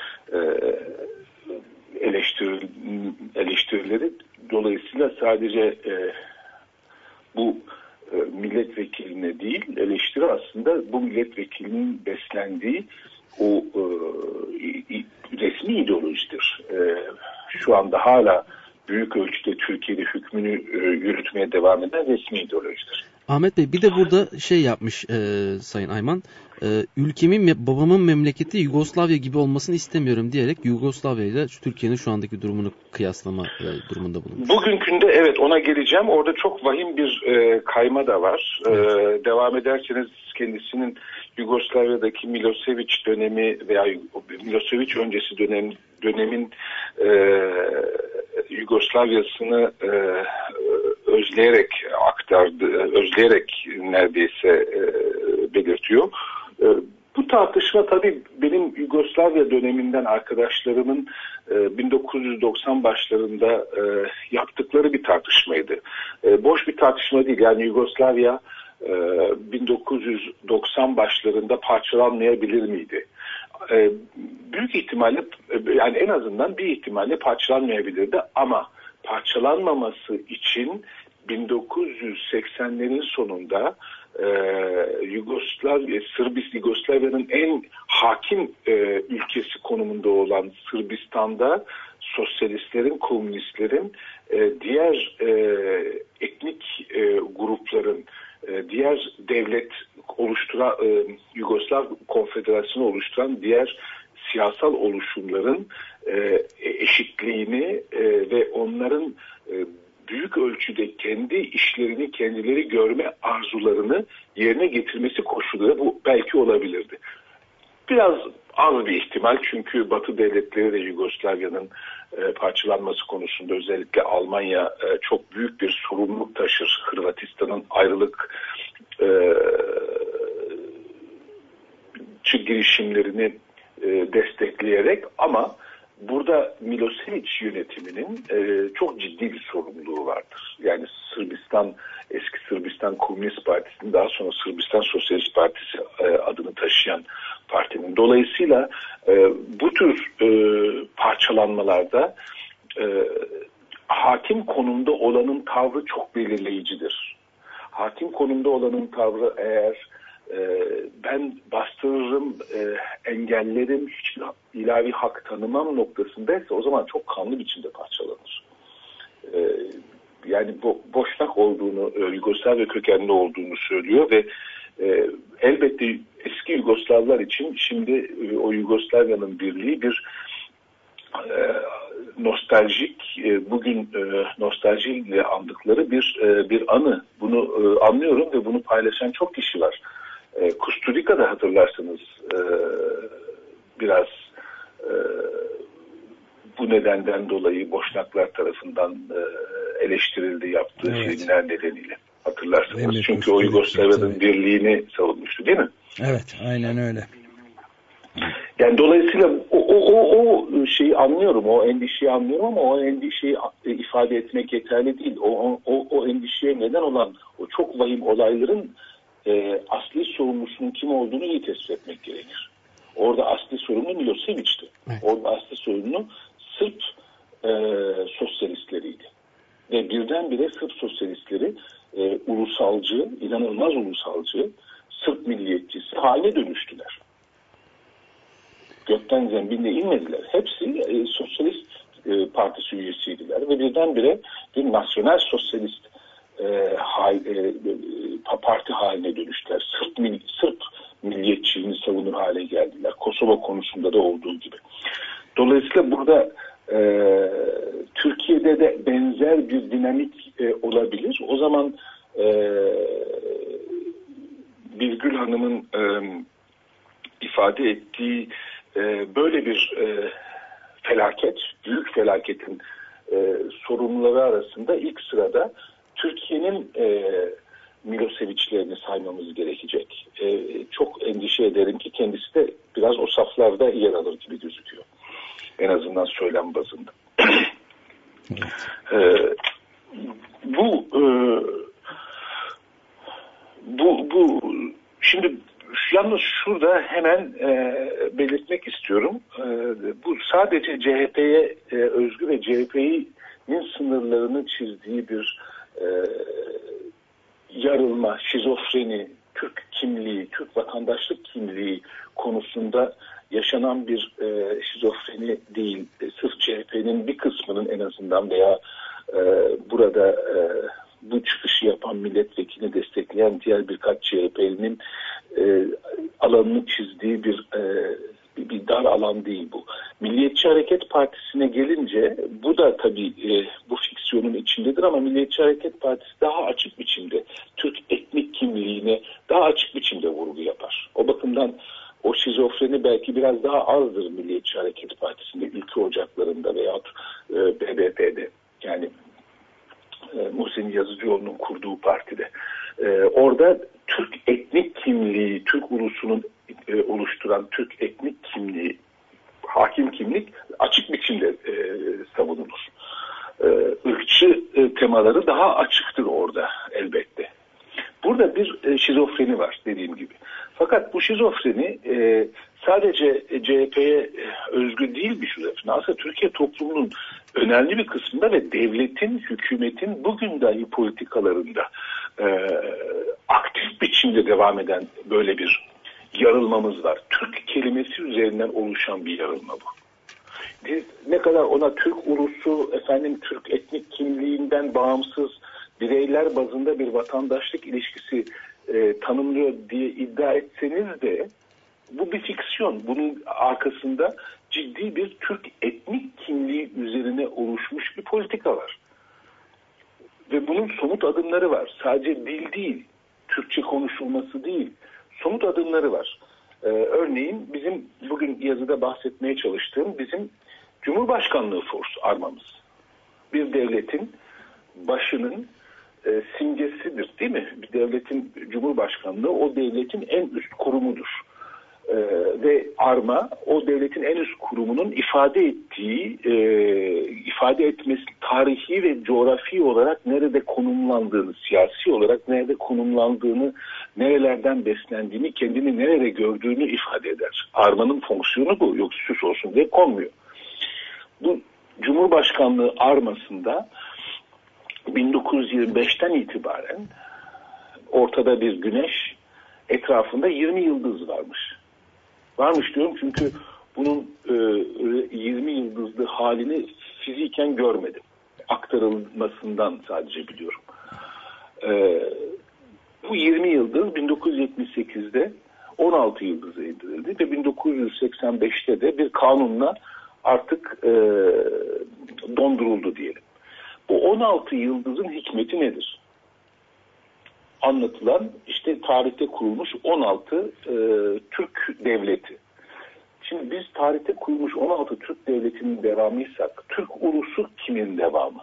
Eleştirileri dolayısıyla sadece bu milletvekiline değil, eleştiri aslında bu milletvekilinin beslendiği o resmi ideolojidir. Şu anda hala büyük ölçüde Türkiye'de hükmünü yürütmeye devam eden resmi ideolojidir. Ahmet Bey bir de burada yapmış Sayın Ayman. Ülkemin babamın memleketi Yugoslavya gibi olmasını istemiyorum diyerek Yugoslavya ile Türkiye'nin şu andaki durumunu kıyaslama durumunda bulunmuş. Bugünkünde evet ona geleceğim. Orada çok vahim bir kayma da var. Evet. Devam ederseniz kendisinin Yugoslavya'daki Milosevic dönemi veya Milosevic öncesi dönemin Yugoslavya'sını özleyerek aktardı, özleyerek neredeyse belirtiyor. Bu tartışma tabii benim Yugoslavya döneminden arkadaşlarımın 1990 başlarında yaptıkları bir tartışmaydı. Boş bir tartışma değil. Yani Yugoslavya 1990 başlarında parçalanmayabilir miydi? Büyük ihtimalle yani en azından bir ihtimalle parçalanmayabilirdi ama parçalanmaması için 1980'lerin sonunda Yugoslavya'nın en hakim ülkesi konumunda olan Sırbistan'da sosyalistlerin, komünistlerin, diğer etnik grupların, diğer devlet oluşturan, Yugoslav Konfederasyonu oluşturan diğer siyasal oluşumların eşitliğini ve onların büyük ölçüde kendi işlerini kendileri görme arzularını yerine getirmesi koşuluyla bu belki olabilirdi. Biraz az bir ihtimal çünkü Batı devletleri de Yugoslavya'nın parçalanması konusunda özellikle Almanya çok büyük bir sorumluluk taşır. Hırvatistan'ın ayrılık girişimlerini destekleyerek ama burada Milosevic yönetiminin çok ciddi bir sorumluluğu vardır. Yani eski Sırbistan Komünist Partisi'nin daha sonra Sırbistan Sosyalist Partisi adını taşıyan partinin. Dolayısıyla bu tür parçalanmalarda hakim konumda olanın tavrı çok belirleyicidir. Hakim konumda olanın tavrı eğer ben bastırırım, engellerim, hiçbir ilahi hak tanımam noktasındaysa o zaman çok kanlı biçimde parçalanır. Yani boşnak olduğunu, Yugoslavya kökenli olduğunu söylüyor ve elbette eski Yugoslavlar için şimdi o Yugoslavya'nın birliği bir nostaljik, bugün nostaljiyle andıkları bir anı. Bunu anlıyorum ve bunu paylaşan çok kişi var. Kusturica'da hatırlarsanız biraz bu nedenden dolayı Boşnaklar tarafından eleştirildi yaptığı filmler nedeniyle. Hatırlarsınız. Çünkü o Yugoslavya'nın birliğini savunmuştu değil mi? Evet, aynen öyle. Yani dolayısıyla o şeyi anlıyorum, o endişeyi anlıyorum ama o endişeyi ifade etmek yeterli değil. O endişeye neden olan o çok vahim olayların asli sorumlusunun kim olduğunu iyi tespit etmek gerekir. Orada asli sorumlu Milosevic'ti. Evet. Orada asli sorumlu Sırp sosyalistleriydi. Ve birdenbire Sırp sosyalistleri ulusalcı, inanılmaz ulusalcı, Sırp milliyetçisi haline dönüştüler. Gökten zembille inmediler. Hepsi sosyalist partisi üyesiydiler ve birdenbire bir nasyonel sosyalist parti haline dönüştüler. Sırp milliyetçiliğini savunur hale geldiler. Kosova konusunda da olduğu gibi. Dolayısıyla burada Türkiye'de de benzer bir dinamik olabilir. O zaman Birgül Hanım'ın ifade ettiği böyle bir felaket, büyük felaketin sorumluları arasında ilk sırada Türkiye'nin Milosevic'lerini saymamız gerekecek. Çok endişe ederim ki kendisi de biraz o saflarda yer alır gibi gözüküyor. En azından söylem bazında. Bu şimdi yalnız şurada hemen belirtmek istiyorum. Bu sadece CHP'ye özgü ve CHP'nin sınırlarını çizdiği bir yarılma, şizofreni, Türk kimliği, Türk vatandaşlık kimliği konusunda yaşanan bir şizofreni değil. Sırf CHP'nin bir kısmının en azından veya burada bu çıkışı yapan milletvekilini destekleyen diğer birkaç CHP'linin alanını çizdiği bir dar alan değil bu. Milliyetçi Hareket Partisi'ne gelince bu da tabii bu fiksiyonun içindedir ama Milliyetçi Hareket Partisi daha açık biçimde Türk etnik kimliğine daha açık biçimde vurgu yapar. O bakımdan o şizofreni belki biraz daha azdır Milliyetçi Hareket Partisi'nde, ülke ocaklarında veyahut BBP'de. Yani Muhsin Yazıcıoğlu'nun kurduğu partide. Orada Türk etnik kimliği, Türk ulusunun oluşturan Türk etnik kimliği, hakim kimlik açık biçimde savunulur. Irkçı temaları daha açıktır orada elbette. Burada bir şizofreni var dediğim gibi. Fakat bu şizofreni sadece CHP'ye özgü değil bir şizofreni. Aslında Türkiye toplumunun önemli bir kısmında ve devletin, hükümetin bugün dahi politikalarında aktif biçimde devam eden böyle bir yarılmamız var. Türk kelimesi üzerinden oluşan bir yarılma bu. Ne kadar ona Türk ulusu, Türk etnik kimliğinden bağımsız bireyler bazında bir vatandaşlık ilişkisi tanımlıyor diye iddia etseniz de bu bir fiksiyon. Bunun arkasında ciddi bir Türk etnik kimliği üzerine oluşmuş bir politika var. Ve bunun somut adımları var. Sadece dil değil, Türkçe konuşulması değil, somut adımları var. Örneğin bizim bugün yazıda bahsetmeye çalıştığım bizim Cumhurbaşkanlığı force armamız. Bir devletin başının simgesidir değil mi? Bir devletin Cumhurbaşkanlığı o devletin en üst kurumudur. Ve arma o devletin en üst kurumunun ifade etmesi tarihi ve coğrafi olarak nerede konumlandığını, siyasi olarak nerede konumlandığını, nerelerden beslendiğini, kendini nerede gördüğünü ifade eder. Armanın fonksiyonu bu. Yok süs olsun diye konmuyor. Bu Cumhurbaşkanlığı armasında 1925'ten itibaren ortada bir güneş, etrafında 20 yıldız varmış. Varmış diyorum çünkü bunun 20 yıldızlı halini fiziken görmedim. Aktarılmasından sadece biliyorum. Bu 20 yıldız 1978'de 16 yıldıza indirildi ve 1985'te de bir kanunla artık donduruldu diyelim. Bu 16 yıldızın hikmeti nedir? Anlatılan işte tarihte kurulmuş 16 Türk devleti. Şimdi biz tarihte kurulmuş 16 Türk devletinin devamıysak Türk ulusu kimin devamı?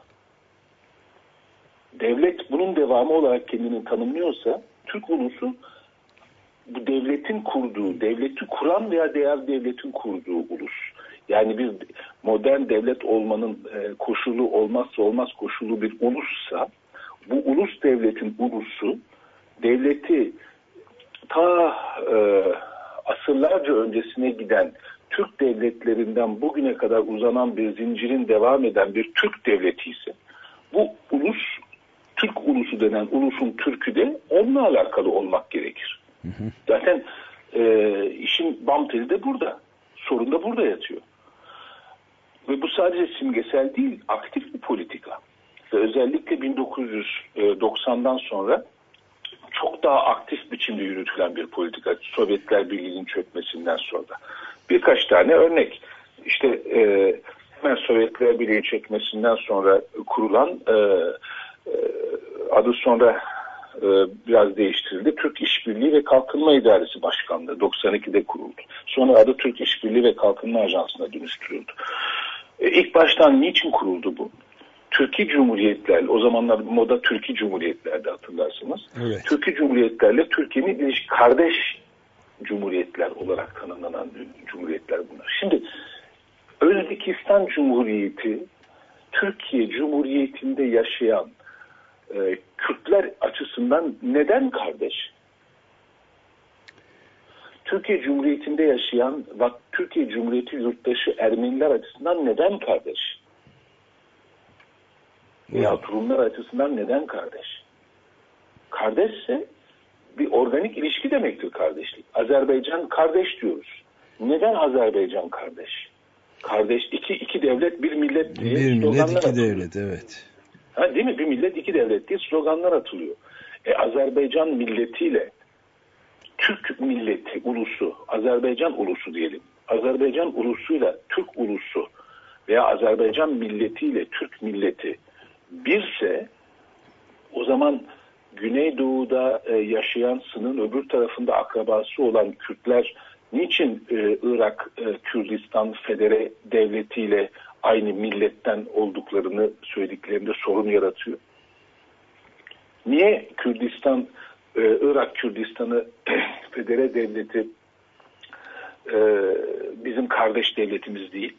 Devlet bunun devamı olarak kendini tanımlıyorsa Türk ulusu bu devletin kurduğu, devleti kuran veya diğer devletin kurduğu ulus. Yani bir modern devlet olmanın koşulu olmazsa olmaz koşulu bir ulussa bu ulus devletin ulusu devleti ta asırlarca öncesine giden Türk devletlerinden bugüne kadar uzanan bir zincirin devam eden bir Türk devleti ise bu ulus, Türk ulusu denen ulusun Türk'ü de onunla alakalı olmak gerekir. Zaten işin bam teli de burada. Sorun da burada yatıyor. Ve bu sadece simgesel değil, aktif bir politika. Ve özellikle 1990'dan sonra çok daha aktif biçimde yürütülen bir politika. Sovyetler Birliği'nin çökmesinden sonra. Birkaç tane örnek. İşte hemen Sovyetler Birliği çökmesinden sonra kurulan adı sonra biraz değiştirildi. Türk İşbirliği ve Kalkınma İdaresi Başkanlığı 92'de kuruldu. Sonra adı Türk İşbirliği ve Kalkınma Ajansı'na dönüştürüldü. İlk baştan niçin kuruldu bu? Türkiye Cumhuriyetler, o zamanlar moda Türkiye Cumhuriyetler'de hatırlarsınız. Evet. Türkiye Cumhuriyetlerle Türkiye'nin ilişki kardeş cumhuriyetler olarak tanımlanan cumhuriyetler bunlar. Şimdi Özbekistan Cumhuriyeti Türkiye Cumhuriyeti'nde yaşayan Kürtler açısından neden kardeş? Türkiye Cumhuriyeti'nde yaşayan Türkiye Cumhuriyeti yurttaşı Ermeniler açısından neden kardeş? Veya Rumlar açısından neden kardeş? Kardeşse bir organik ilişki demektir kardeşlik. Azerbaycan kardeş diyoruz. Neden Azerbaycan kardeş? Kardeş iki devlet bir millet diye bir millet iki atılıyor. Devlet, evet. Ha, değil mi? Bir millet iki devlet diye sloganlar atılıyor. Azerbaycan milletiyle Türk milleti ulusu, Azerbaycan ulusu diyelim. Azerbaycan ulusuyla Türk ulusu veya Azerbaycan milletiyle Türk milleti birse o zaman Güneydoğu'da yaşayan sınırın öbür tarafında akrabası olan Kürtler niçin Irak Kürdistan Federe Devleti ile aynı milletten olduklarını söylediklerinde sorun yaratıyor? Niye Kürdistan, Irak Kürdistan'ı Federe Devleti bizim kardeş devletimiz değil?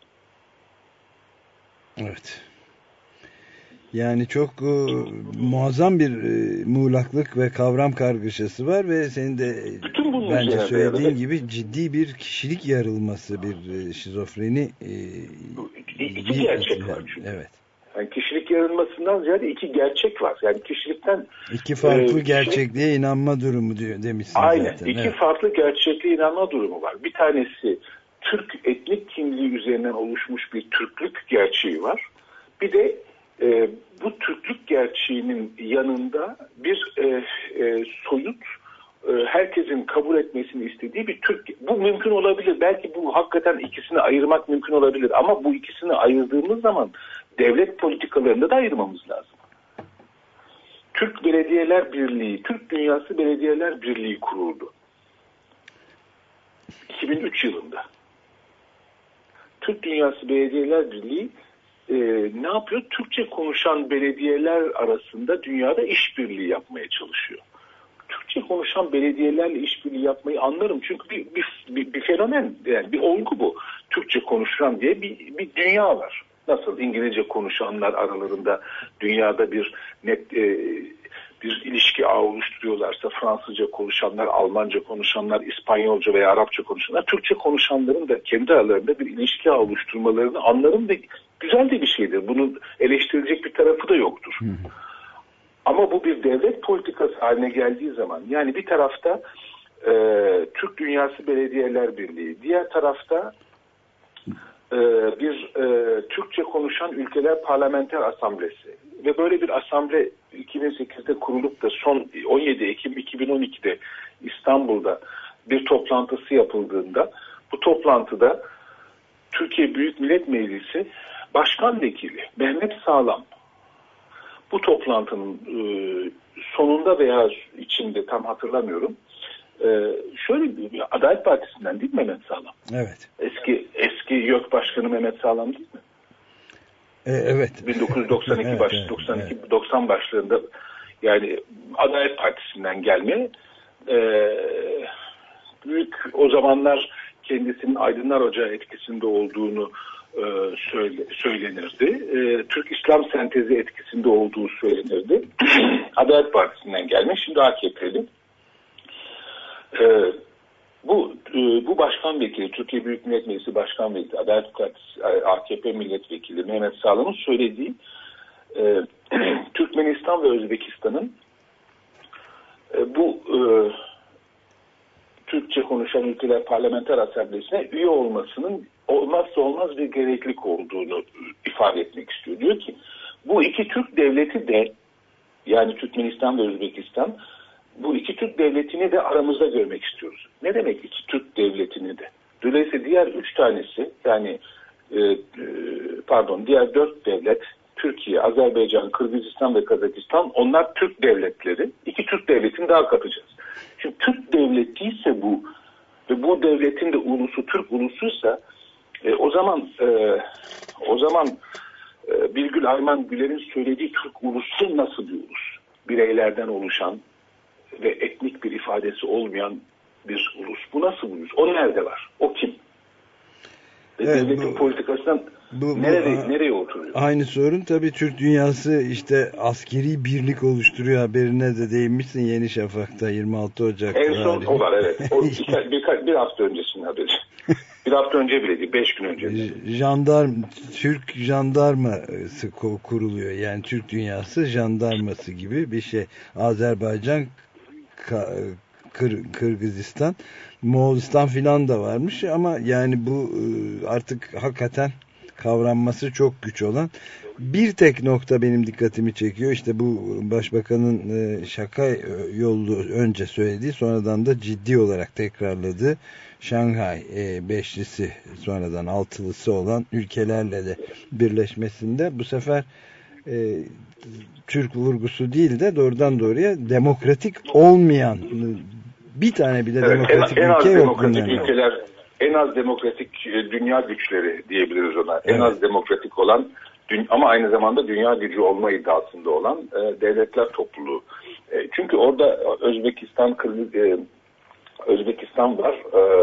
Evet. Yani çok muazzam bir muğlaklık ve kavram kargaşası var ve senin de bence söylediğin gibi ciddi bir kişilik yarılması, bir şizofreni. İki gerçek var çünkü. Evet. Yani kişilik yarılmasından ziyade iki gerçek var. Yani kişilikten iki farklı gerçekliğe inanma durumu demişsin aynen, zaten. İki evet. farklı gerçekliğe inanma durumu var. Bir tanesi Türk etnik kimliği üzerinden oluşmuş bir Türklük gerçeği var. Bir de bu Türklük gerçeğinin yanında bir soyut herkesin kabul etmesini istediği bir Türk. Bu mümkün olabilir. Belki bu hakikaten ikisini ayırmak mümkün olabilir. Ama bu ikisini ayırdığımız zaman devlet politikalarında da ayırmamız lazım. Türk Belediyeler Birliği, Türk Dünyası Belediyeler Birliği kuruldu. 2003 yılında. Türk Dünyası Belediyeler Birliği ne yapıyor? Türkçe konuşan belediyeler arasında dünyada işbirliği yapmaya çalışıyor. Türkçe konuşan belediyelerle işbirliği yapmayı anlarım. Çünkü bir fenomen, yani bir olgu bu. Türkçe konuşan diye bir dünya var. Nasıl İngilizce konuşanlar aralarında dünyada bir bir ilişki ağı oluşturuyorlarsa, Fransızca konuşanlar, Almanca konuşanlar, İspanyolca veya Arapça konuşanlar, Türkçe konuşanların da kendi aralarında bir ilişki ağı oluşturmalarını anlarım ve güzel de bir şeydir. Bunun eleştirilecek bir tarafı da yoktur. Ama bu bir devlet politikası haline geldiği zaman, yani bir tarafta Türk Dünyası Belediyeler Birliği, diğer tarafta bir Türkçe konuşan ülkeler parlamenter asamblesi ve böyle bir asamble 2008'de kurulup da son 17 Ekim 2012'de İstanbul'da bir toplantısı yapıldığında, bu toplantıda Türkiye Büyük Millet Meclisi Başkan Vekili Mehmet Sağlam bu toplantının sonunda veya içinde tam hatırlamıyorum, şöyle Adalet Partisi'nden değil mi Mehmet Sağlam? Evet. Eski YÖK Başkanı Mehmet Sağlam değil mi? Evet. 1992 evet. 90 başlarında, yani Adalet Partisi'nden gelme, büyük o zamanlar kendisinin Aydınlar Ocağı etkisinde olduğunu söylenirdi. Türk İslam sentezi etkisinde olduğu söylenirdi. Adalet Partisi'nden gelmiş, şimdi AKP'li. Bu başkan vekili, Türkiye Büyük Millet Meclisi Başkan Vekili, Adalet Partisi AKP Milletvekili Mehmet Sağlam'ın söylediği Türkmenistan ve Özbekistan'ın bu Türkçe konuşan ülkeler parlamenter asamblesine üye olmasının olmazsa olmaz bir gereklilik olduğunu ifade etmek istiyor. Diyor ki bu iki Türk devleti de, yani Türkmenistan ve Özbekistan, bu iki Türk devletini de aramızda görmek istiyoruz. Ne demek iki Türk devletini de? Dolayısıyla diğer üç tanesi, yani diğer dört devlet, Türkiye, Azerbaycan, Kırgızistan ve Kazakistan, onlar Türk devletleri. İki Türk devletini daha katacağız. Şimdi Türk devleti ise bu ve bu devletin de ulusu Türk ulusuysa o zaman O zaman Birgül Ayman Güler'in söylediği Türk ulusu nasıl bir ulus? Bireylerden oluşan ve etnik bir ifadesi olmayan bir ulus. Bu nasıl bir ulus? O nerede var? O kim? Evet, devletin politikasından nereye oturuyor? Aynı sorun tabii Türk dünyası işte askeri birlik oluşturuyor, haberine de değinmişsin Yeni Şafak'ta 26 Ocak. En son o var, evet. O bir hafta öncesinin haberi. Bir hafta önce bile değil, 5 gün önce. Türk jandarması kuruluyor. Yani Türk dünyası jandarması gibi bir şey. Azerbaycan, Kırgızistan, Moğolistan filan da varmış ama yani bu artık hakikaten kavranması çok güç olan bir tek nokta benim dikkatimi çekiyor. İşte bu başbakanın şaka yolu önce söylediği, sonradan da ciddi olarak tekrarladığı Şanghay beşlisi, sonradan altılısı olan ülkelerle de birleşmesinde bu sefer Türk vurgusu değil de doğrudan doğruya demokratik olmayan bir tane bile demokratik ülke yok. En az demokratik dünya güçleri diyebiliriz ona. Evet. En az demokratik olan ama aynı zamanda dünya gücü olma iddiasında olan devletler topluluğu. Çünkü orada Özbekistan var.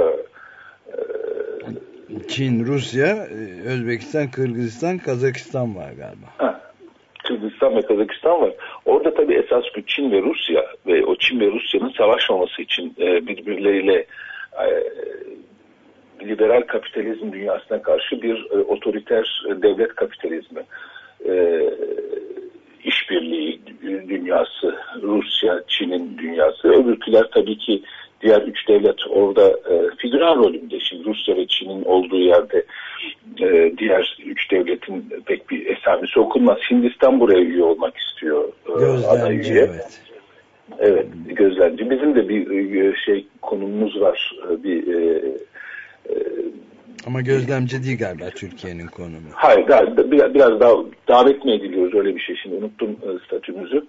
Çin, Rusya, Özbekistan, Kırgızistan, Kazakistan var galiba. Kırgızistan ve Kazakistan var. Orada tabii esas güç Çin ve Rusya ve o Çin ve Rusya'nın savaşmaması için birbirleriyle liberal kapitalizm dünyasına karşı bir otoriter devlet kapitalizmi işbirliği dünyası, Rusya, Çin'in dünyası. Öbürküler tabii ki diğer üç devlet orada figüran rolünde. Şimdi Rusya ve Çin'in olduğu yerde diğer üç devletin pek bir esamesi okunmaz. Hindistan buraya üye olmak istiyor. Gözlemci, evet. Evet, gözlemci. Bizim de bir konumumuz var. Ama gözlemci değil galiba Türkiye'nin konumu. Hayır, biraz daha davet mi ediliyoruz, öyle bir şey. Şimdi unuttum statümüzü.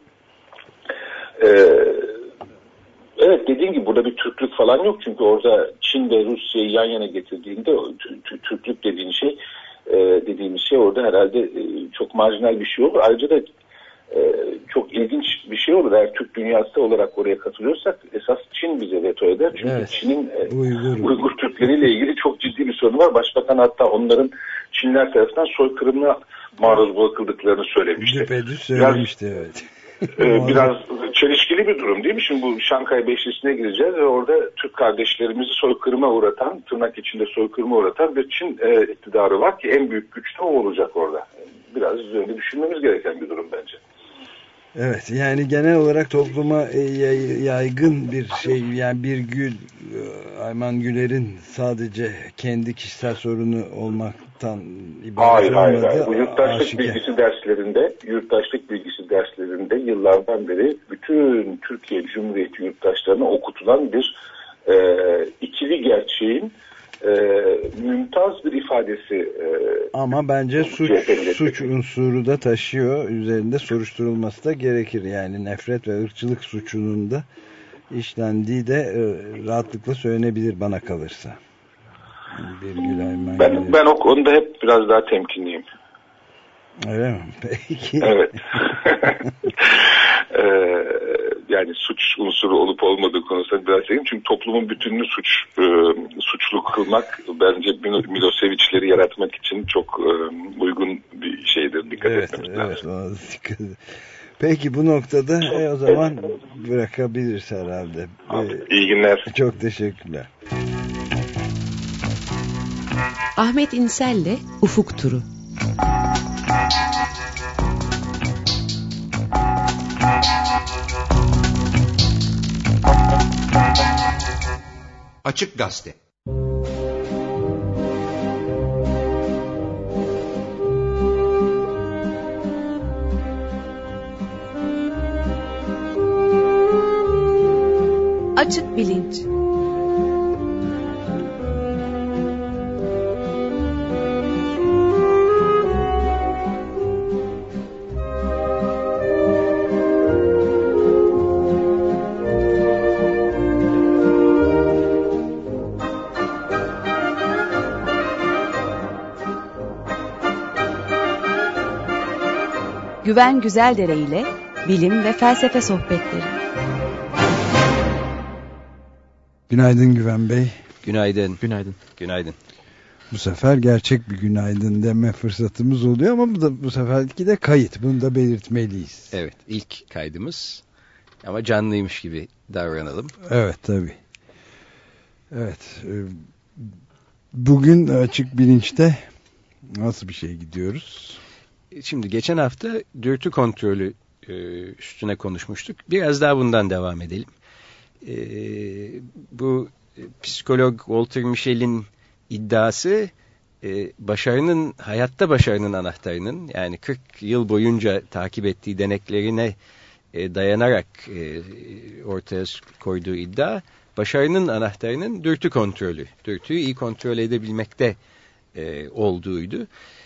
Evet, dediğim gibi burada bir Türklük falan yok. Çünkü orada Çin ve Rusya'yı yan yana getirdiğinde Türklük dediğimiz şey orada herhalde çok marjinal bir şey olur. Ayrıca da çok ilginç bir şey olur. Eğer Türk dünyası olarak oraya katılıyorsak esas Çin bize veto eder. Çünkü evet, Çin'in Uygur Türkleriyle ilgili çok ciddi bir sorunu var. Başbakan hatta onların Çinliler tarafından soykırımına maruz bırakıldıklarını söylemişti. Düpedüz söylemişti, evet. Biraz çelişkili bir durum değil mi? Şimdi bu Şanghay Beşlisi'ne gireceğiz ve orada Türk kardeşlerimizi soykırıma uğratan, tırnak içinde soykırıma uğratan bir Çin iktidarı var ki en büyük güç de o olacak orada. Biraz üzerinde düşünmemiz gereken bir durum bence. Evet, yani genel olarak topluma yaygın bir şey, yani Birgül Ayman Güler'in sadece kendi kişisel sorunu olmaktan ibaret olmadı. Hayır. Bu yurttaşlık bilgisi derslerinde yıllardan beri bütün Türkiye Cumhuriyeti yurttaşlarına okutulan bir ikili gerçeğin mümtaz bir ifadesi. Ama bence suç unsuru da taşıyor. Üzerinde soruşturulması da gerekir. Yani nefret ve ırkçılık suçunun da işlendiği de rahatlıkla söylenebilir bana kalırsa. Ben o konuda hep biraz daha temkinliyim. Öyle mi? Peki. Evet. Yani suç unsuru olup olmadığı konusunda biraz seveyim. Çünkü toplumun bütününü suçlu kılmak bence Milosevic'leri yaratmak için çok uygun bir şeydir. Dikkat etmemiz lazım. Evet. Peki bu noktada o zaman bırakabiliriz herhalde. İyi günler. Çok teşekkürler. Ahmet İnsel'le Ufuk Turu. Açık Gazete. Açık Bilinç. Güven Güzeldere ile bilim ve felsefe sohbetleri. Günaydın Güven Bey. Günaydın. Günaydın. Günaydın. Bu sefer gerçek bir günaydın deme fırsatımız oluyor ama bu seferki de kayıt. Bunu da belirtmeliyiz. Evet, ilk kaydımız ama canlıymış gibi davranalım. Evet, tabii. Evet. Bugün Açık Bilinç'te nasıl bir şey gidiyoruz? Şimdi geçen hafta dürtü kontrolü üstüne konuşmuştuk. Biraz daha bundan devam edelim. Bu psikolog Walter Mischel'in iddiası hayatta başarının anahtarının, yani 40 yıl boyunca takip ettiği deneklerine dayanarak ortaya koyduğu iddia, başarının anahtarının dürtü kontrolü, dürtüyü iyi kontrol edebilmekte olduğuydu.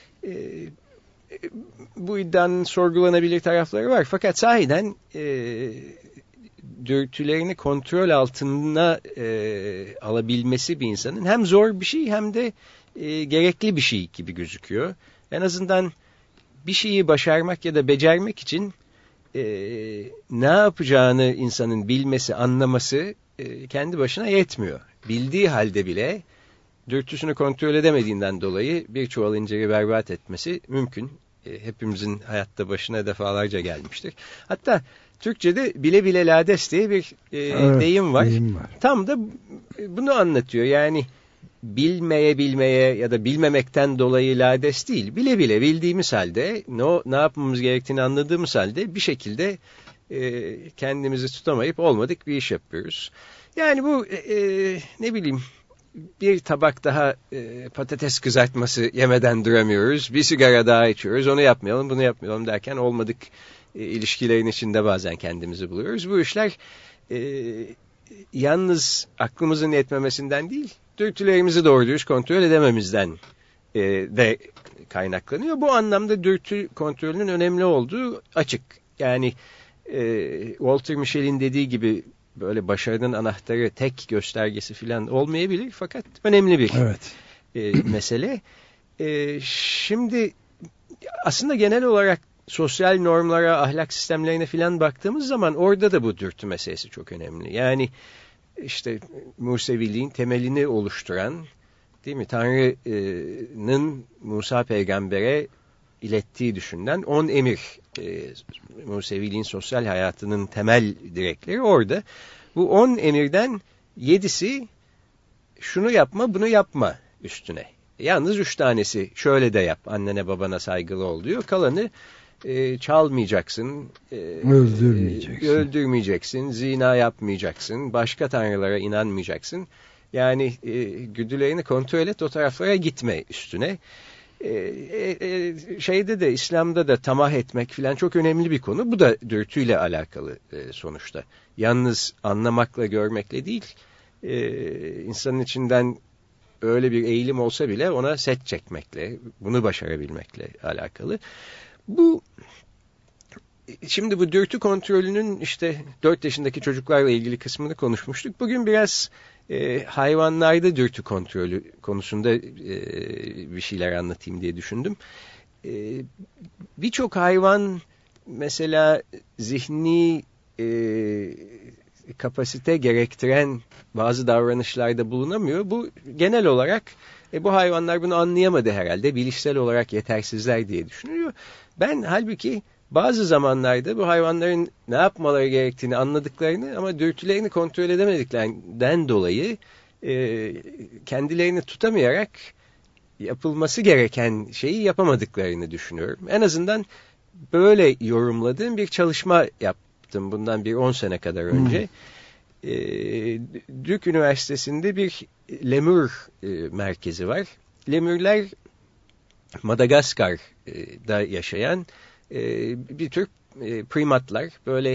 Bu iddianın sorgulanabilir tarafları var, fakat sahiden dürtülerini kontrol altına alabilmesi bir insanın hem zor bir şey hem de gerekli bir şey gibi gözüküyor. En azından bir şeyi başarmak ya da becermek için ne yapacağını insanın bilmesi, anlaması kendi başına yetmiyor. Bildiği halde bile dürtüsünü kontrol edemediğinden dolayı bir çuval inciri berbat etmesi mümkün. Hepimizin hayatta başına defalarca gelmiştir. Hatta Türkçe'de bile bile lades diye bir deyim var. Tam da bunu anlatıyor. Yani bilmeye ya da bilmemekten dolayı lades değil. Bile bile bildiğimiz halde, ne yapmamız gerektiğini anladığımız halde bir şekilde kendimizi tutamayıp olmadık bir iş yapıyoruz. Yani bu ne bileyim, bir tabak daha patates kızartması yemeden duramıyoruz. Bir sigara daha içiyoruz. Onu yapmayalım, bunu yapmayalım derken olmadık ilişkilerin içinde bazen kendimizi buluyoruz. Bu işler yalnız aklımızın yetmemesinden değil, dürtülerimizi doğru dürüst kontrol edememizden de kaynaklanıyor. Bu anlamda dürtü kontrolünün önemli olduğu açık. Yani Walter Mischel'in dediği gibi böyle başarının anahtarı, tek göstergesi falan olmayabilir, fakat önemli bir mesele. Şimdi aslında genel olarak sosyal normlara, ahlak sistemlerine falan baktığımız zaman orada da bu dürtü meselesi çok önemli. Yani işte Museviliğin temelini oluşturan, değil mi, Tanrı'nın Musa peygambere ilettiği düşünülen 10 emir, Museviliğin sosyal hayatının temel direkleri orada. Bu 10 emirden 7'si şunu yapma, bunu yapma üstüne. Yalnız 3 tanesi şöyle de yap, annene babana saygılı ol diyor. Kalanı çalmayacaksın, öldürmeyeceksin, zina yapmayacaksın, başka tanrılara inanmayacaksın. Yani güdülerini kontrol et, o taraflara gitme üstüne. Şeyde de, İslam'da da tamah etmek filan çok önemli bir konu. Bu da dürtüyle alakalı sonuçta. Yalnız anlamakla, görmekle değil, insanın içinden öyle bir eğilim olsa bile ona set çekmekle, bunu başarabilmekle alakalı. Şimdi bu dürtü kontrolünün işte 4 yaşındaki çocuklarla ilgili kısmını konuşmuştuk. Bugün biraz hayvanlarda dürtü kontrolü konusunda bir şeyler anlatayım diye düşündüm. Birçok hayvan mesela zihni kapasite gerektiren bazı davranışlarda bulunamıyor. Bu genel olarak bu hayvanlar bunu anlayamadı herhalde, bilişsel olarak yetersizler diye düşünülüyor. Ben halbuki bazı zamanlarda bu hayvanların ne yapmaları gerektiğini anladıklarını ama dürtülerini kontrol edemediklerinden dolayı kendilerini tutamayarak yapılması gereken şeyi yapamadıklarını düşünüyorum. En azından böyle yorumladığım bir çalışma yaptım bundan bir 10 sene kadar önce. Duke Üniversitesi'nde bir lemur merkezi var. Lemurler Madagaskar'da yaşayan bir tür primatlar. Böyle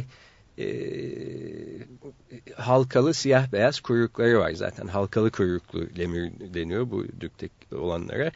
halkalı siyah beyaz kuyrukları var zaten. Halkalı kuyruklu lemur deniyor bu Duke'deki olanlara.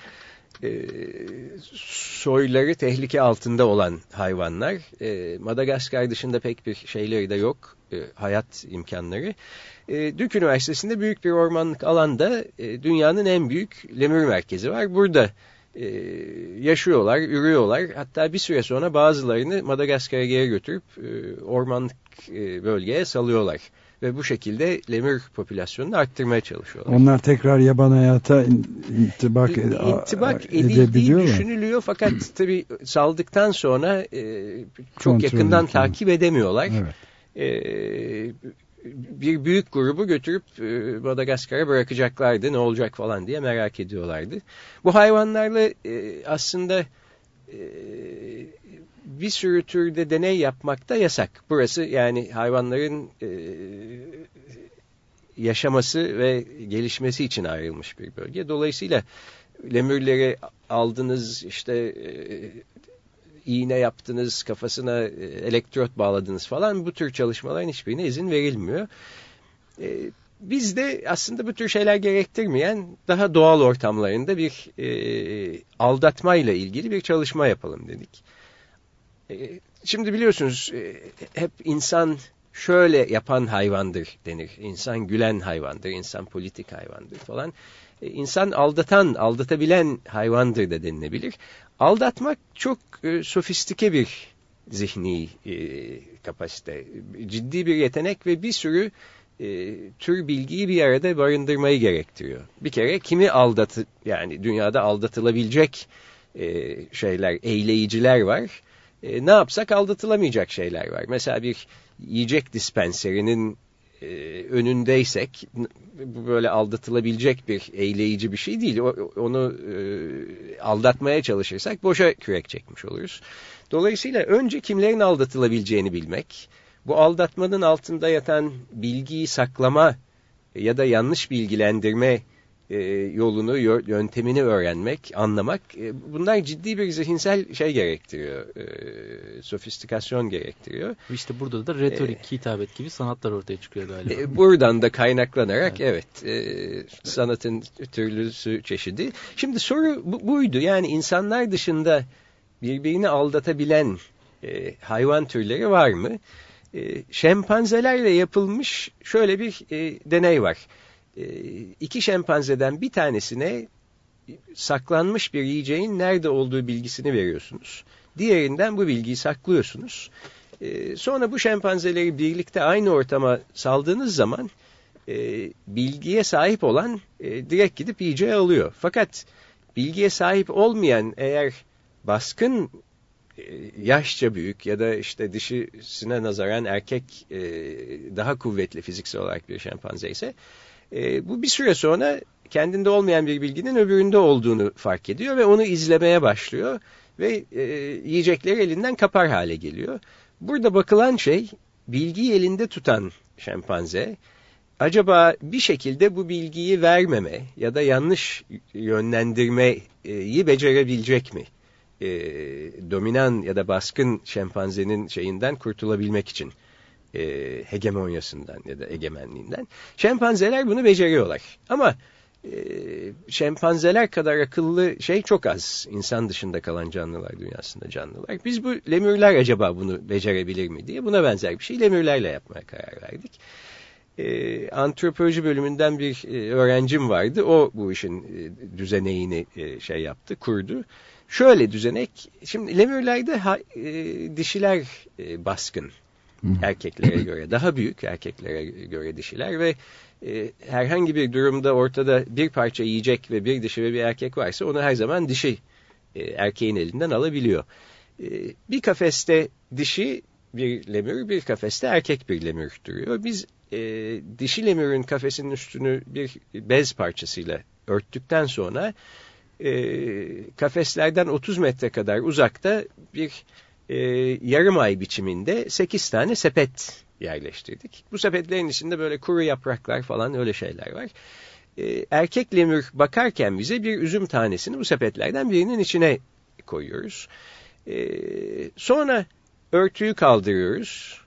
Soyları tehlike altında olan hayvanlar. Madagaskar dışında pek bir şeyleri de yok. Hayat imkanları. Duke Üniversitesi'nde büyük bir ormanlık alanda dünyanın en büyük lemur merkezi var. Burada yaşıyorlar, ürüyorlar. Hatta bir süre sonra bazılarını Madagaskar'a geri götürüp ormanlık bölgeye salıyorlar. Ve bu şekilde lemur popülasyonunu arttırmaya çalışıyorlar. Onlar tekrar yaban hayata intibak edildiği düşünülüyor. Fakat tabii saldıktan sonra çok yakından takip edemiyorlar. Evet. Bir büyük grubu götürüp Madagaskar'a bırakacaklardı. Ne olacak falan diye merak ediyorlardı. Bu hayvanlarla aslında bir sürü türde deney yapmak da yasak. Burası yani hayvanların yaşaması ve gelişmesi için ayrılmış bir bölge. Dolayısıyla lemürleri aldınız, işte iğne yaptınız, kafasına elektrot bağladınız falan, bu tür çalışmaların hiçbirine izin verilmiyor. Biz de aslında bu tür şeyler gerektirmeyen daha doğal ortamlarında bir aldatmayla ilgili bir çalışma yapalım dedik. Şimdi biliyorsunuz hep insan şöyle yapan hayvandır denir. İnsan gülen hayvandır, insan politik hayvandır falan. İnsan aldatabilen hayvandır da denilebilir. Aldatmak çok sofistike bir zihni kapasite, ciddi bir yetenek ve bir sürü tür bilgiyi bir arada barındırmayı gerektiriyor. Bir kere kimi yani dünyada aldatılabilecek şeyler, eyleyiciler var. Ne yapsak aldatılamayacak şeyler var. Mesela bir yiyecek dispenserinin önündeysek, bu böyle aldatılabilecek bir eyleyici bir şey değil. Onu aldatmaya çalışırsak boşa kürek çekmiş oluruz. Dolayısıyla önce kimlerin aldatılabileceğini bilmek, bu aldatmanın altında yatan bilgiyi saklama ya da yanlış bilgilendirme yolunu, yöntemini öğrenmek, anlamak, bunlar ciddi bir zihinsel şey gerektiriyor, sofistikasyon gerektiriyor. İşte burada da retorik, hitabet gibi sanatlar ortaya çıkıyor galiba. Buradan da kaynaklanarak sanatın türlüsü çeşidi. Şimdi soru buydu, yani insanlar dışında birbirini aldatabilen hayvan türleri var mı? Şempanzelerle yapılmış şöyle bir deney var. 2 şempanzeden bir tanesine saklanmış bir yiyeceğin nerede olduğu bilgisini veriyorsunuz. Diğerinden bu bilgiyi saklıyorsunuz. Sonra bu şempanzeleri birlikte aynı ortama saldığınız zaman bilgiye sahip olan direkt gidip yiyeceği alıyor. Fakat bilgiye sahip olmayan, eğer baskın, yaşça büyük ya da işte dişisine nazaran erkek daha kuvvetli fiziksel olarak bir şempanze ise bu bir süre sonra kendinde olmayan bir bilginin öbüründe olduğunu fark ediyor ve onu izlemeye başlıyor ve yiyecekleri elinden kapar hale geliyor. Burada bakılan şey, bilgiyi elinde tutan şempanze acaba bir şekilde bu bilgiyi vermeme ya da yanlış yönlendirmeyi becerebilecek mi? Dominan ya da baskın şempanzenin şeyinden kurtulabilmek için, hegemonyasından ya da egemenliğinden. Şempanzeler bunu beceriyorlar. Ama şempanzeler kadar akıllı şey çok az. İnsan dışında kalan canlılar dünyasında canlılar. Biz bu lemürler acaba bunu becerebilir mi diye buna benzer bir şey lemürlerle yapmaya karar verdik. Antropoloji bölümünden bir öğrencim vardı. O bu işin düzeneğini yaptı, kurdu. Şöyle düzenek, şimdi lemürlerde dişiler baskın erkeklere göre, daha büyük erkeklere göre dişiler ve herhangi bir durumda ortada bir parça yiyecek ve bir dişi ve bir erkek varsa onu her zaman dişi erkeğin elinden alabiliyor. Bir kafeste dişi bir lemür, bir kafeste erkek bir lemür duruyor. Biz dişi lemürün kafesinin üstünü bir bez parçasıyla örttükten sonra kafeslerden 30 metre kadar uzakta bir yarım ay biçiminde 8 tane sepet yerleştirdik. Bu sepetlerin içinde böyle kuru yapraklar falan, öyle şeyler var. Erkek lemür bakarken bize bir üzüm tanesini bu sepetlerden birinin içine koyuyoruz. Sonra örtüyü kaldırıyoruz.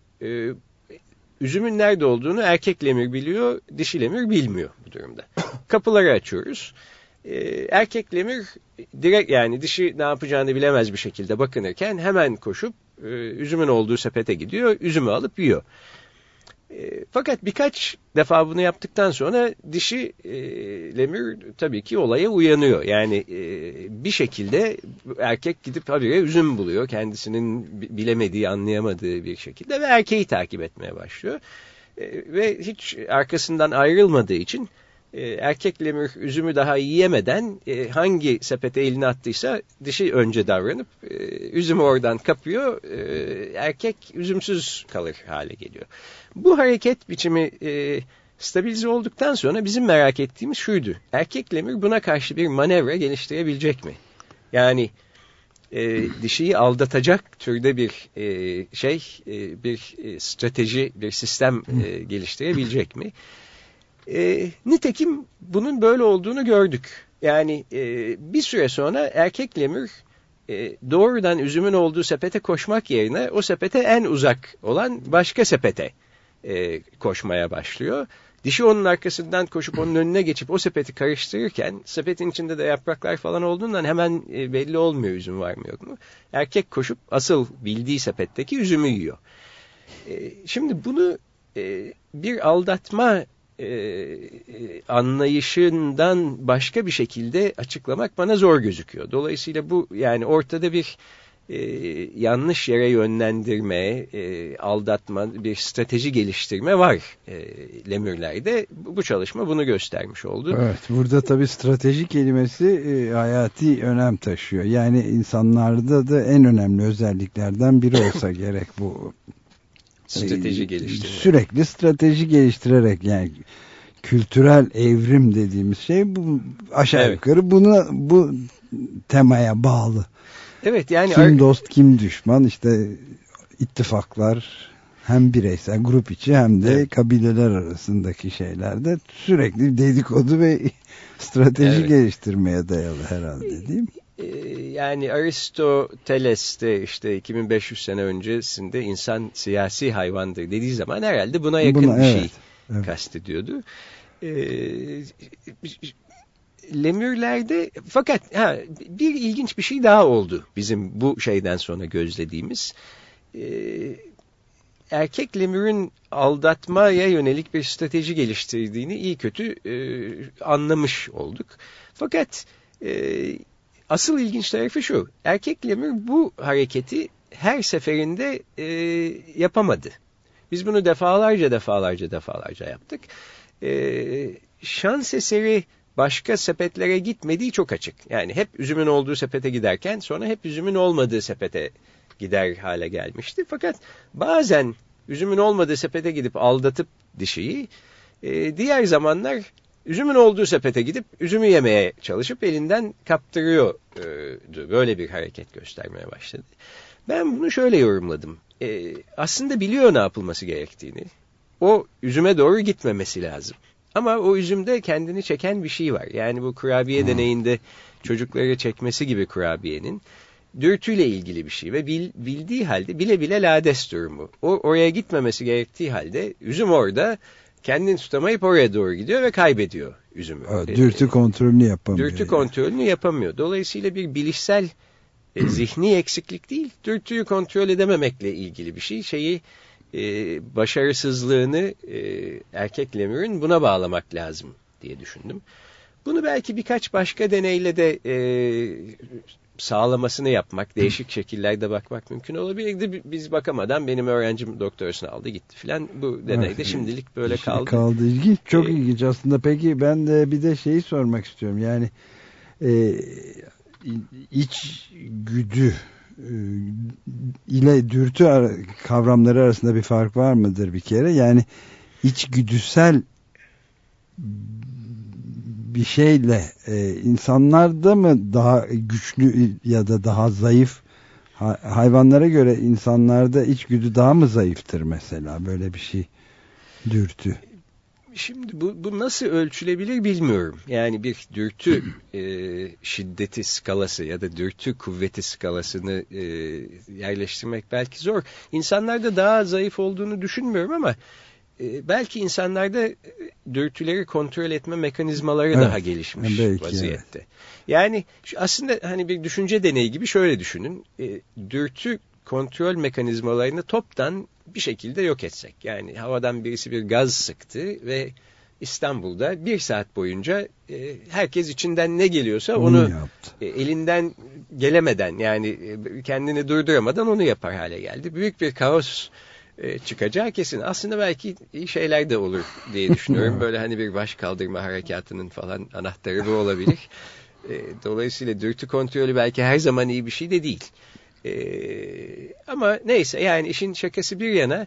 Üzümün nerede olduğunu erkek lemür biliyor, dişi lemür bilmiyor bu durumda. Kapıları açıyoruz. Erkek lemür direkt, yani dişi ne yapacağını bilemez bir şekilde bakınırken hemen koşup üzümün olduğu sepete gidiyor, üzümü alıp yiyor. Fakat birkaç defa bunu yaptıktan sonra dişi lemür tabii ki olaya uyanıyor. Yani bir şekilde erkek gidip habire üzüm buluyor. Kendisinin bilemediği, anlayamadığı bir şekilde ve erkeği takip etmeye başlıyor. Ve hiç arkasından ayrılmadığı için erkek lemür üzümü daha yiyemeden hangi sepete elini attıysa dişi önce davranıp üzümü oradan kapıyor. Erkek üzümsüz kalır hale geliyor. Bu hareket biçimi stabilize olduktan sonra bizim merak ettiğimiz şuydu. Erkek lemür buna karşı bir manevra geliştirebilecek mi? Yani dişiyi aldatacak türde bir bir strateji, bir sistem geliştirebilecek mi? Nitekim bunun böyle olduğunu gördük. Yani bir süre sonra erkek lemür doğrudan üzümün olduğu sepete koşmak yerine o sepete en uzak olan başka sepete koşmaya başlıyor. Dişi onun arkasından koşup onun önüne geçip o sepeti karıştırırken sepetin içinde de yapraklar falan olduğundan hemen belli olmuyor üzüm var mı yok mu. Erkek koşup asıl bildiği sepetteki üzümü yiyor. Şimdi bunu bir aldatma anlayışından başka bir şekilde açıklamak bana zor gözüküyor. Dolayısıyla bu yani ortada bir yanlış yere yönlendirme, aldatma, bir strateji geliştirme var lemürlerde. Bu çalışma bunu göstermiş oldu. Evet, burada tabii strateji kelimesi hayati önem taşıyor. Yani insanlarda da en önemli özelliklerden biri olsa gerek bu. Strateji geliştirme. Sürekli strateji geliştirerek yani kültürel evrim dediğimiz şey bu aşağı yukarı bu temaya bağlı. Evet yani kim dost kim düşman işte ittifaklar hem bireysel grup içi hem de kabileler arasındaki şeylerde sürekli dedikodu ve strateji geliştirmeye dayalı herhalde değil mi? Yani Aristoteles'te işte 2500 sene öncesinde insan siyasi hayvandır dediği zaman herhalde buna yakın bir şey kastediyordu. Lemürlerde fakat bir ilginç bir şey daha oldu bizim bu şeyden sonra gözlediğimiz. Erkek lemürün aldatmaya yönelik bir strateji geliştirdiğini iyi kötü anlamış olduk. Fakat asıl ilginç tarafı şu. Erkek lemür bu hareketi her seferinde yapamadı. Biz bunu defalarca yaptık. Şans eseri başka sepetlere gitmediği çok açık. Yani hep üzümün olduğu sepete giderken sonra hep üzümün olmadığı sepete gider hale gelmişti. Fakat bazen üzümün olmadığı sepete gidip aldatıp dişiyi, diğer zamanlar üzümün olduğu sepete gidip üzümü yemeye çalışıp elinden kaptırıyordu. Böyle bir hareket göstermeye başladı. Ben bunu şöyle yorumladım. Aslında biliyor ne yapılması gerektiğini. O üzüme doğru gitmemesi lazım. Ama o üzümde kendini çeken bir şey var. Yani bu kurabiye deneyinde çocukları çekmesi gibi kurabiyenin dürtüyle ilgili bir şey. Ve bildiği halde bile bile lades durumu. O oraya gitmemesi gerektiği halde üzüm orada kendini tutamayıp oraya doğru gidiyor ve kaybediyor üzümü. Dürtü kontrolünü yapamıyor. Dürtü kontrolünü yapamıyor. Dolayısıyla bir bilişsel zihni eksiklik değil, dürtüyü kontrol edememekle ilgili bir şey. Başarısızlığını erkek lemürün buna bağlamak lazım diye düşündüm. Bunu belki birkaç başka deneyle de sağlamasını yapmak, değişik şekillerde bakmak mümkün olabilirdi. Biz bakamadan benim öğrencim doktorasını aldı gitti filan. Bu deneyde şimdilik böyle kaldı. İlginç, çok ilginç aslında. Peki ben de bir de şeyi sormak istiyorum. Yani içgüdü ile dürtü kavramları arasında bir fark var mıdır bir kere? Yani içgüdüsel bir şeyle insanlarda mı daha güçlü ya da daha zayıf, hayvanlara göre insanlarda içgüdü daha mı zayıftır mesela, böyle bir şey, dürtü? Şimdi bu nasıl ölçülebilir bilmiyorum. Yani bir dürtü şiddeti skalası ya da dürtü kuvveti skalasını yerleştirmek belki zor. İnsanlarda daha zayıf olduğunu düşünmüyorum ama belki insanlarda dürtüleri kontrol etme mekanizmaları daha gelişmiş vaziyette. Evet. Yani aslında hani bir düşünce deneyi gibi şöyle düşünün. Dürtü kontrol mekanizmalarını toptan bir şekilde yok etsek. Yani havadan birisi bir gaz sıktı ve İstanbul'da 1 saat boyunca herkes içinden ne geliyorsa onu elinden gelemeden, yani kendini durduramadan onu yapar hale geldi. Büyük bir kaos çıkacağı kesin. Aslında belki iyi şeyler de olur diye düşünüyorum. Böyle hani bir baş kaldırma harekatının falan anahtarı bu olabilir. Dolayısıyla dürtü kontrolü belki her zaman iyi bir şey de değil. Ama neyse, yani işin şakası bir yana,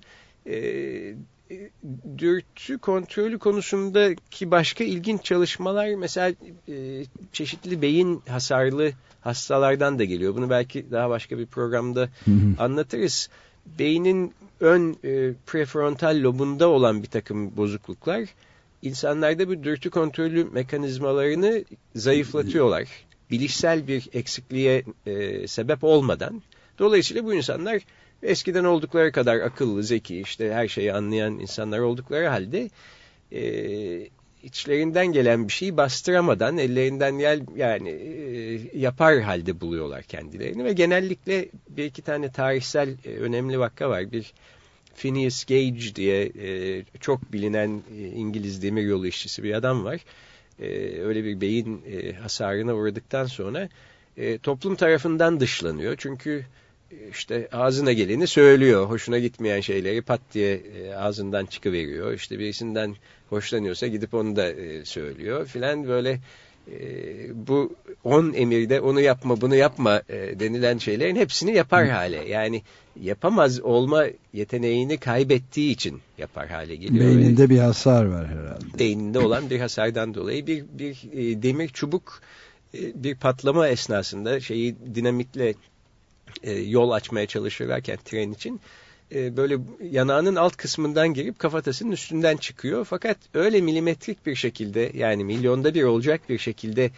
dürtü kontrolü konusundaki başka ilginç çalışmalar mesela çeşitli beyin hasarlı hastalardan da geliyor. Bunu belki daha başka bir programda anlatırız. Beynin ön prefrontal lobunda olan bir takım bozukluklar insanlarda bu dürtü kontrolü mekanizmalarını zayıflatıyorlar. Bilişsel bir eksikliğe sebep olmadan. Dolayısıyla bu insanlar eskiden oldukları kadar akıllı, zeki, işte her şeyi anlayan insanlar oldukları halde içlerinden gelen bir şeyi bastıramadan ellerinden yapar halde buluyorlar kendilerini ve genellikle bir iki tane tarihsel önemli vaka var. Bir Phineas Gage diye çok bilinen İngiliz demiryolu işçisi bir adam var. Öyle bir beyin hasarına uğradıktan sonra toplum tarafından dışlanıyor. Çünkü işte ağzına geleni söylüyor. Hoşuna gitmeyen şeyleri pat diye ağzından çıkıveriyor. İşte birisinden hoşlanıyorsa gidip onu da söylüyor filan, böyle bu 10 emirde onu yapma bunu yapma denilen şeylerin hepsini yapar hale. Yani yapamaz olma yeteneğini kaybettiği için yapar hale geliyor. Beyninde bir hasar var herhalde. Beyninde olan bir hasardan dolayı bir demir çubuk bir patlama esnasında dinamitle yol açmaya çalışırlarken tren için böyle yanağının alt kısmından girip kafatasının üstünden çıkıyor. Fakat öyle milimetrik bir şekilde, yani milyonda bir olacak bir şekilde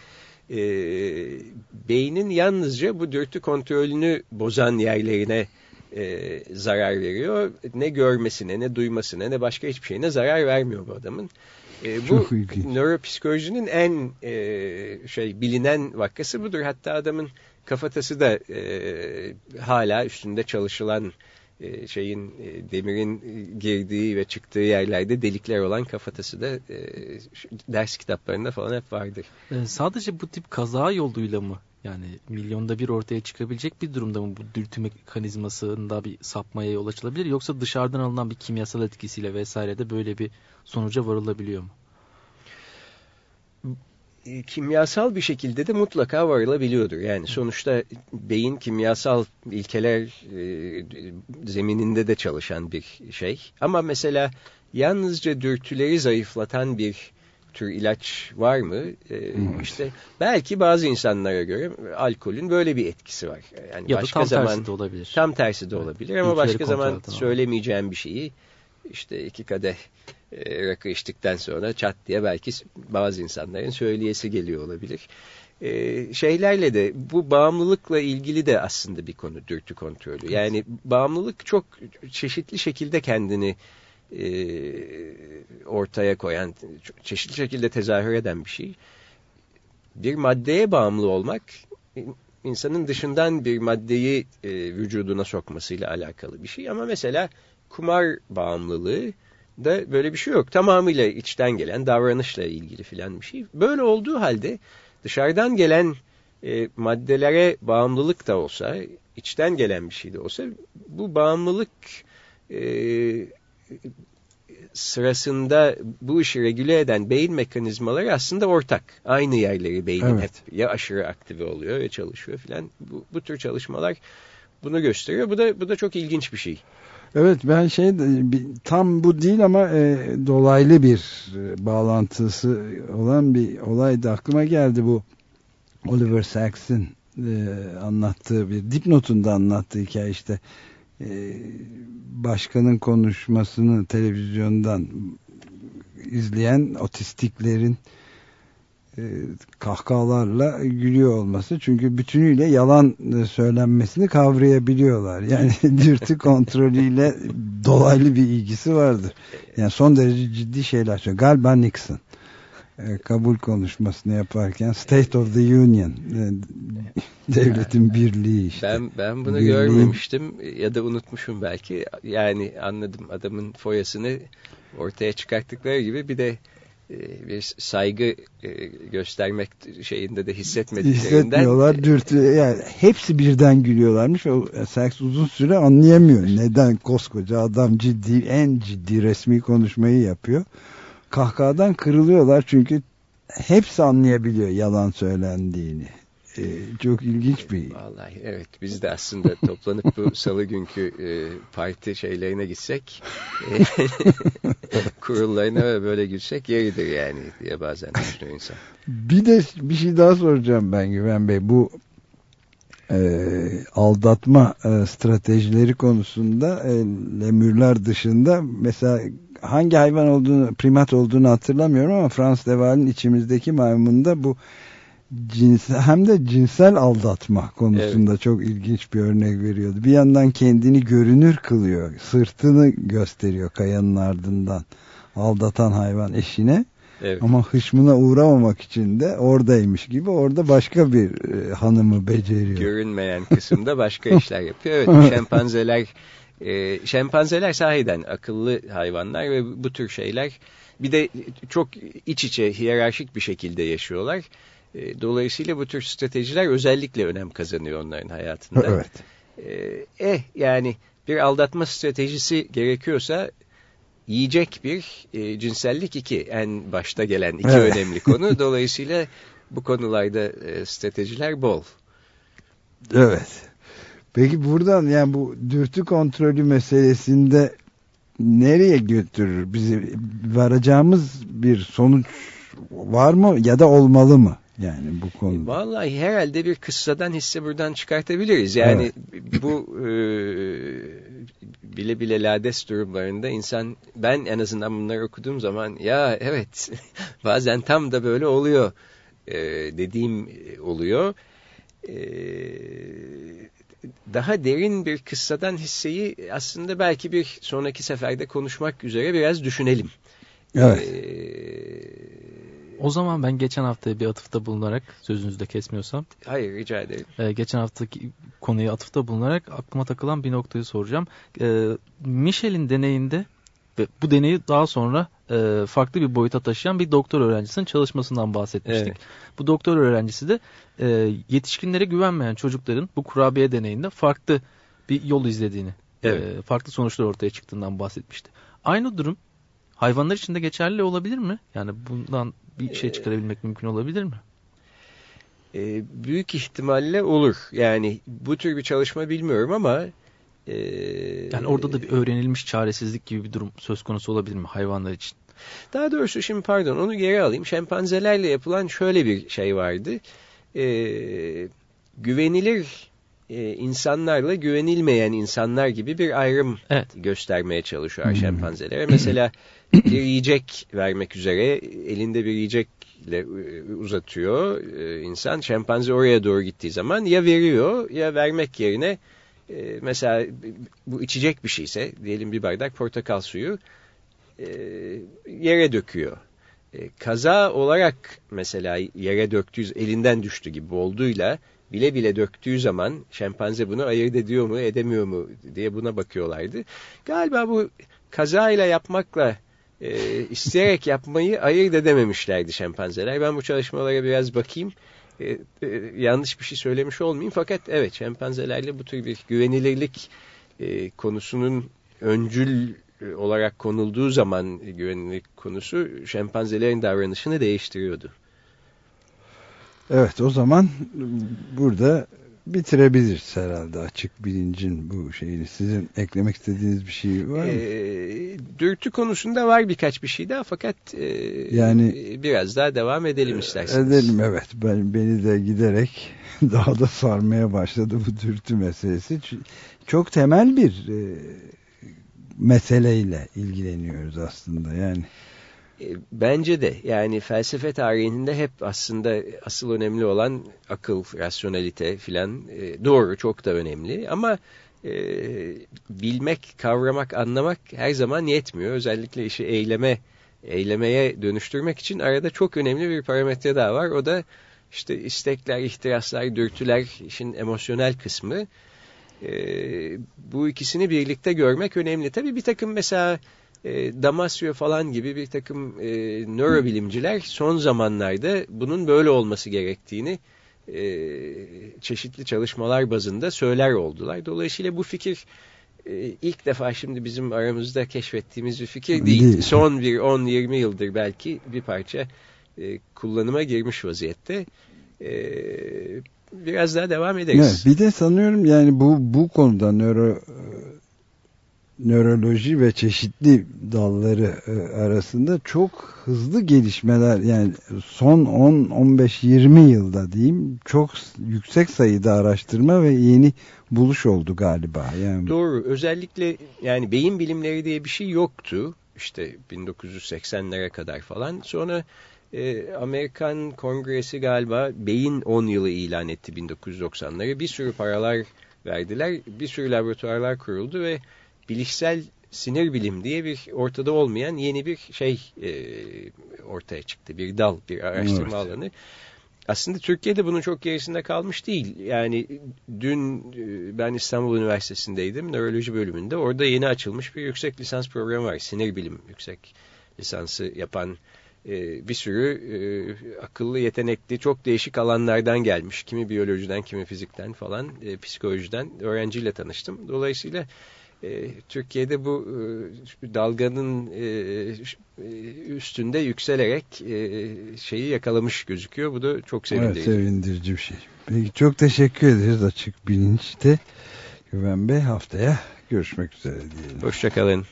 beynin yalnızca bu dürtü kontrolünü bozan yerlerine zarar veriyor. Ne görmesine, ne duymasına, ne başka hiçbir şeyine zarar vermiyor bu adamın. Bu nöropsikolojinin en bilinen vakası budur. Hatta adamın kafatası da hala üstünde çalışılan demirin girdiği ve çıktığı yerlerde delikler olan kafatası da ders kitaplarında falan hep vardır. Sadece bu tip kaza yoluyla mı, yani milyonda bir ortaya çıkabilecek bir durumda mı bu dürtü mekanizmasında bir sapmaya yol açılabilir, yoksa dışarıdan alınan bir kimyasal etkisiyle vesaire de böyle bir sonuca varılabiliyor mu? Kimyasal bir şekilde de mutlaka varılabiliyordur. Yani sonuçta beyin kimyasal ilkeler zemininde de çalışan bir şey. Ama mesela yalnızca dürtüleri zayıflatan bir tür ilaç var mı? İşte belki bazı insanlara göre alkolün böyle bir etkisi var. Yani ya başka da tam zaman tersi de olabilir. Tam tersi de olabilir ama başka zaman söylemeyeceğim bir şeyi işte 2 kadeh rakı içtikten sonra çat diye belki bazı insanların söyleyesi geliyor olabilir. Şeylerle de, bu bağımlılıkla ilgili de aslında bir konu dürtü kontrolü. Yani bağımlılık çok çeşitli şekilde kendini ortaya koyan, çeşitli şekilde tezahür eden bir şey. Bir maddeye bağımlı olmak, insanın dışından bir maddeyi vücuduna sokmasıyla alakalı bir şey. Ama mesela kumar bağımlılığı da böyle bir şey yok. Tamamıyla içten gelen davranışla ilgili filan bir şey. Böyle olduğu halde dışarıdan gelen maddelere bağımlılık da olsa, içten gelen bir şey de olsa, bu bağımlılık sırasında bu işi regüle eden beyin mekanizmaları aslında ortak. Aynı yerleri beynin hep ya aşırı aktive oluyor ve çalışıyor filan. Bu tür çalışmalar bunu gösteriyor. Bu da çok ilginç bir şey. Evet, ben tam bu değil ama dolaylı bir bağlantısı olan bir olay da aklıma geldi. Bu Oliver Sacks'in anlattığı, bir dipnotunda anlattığı hikaye, işte başkanın konuşmasını televizyondan izleyen otistiklerin kahkahalarla gülüyor olması. Çünkü bütünüyle yalan söylenmesini kavrayabiliyorlar. Yani dürtü kontrolüyle dolaylı bir ilgisi vardır. Yani son derece ciddi şeyler söylüyor. Galiba Nixon. kabul konuşmasını yaparken State of the Union, devletin birliği işte. Ben bunu görmemiştim ya da unutmuşum belki. Yani anladım, adamın foyasını ortaya çıkarttıkları gibi bir de bir saygı göstermek şeyinde de hissetmiyorlar. Dürtü, yani hepsi birden gülüyorlarmış ve Sachs uzun süre anlayamıyor neden koskoca adam en ciddi resmi konuşmayı yapıyor. Kahkahadan kırılıyorlar çünkü hepsi anlayabiliyor yalan söylendiğini. Çok ilginç bir... Vallahi evet, biz de aslında toplanıp bu salı günkü parti şeylerine gitsek kurullarına ve böyle gülsek yeridir yani diye bazen düşünüyor insan. Bir de bir şey daha soracağım ben Güven Bey. Bu aldatma stratejileri konusunda lemürler dışında mesela hangi hayvan olduğunu, primat olduğunu hatırlamıyorum ama Frans de Waal'in içimizdeki maymununda bu hem de cinsel aldatma konusunda çok ilginç bir örnek veriyordu. Bir yandan kendini görünür kılıyor, sırtını gösteriyor kayanın ardından aldatan hayvan eşine. Evet. Ama hışmına uğramamak için de oradaymış gibi orada başka bir hanımı beceriyor. Görünmeyen kısımda başka işler yapıyor. Evet, şempanzeler sahiden akıllı hayvanlar ve bu tür şeyler bir de çok iç içe hiyerarşik bir şekilde yaşıyorlar. Dolayısıyla bu tür stratejiler özellikle önem kazanıyor onların hayatında. Evet. Yani bir aldatma stratejisi gerekiyorsa yiyecek bir, cinsellik iki, en başta gelen iki önemli konu. Dolayısıyla bu konularda stratejiler bol. Evet. Peki buradan yani bu dürtü kontrolü meselesinde nereye götürür? Bizi varacağımız bir sonuç var mı ya da olmalı mı? Yani bu konuda. Vallahi herhalde bir kıssadan hisse buradan çıkartabiliriz. Yani bu bile bile lades durumlarında insan, ben en azından bunları okuduğum zaman ya evet bazen tam da böyle oluyor dediğim oluyor. Daha derin bir kıssadan hisseyi aslında belki bir sonraki seferde konuşmak üzere biraz düşünelim. Evet. O zaman ben geçen hafta bir atıfta bulunarak, sözünüzü de kesmiyorsam. Hayır, rica ederim. Geçen haftaki konuya atıfta bulunarak aklıma takılan bir noktayı soracağım. Michel'in deneyinde ve bu deneyi daha sonra farklı bir boyuta taşıyan bir doktor öğrencisinin çalışmasından bahsetmiştik. Evet. Bu doktor öğrencisi de yetişkinlere güvenmeyen çocukların bu kurabiye deneyinde farklı bir yol izlediğini, farklı sonuçlar ortaya çıktığından bahsetmişti. Aynı durum hayvanlar için de geçerli olabilir mi? Yani bundan bir şey çıkarabilmek mümkün olabilir mi? Büyük ihtimalle olur. Yani bu tür bir çalışma bilmiyorum ama yani orada da bir öğrenilmiş çaresizlik gibi bir durum söz konusu olabilir mi hayvanlar için? Daha doğrusu şimdi pardon, onu geri alayım. Şempanzelerle yapılan şöyle bir şey vardı. Güvenilir insanlarla güvenilmeyen insanlar gibi bir ayrım göstermeye çalışıyor şempanzelere. Mesela bir yiyecek vermek üzere elinde bir yiyecekle uzatıyor insan. Şempanze oraya doğru gittiği zaman ya veriyor ya vermek yerine mesela bu içecek bir şeyse, diyelim bir bardak portakal suyu, yere döküyor. Kaza olarak mesela yere döktüğü, elinden düştü gibi olduğuyla bile bile döktüğü zaman şempanze bunu ayırt ediyor mu edemiyor mu diye buna bakıyorlardı. Galiba bu kazayla yapmakla isteyerek yapmayı ayırt edememişlerdi şempanzeler. Ben bu çalışmalara biraz bakayım. Yanlış bir şey söylemiş olmayayım. Fakat evet, şempanzelerle bu tür bir güvenilirlik konusunun öncül olarak konulduğu zaman güvenilirlik konusu şempanzelerin davranışını değiştiriyordu. Evet, o zaman burada bitirebiliriz herhalde açık bilincin bu şeyini. Sizin eklemek istediğiniz bir şey var mı? Dürtü konusunda var birkaç bir şey daha, fakat yani biraz daha devam edelim isterseniz. Edelim, evet. Beni de giderek daha da sarmaya başladı bu dürtü meselesi. Çok temel bir meseleyle ilgileniyoruz aslında yani. Bence de yani felsefe tarihinde hep aslında asıl önemli olan akıl, rasyonalite filan, doğru, çok da önemli ama bilmek, kavramak, anlamak her zaman yetmiyor. Özellikle işi eyleme eylemeye dönüştürmek için arada çok önemli bir parametre daha var. O da işte istekler, ihtiraslar, dürtüler, işin emosyonel kısmı. Bu ikisini birlikte görmek önemli. Tabii bir takım mesela Damasio falan gibi bir takım nörobilimciler son zamanlarda bunun böyle olması gerektiğini çeşitli çalışmalar bazında söyler oldular. Dolayısıyla bu fikir ilk defa şimdi bizim aramızda keşfettiğimiz bir fikir değil. Son bir 10-20 yıldır belki bir parça kullanıma girmiş vaziyette. Biraz daha devam ederiz. Evet, bir de sanıyorum yani bu konuda nöroloji ve çeşitli dalları arasında çok hızlı gelişmeler, yani son 10-15-20 yılda diyeyim, çok yüksek sayıda araştırma ve yeni buluş oldu galiba. Yani. Doğru. Özellikle yani beyin bilimleri diye bir şey yoktu. İşte 1980'lere kadar falan. Sonra Amerikan Kongresi galiba beyin 10 yılı ilan etti 1990'ları. Bir sürü paralar verdiler. Bir sürü laboratuvarlar kuruldu ve bilişsel sinir bilim diye bir ortada olmayan yeni bir şey ortaya çıktı. Bir dal, bir araştırma alanı. Aslında Türkiye'de bunun çok gerisinde kalmış değil. Yani dün ben İstanbul Üniversitesi'ndeydim, nöroloji bölümünde. Orada yeni açılmış bir yüksek lisans programı var. Sinir bilim yüksek lisansı yapan bir sürü akıllı, yetenekli, çok değişik alanlardan gelmiş. Kimi biyolojiden, kimi fizikten falan, psikolojiden öğrenciyle tanıştım. Dolayısıyla Türkiye'de bu dalganın üstünde yükselerek şeyi yakalamış gözüküyor. Bu da çok sevindirici. Evet, sevindirici bir şey. Peki, çok teşekkür ederiz Açık Bilinç'te. Güven Bey, haftaya görüşmek üzere diyelim. Hoşçakalın.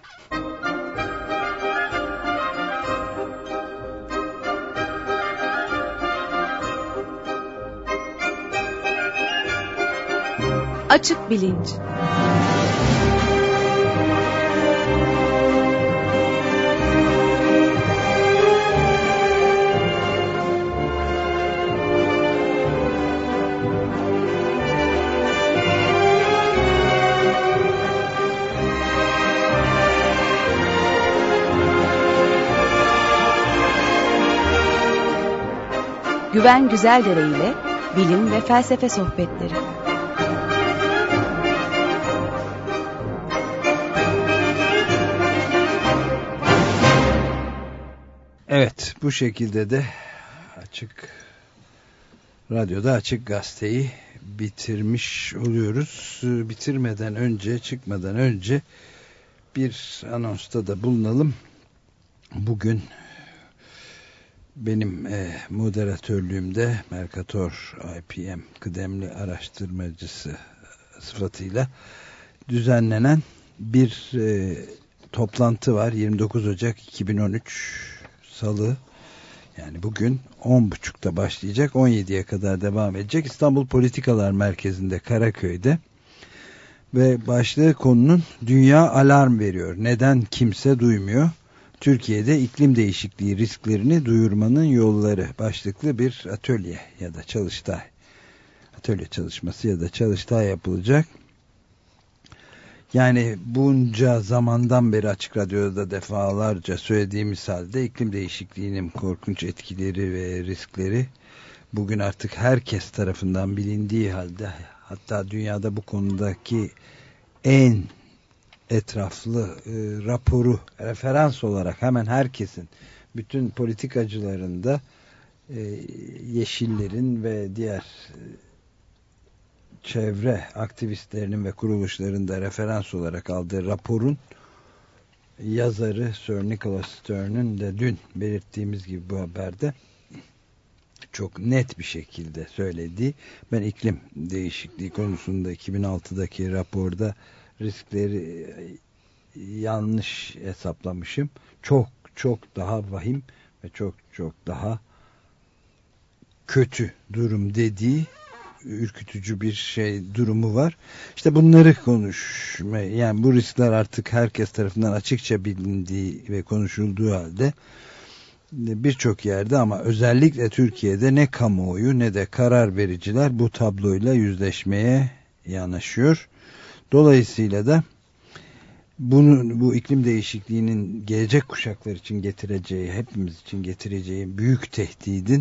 Açık Bilinç. Güven Güzeldere ile bilim ve felsefe sohbetleri. Evet, bu şekilde de Açık Radyo'da Açık Gazete'yi bitirmiş oluyoruz. Bitirmeden önce, çıkmadan önce bir anonsta da bulunalım. Bugün benim moderatörlüğümde Mercator IPM kıdemli araştırmacısı sıfatıyla düzenlenen bir toplantı var. 29 Ocak 2013 Salı, yani bugün 10.30'da başlayacak, 17'ye kadar devam edecek. İstanbul Politikalar Merkezi'nde, Karaköy'de, ve başlığı konunun "Dünya alarm veriyor. Neden kimse duymuyor? Türkiye'de iklim değişikliği risklerini duyurmanın yolları" başlıklı bir atölye ya da çalıştay, atölye çalışması ya da çalıştay yapılacak. Yani bunca zamandan beri Açık Radyo'da defalarca söylediğimiz halde iklim değişikliğinin korkunç etkileri ve riskleri bugün artık herkes tarafından bilindiği halde, hatta dünyada bu konudaki en etraflı raporu referans olarak hemen herkesin, bütün politikacıların da, yeşillerin ve diğer çevre aktivistlerinin ve kuruluşların da referans olarak aldığı raporun yazarı Sir Nicholas Stern'ın de dün belirttiğimiz gibi bu haberde çok net bir şekilde söylediği, ben iklim değişikliği konusunda 2006'daki raporda riskleri yanlış hesaplamışım. Çok çok daha vahim ve çok çok daha kötü durum dediği ürkütücü bir durumu var. İşte bunları yani bu riskler artık herkes tarafından açıkça bilindiği ve konuşulduğu halde birçok yerde, ama özellikle Türkiye'de ne kamuoyu ne de karar vericiler bu tabloyla yüzleşmeye yanaşıyor. Dolayısıyla da bu iklim değişikliğinin gelecek kuşaklar için getireceği, hepimiz için getireceği büyük tehdidin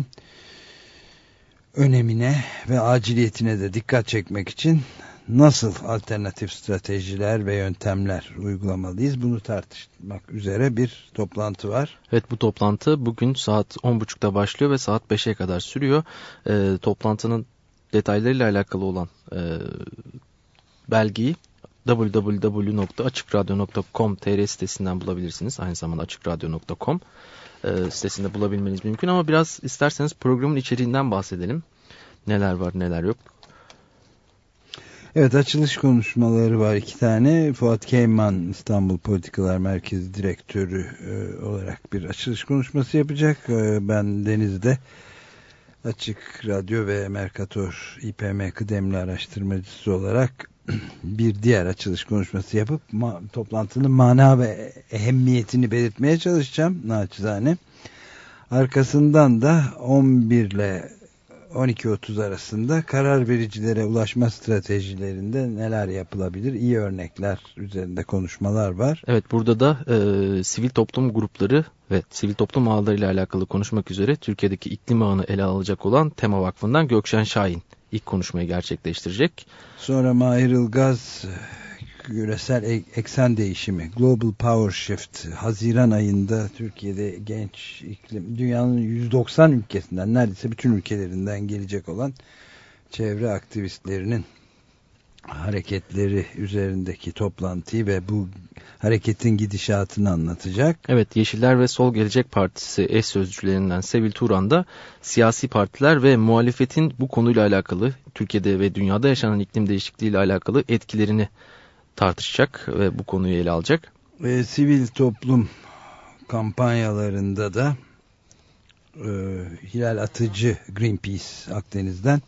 önemine ve aciliyetine de dikkat çekmek için nasıl alternatif stratejiler ve yöntemler uygulamalıyız? Bunu tartışmak üzere bir toplantı var. Evet, bu toplantı bugün saat 10.30'da başlıyor ve saat 5'e kadar sürüyor. Toplantının detaylarıyla alakalı olan belgeyi www.açıkradyo.com.tr sitesinden bulabilirsiniz. Aynı zamanda açıkradyo.com sitesinde bulabilmeniz mümkün ama biraz isterseniz programın içeriğinden bahsedelim. Neler var, neler yok. Evet, açılış konuşmaları var 2 tane. Fuat Keyman İstanbul Politikalar Merkezi Direktörü olarak bir açılış konuşması yapacak. Ben Deniz'de Açık Radyo ve Mercator İPM kıdemli araştırmacısı olarak bir diğer açılış konuşması yapıp toplantının mana ve ehemmiyetini belirtmeye çalışacağım naçizane. Arkasından da 11 ile 12.30 arasında karar vericilere ulaşma stratejilerinde neler yapılabilir? İyi örnekler üzerinde konuşmalar var. Evet, burada da sivil toplum grupları ve sivil toplum ağlarıyla alakalı konuşmak üzere Türkiye'deki iklim ağını ele alacak olan Tema Vakfı'ndan Gökşen Şahin ilk konuşmayı gerçekleştirecek. Sonra Mahir Ilgaz küresel eksen değişimi, Global Power Shift, Haziran ayında Türkiye'de genç iklim, dünyanın 190 ülkesinden, neredeyse bütün ülkelerinden gelecek olan çevre aktivistlerinin hareketleri üzerindeki toplantıyı ve bu hareketin gidişatını anlatacak. Evet, Yeşiller ve Sol Gelecek Partisi eş sözcülerinden Sevil Turan da siyasi partiler ve muhalefetin bu konuyla alakalı Türkiye'de ve dünyada yaşanan iklim değişikliği ile alakalı etkilerini tartışacak ve bu konuyu ele alacak. Sivil toplum kampanyalarında da Hilal Atıcı Greenpeace Akdeniz'den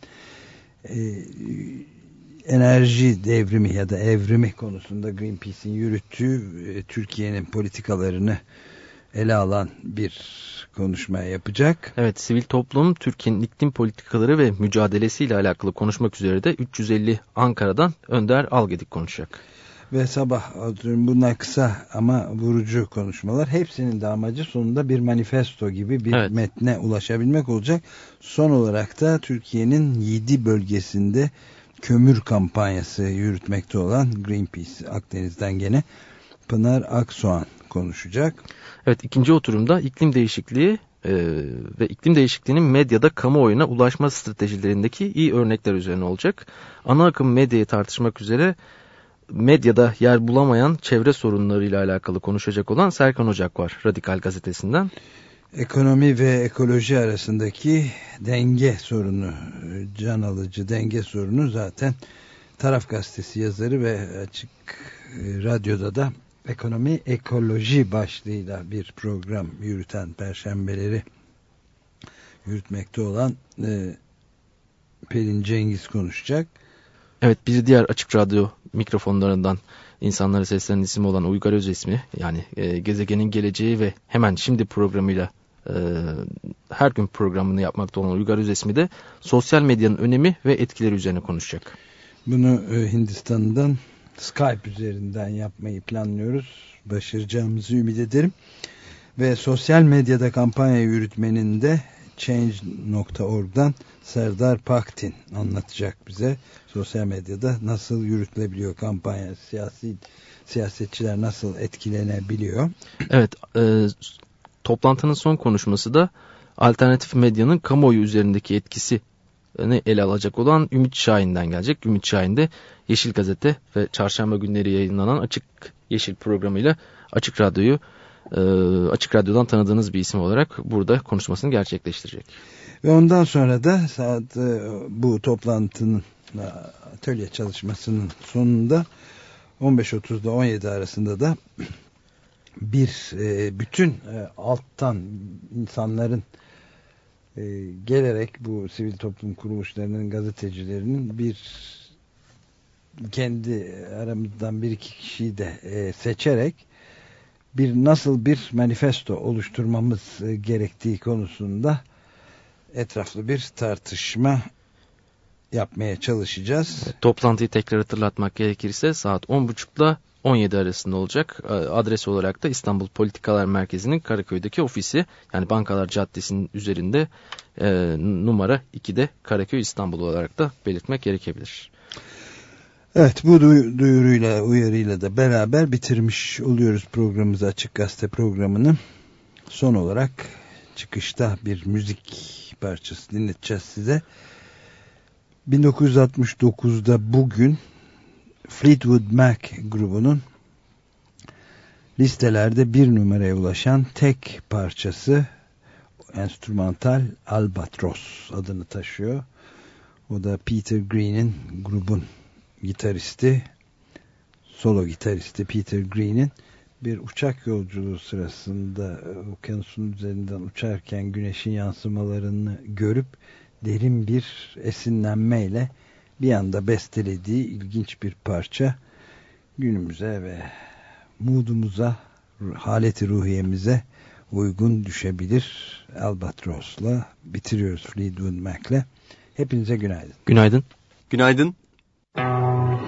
enerji devrimi ya da evrimi konusunda Greenpeace'in yürüttüğü Türkiye'nin politikalarını ele alan bir konuşma yapacak. Evet, sivil toplum Türkiye'nin iklim politikaları ve mücadelesiyle alakalı konuşmak üzere de 350 Ankara'dan Önder Algedik konuşacak. Ve sabah bunlar kısa ama vurucu konuşmalar. Hepsinin de amacı sonunda bir manifesto gibi bir metne ulaşabilmek olacak. Son olarak da Türkiye'nin 7 bölgesinde kömür kampanyası yürütmekte olan Greenpeace Akdeniz'den gene Pınar Aksoğan konuşacak. Evet, ikinci oturumda iklim değişikliği ve iklim değişikliğinin medyada kamuoyuna ulaşma stratejilerindeki iyi örnekler üzerine olacak. Ana akım medyayı tartışmak üzere medyada yer bulamayan çevre sorunlarıyla alakalı konuşacak olan Serkan Ocak var Radikal Gazetesi'nden. Ekonomi ve ekoloji arasındaki denge sorunu, can alıcı denge sorunu zaten Taraf Gazetesi yazarı ve Açık Radyo'da da ekonomi ekoloji başlığıyla bir program yürüten, perşembeleri yürütmekte olan Pelin Cengiz konuşacak. Evet, bir diğer Açık Radyo mikrofonlarından insanlara seslenen isim olan Uygar Özesmi, yani Gezegenin Geleceği ve Hemen Şimdi programıyla her gün programını yapmakta olan Uygar Özesmi de sosyal medyanın önemi ve etkileri üzerine konuşacak. Bunu Hindistan'dan Skype üzerinden yapmayı planlıyoruz. Başaracağımızı ümit ederim. Ve sosyal medyada kampanya yürütmenin de Change.org'dan Serdar Paktin anlatacak bize. Sosyal medyada nasıl yürütülebiliyor kampanya, siyasetçiler nasıl etkilenebiliyor. Evet, toplantının son konuşması da alternatif medyanın kamuoyu üzerindeki etkisini ele alacak olan Ümit Şahin'den gelecek. Ümit Şahin de Yeşil Gazete ve çarşamba günleri yayınlanan Açık Yeşil programıyla Açık Radyo'dan tanıdığınız bir isim olarak burada konuşmasını gerçekleştirecek. Ve ondan sonra da bu toplantının atölye çalışmasının sonunda 15.30'da 17 arasında da bütün alttan insanların gelerek bu sivil toplum kuruluşlarının, gazetecilerinin kendi aramızdan bir iki kişiyi de seçerek nasıl bir manifesto oluşturmamız gerektiği konusunda etraflı bir tartışma yapmaya çalışacağız. Toplantıyı tekrar hatırlatmak gerekirse saat 10.30'da 17 arasında olacak. Adres olarak da İstanbul Politikalar Merkezi'nin Karaköy'deki ofisi, yani Bankalar Caddesi'nin üzerinde numara 2'de Karaköy İstanbul olarak da belirtmek gerekebilir. Evet, bu duyuruyla, uyarıyla da beraber bitirmiş oluyoruz programımızı, Açık Gazete programını. Son olarak çıkışta bir müzik parçası dinleteceğiz size. 1969'da bugün Fleetwood Mac grubunun listelerde bir numaraya ulaşan tek parçası, enstrümantal Albatros adını taşıyor. O da Peter Green'in, grubun gitaristi, solo gitaristi Peter Green'in bir uçak yolculuğu sırasında okyanusun üzerinden uçarken güneşin yansımalarını görüp derin bir esinlenmeyle bir anda bestelediği ilginç bir parça. Günümüze ve moodumuza, haleti ruhiyemize uygun düşebilir. Albatros'la bitiriyoruz, Fleetwood Mac'le. Hepinize günaydın. Günaydın. Günaydın.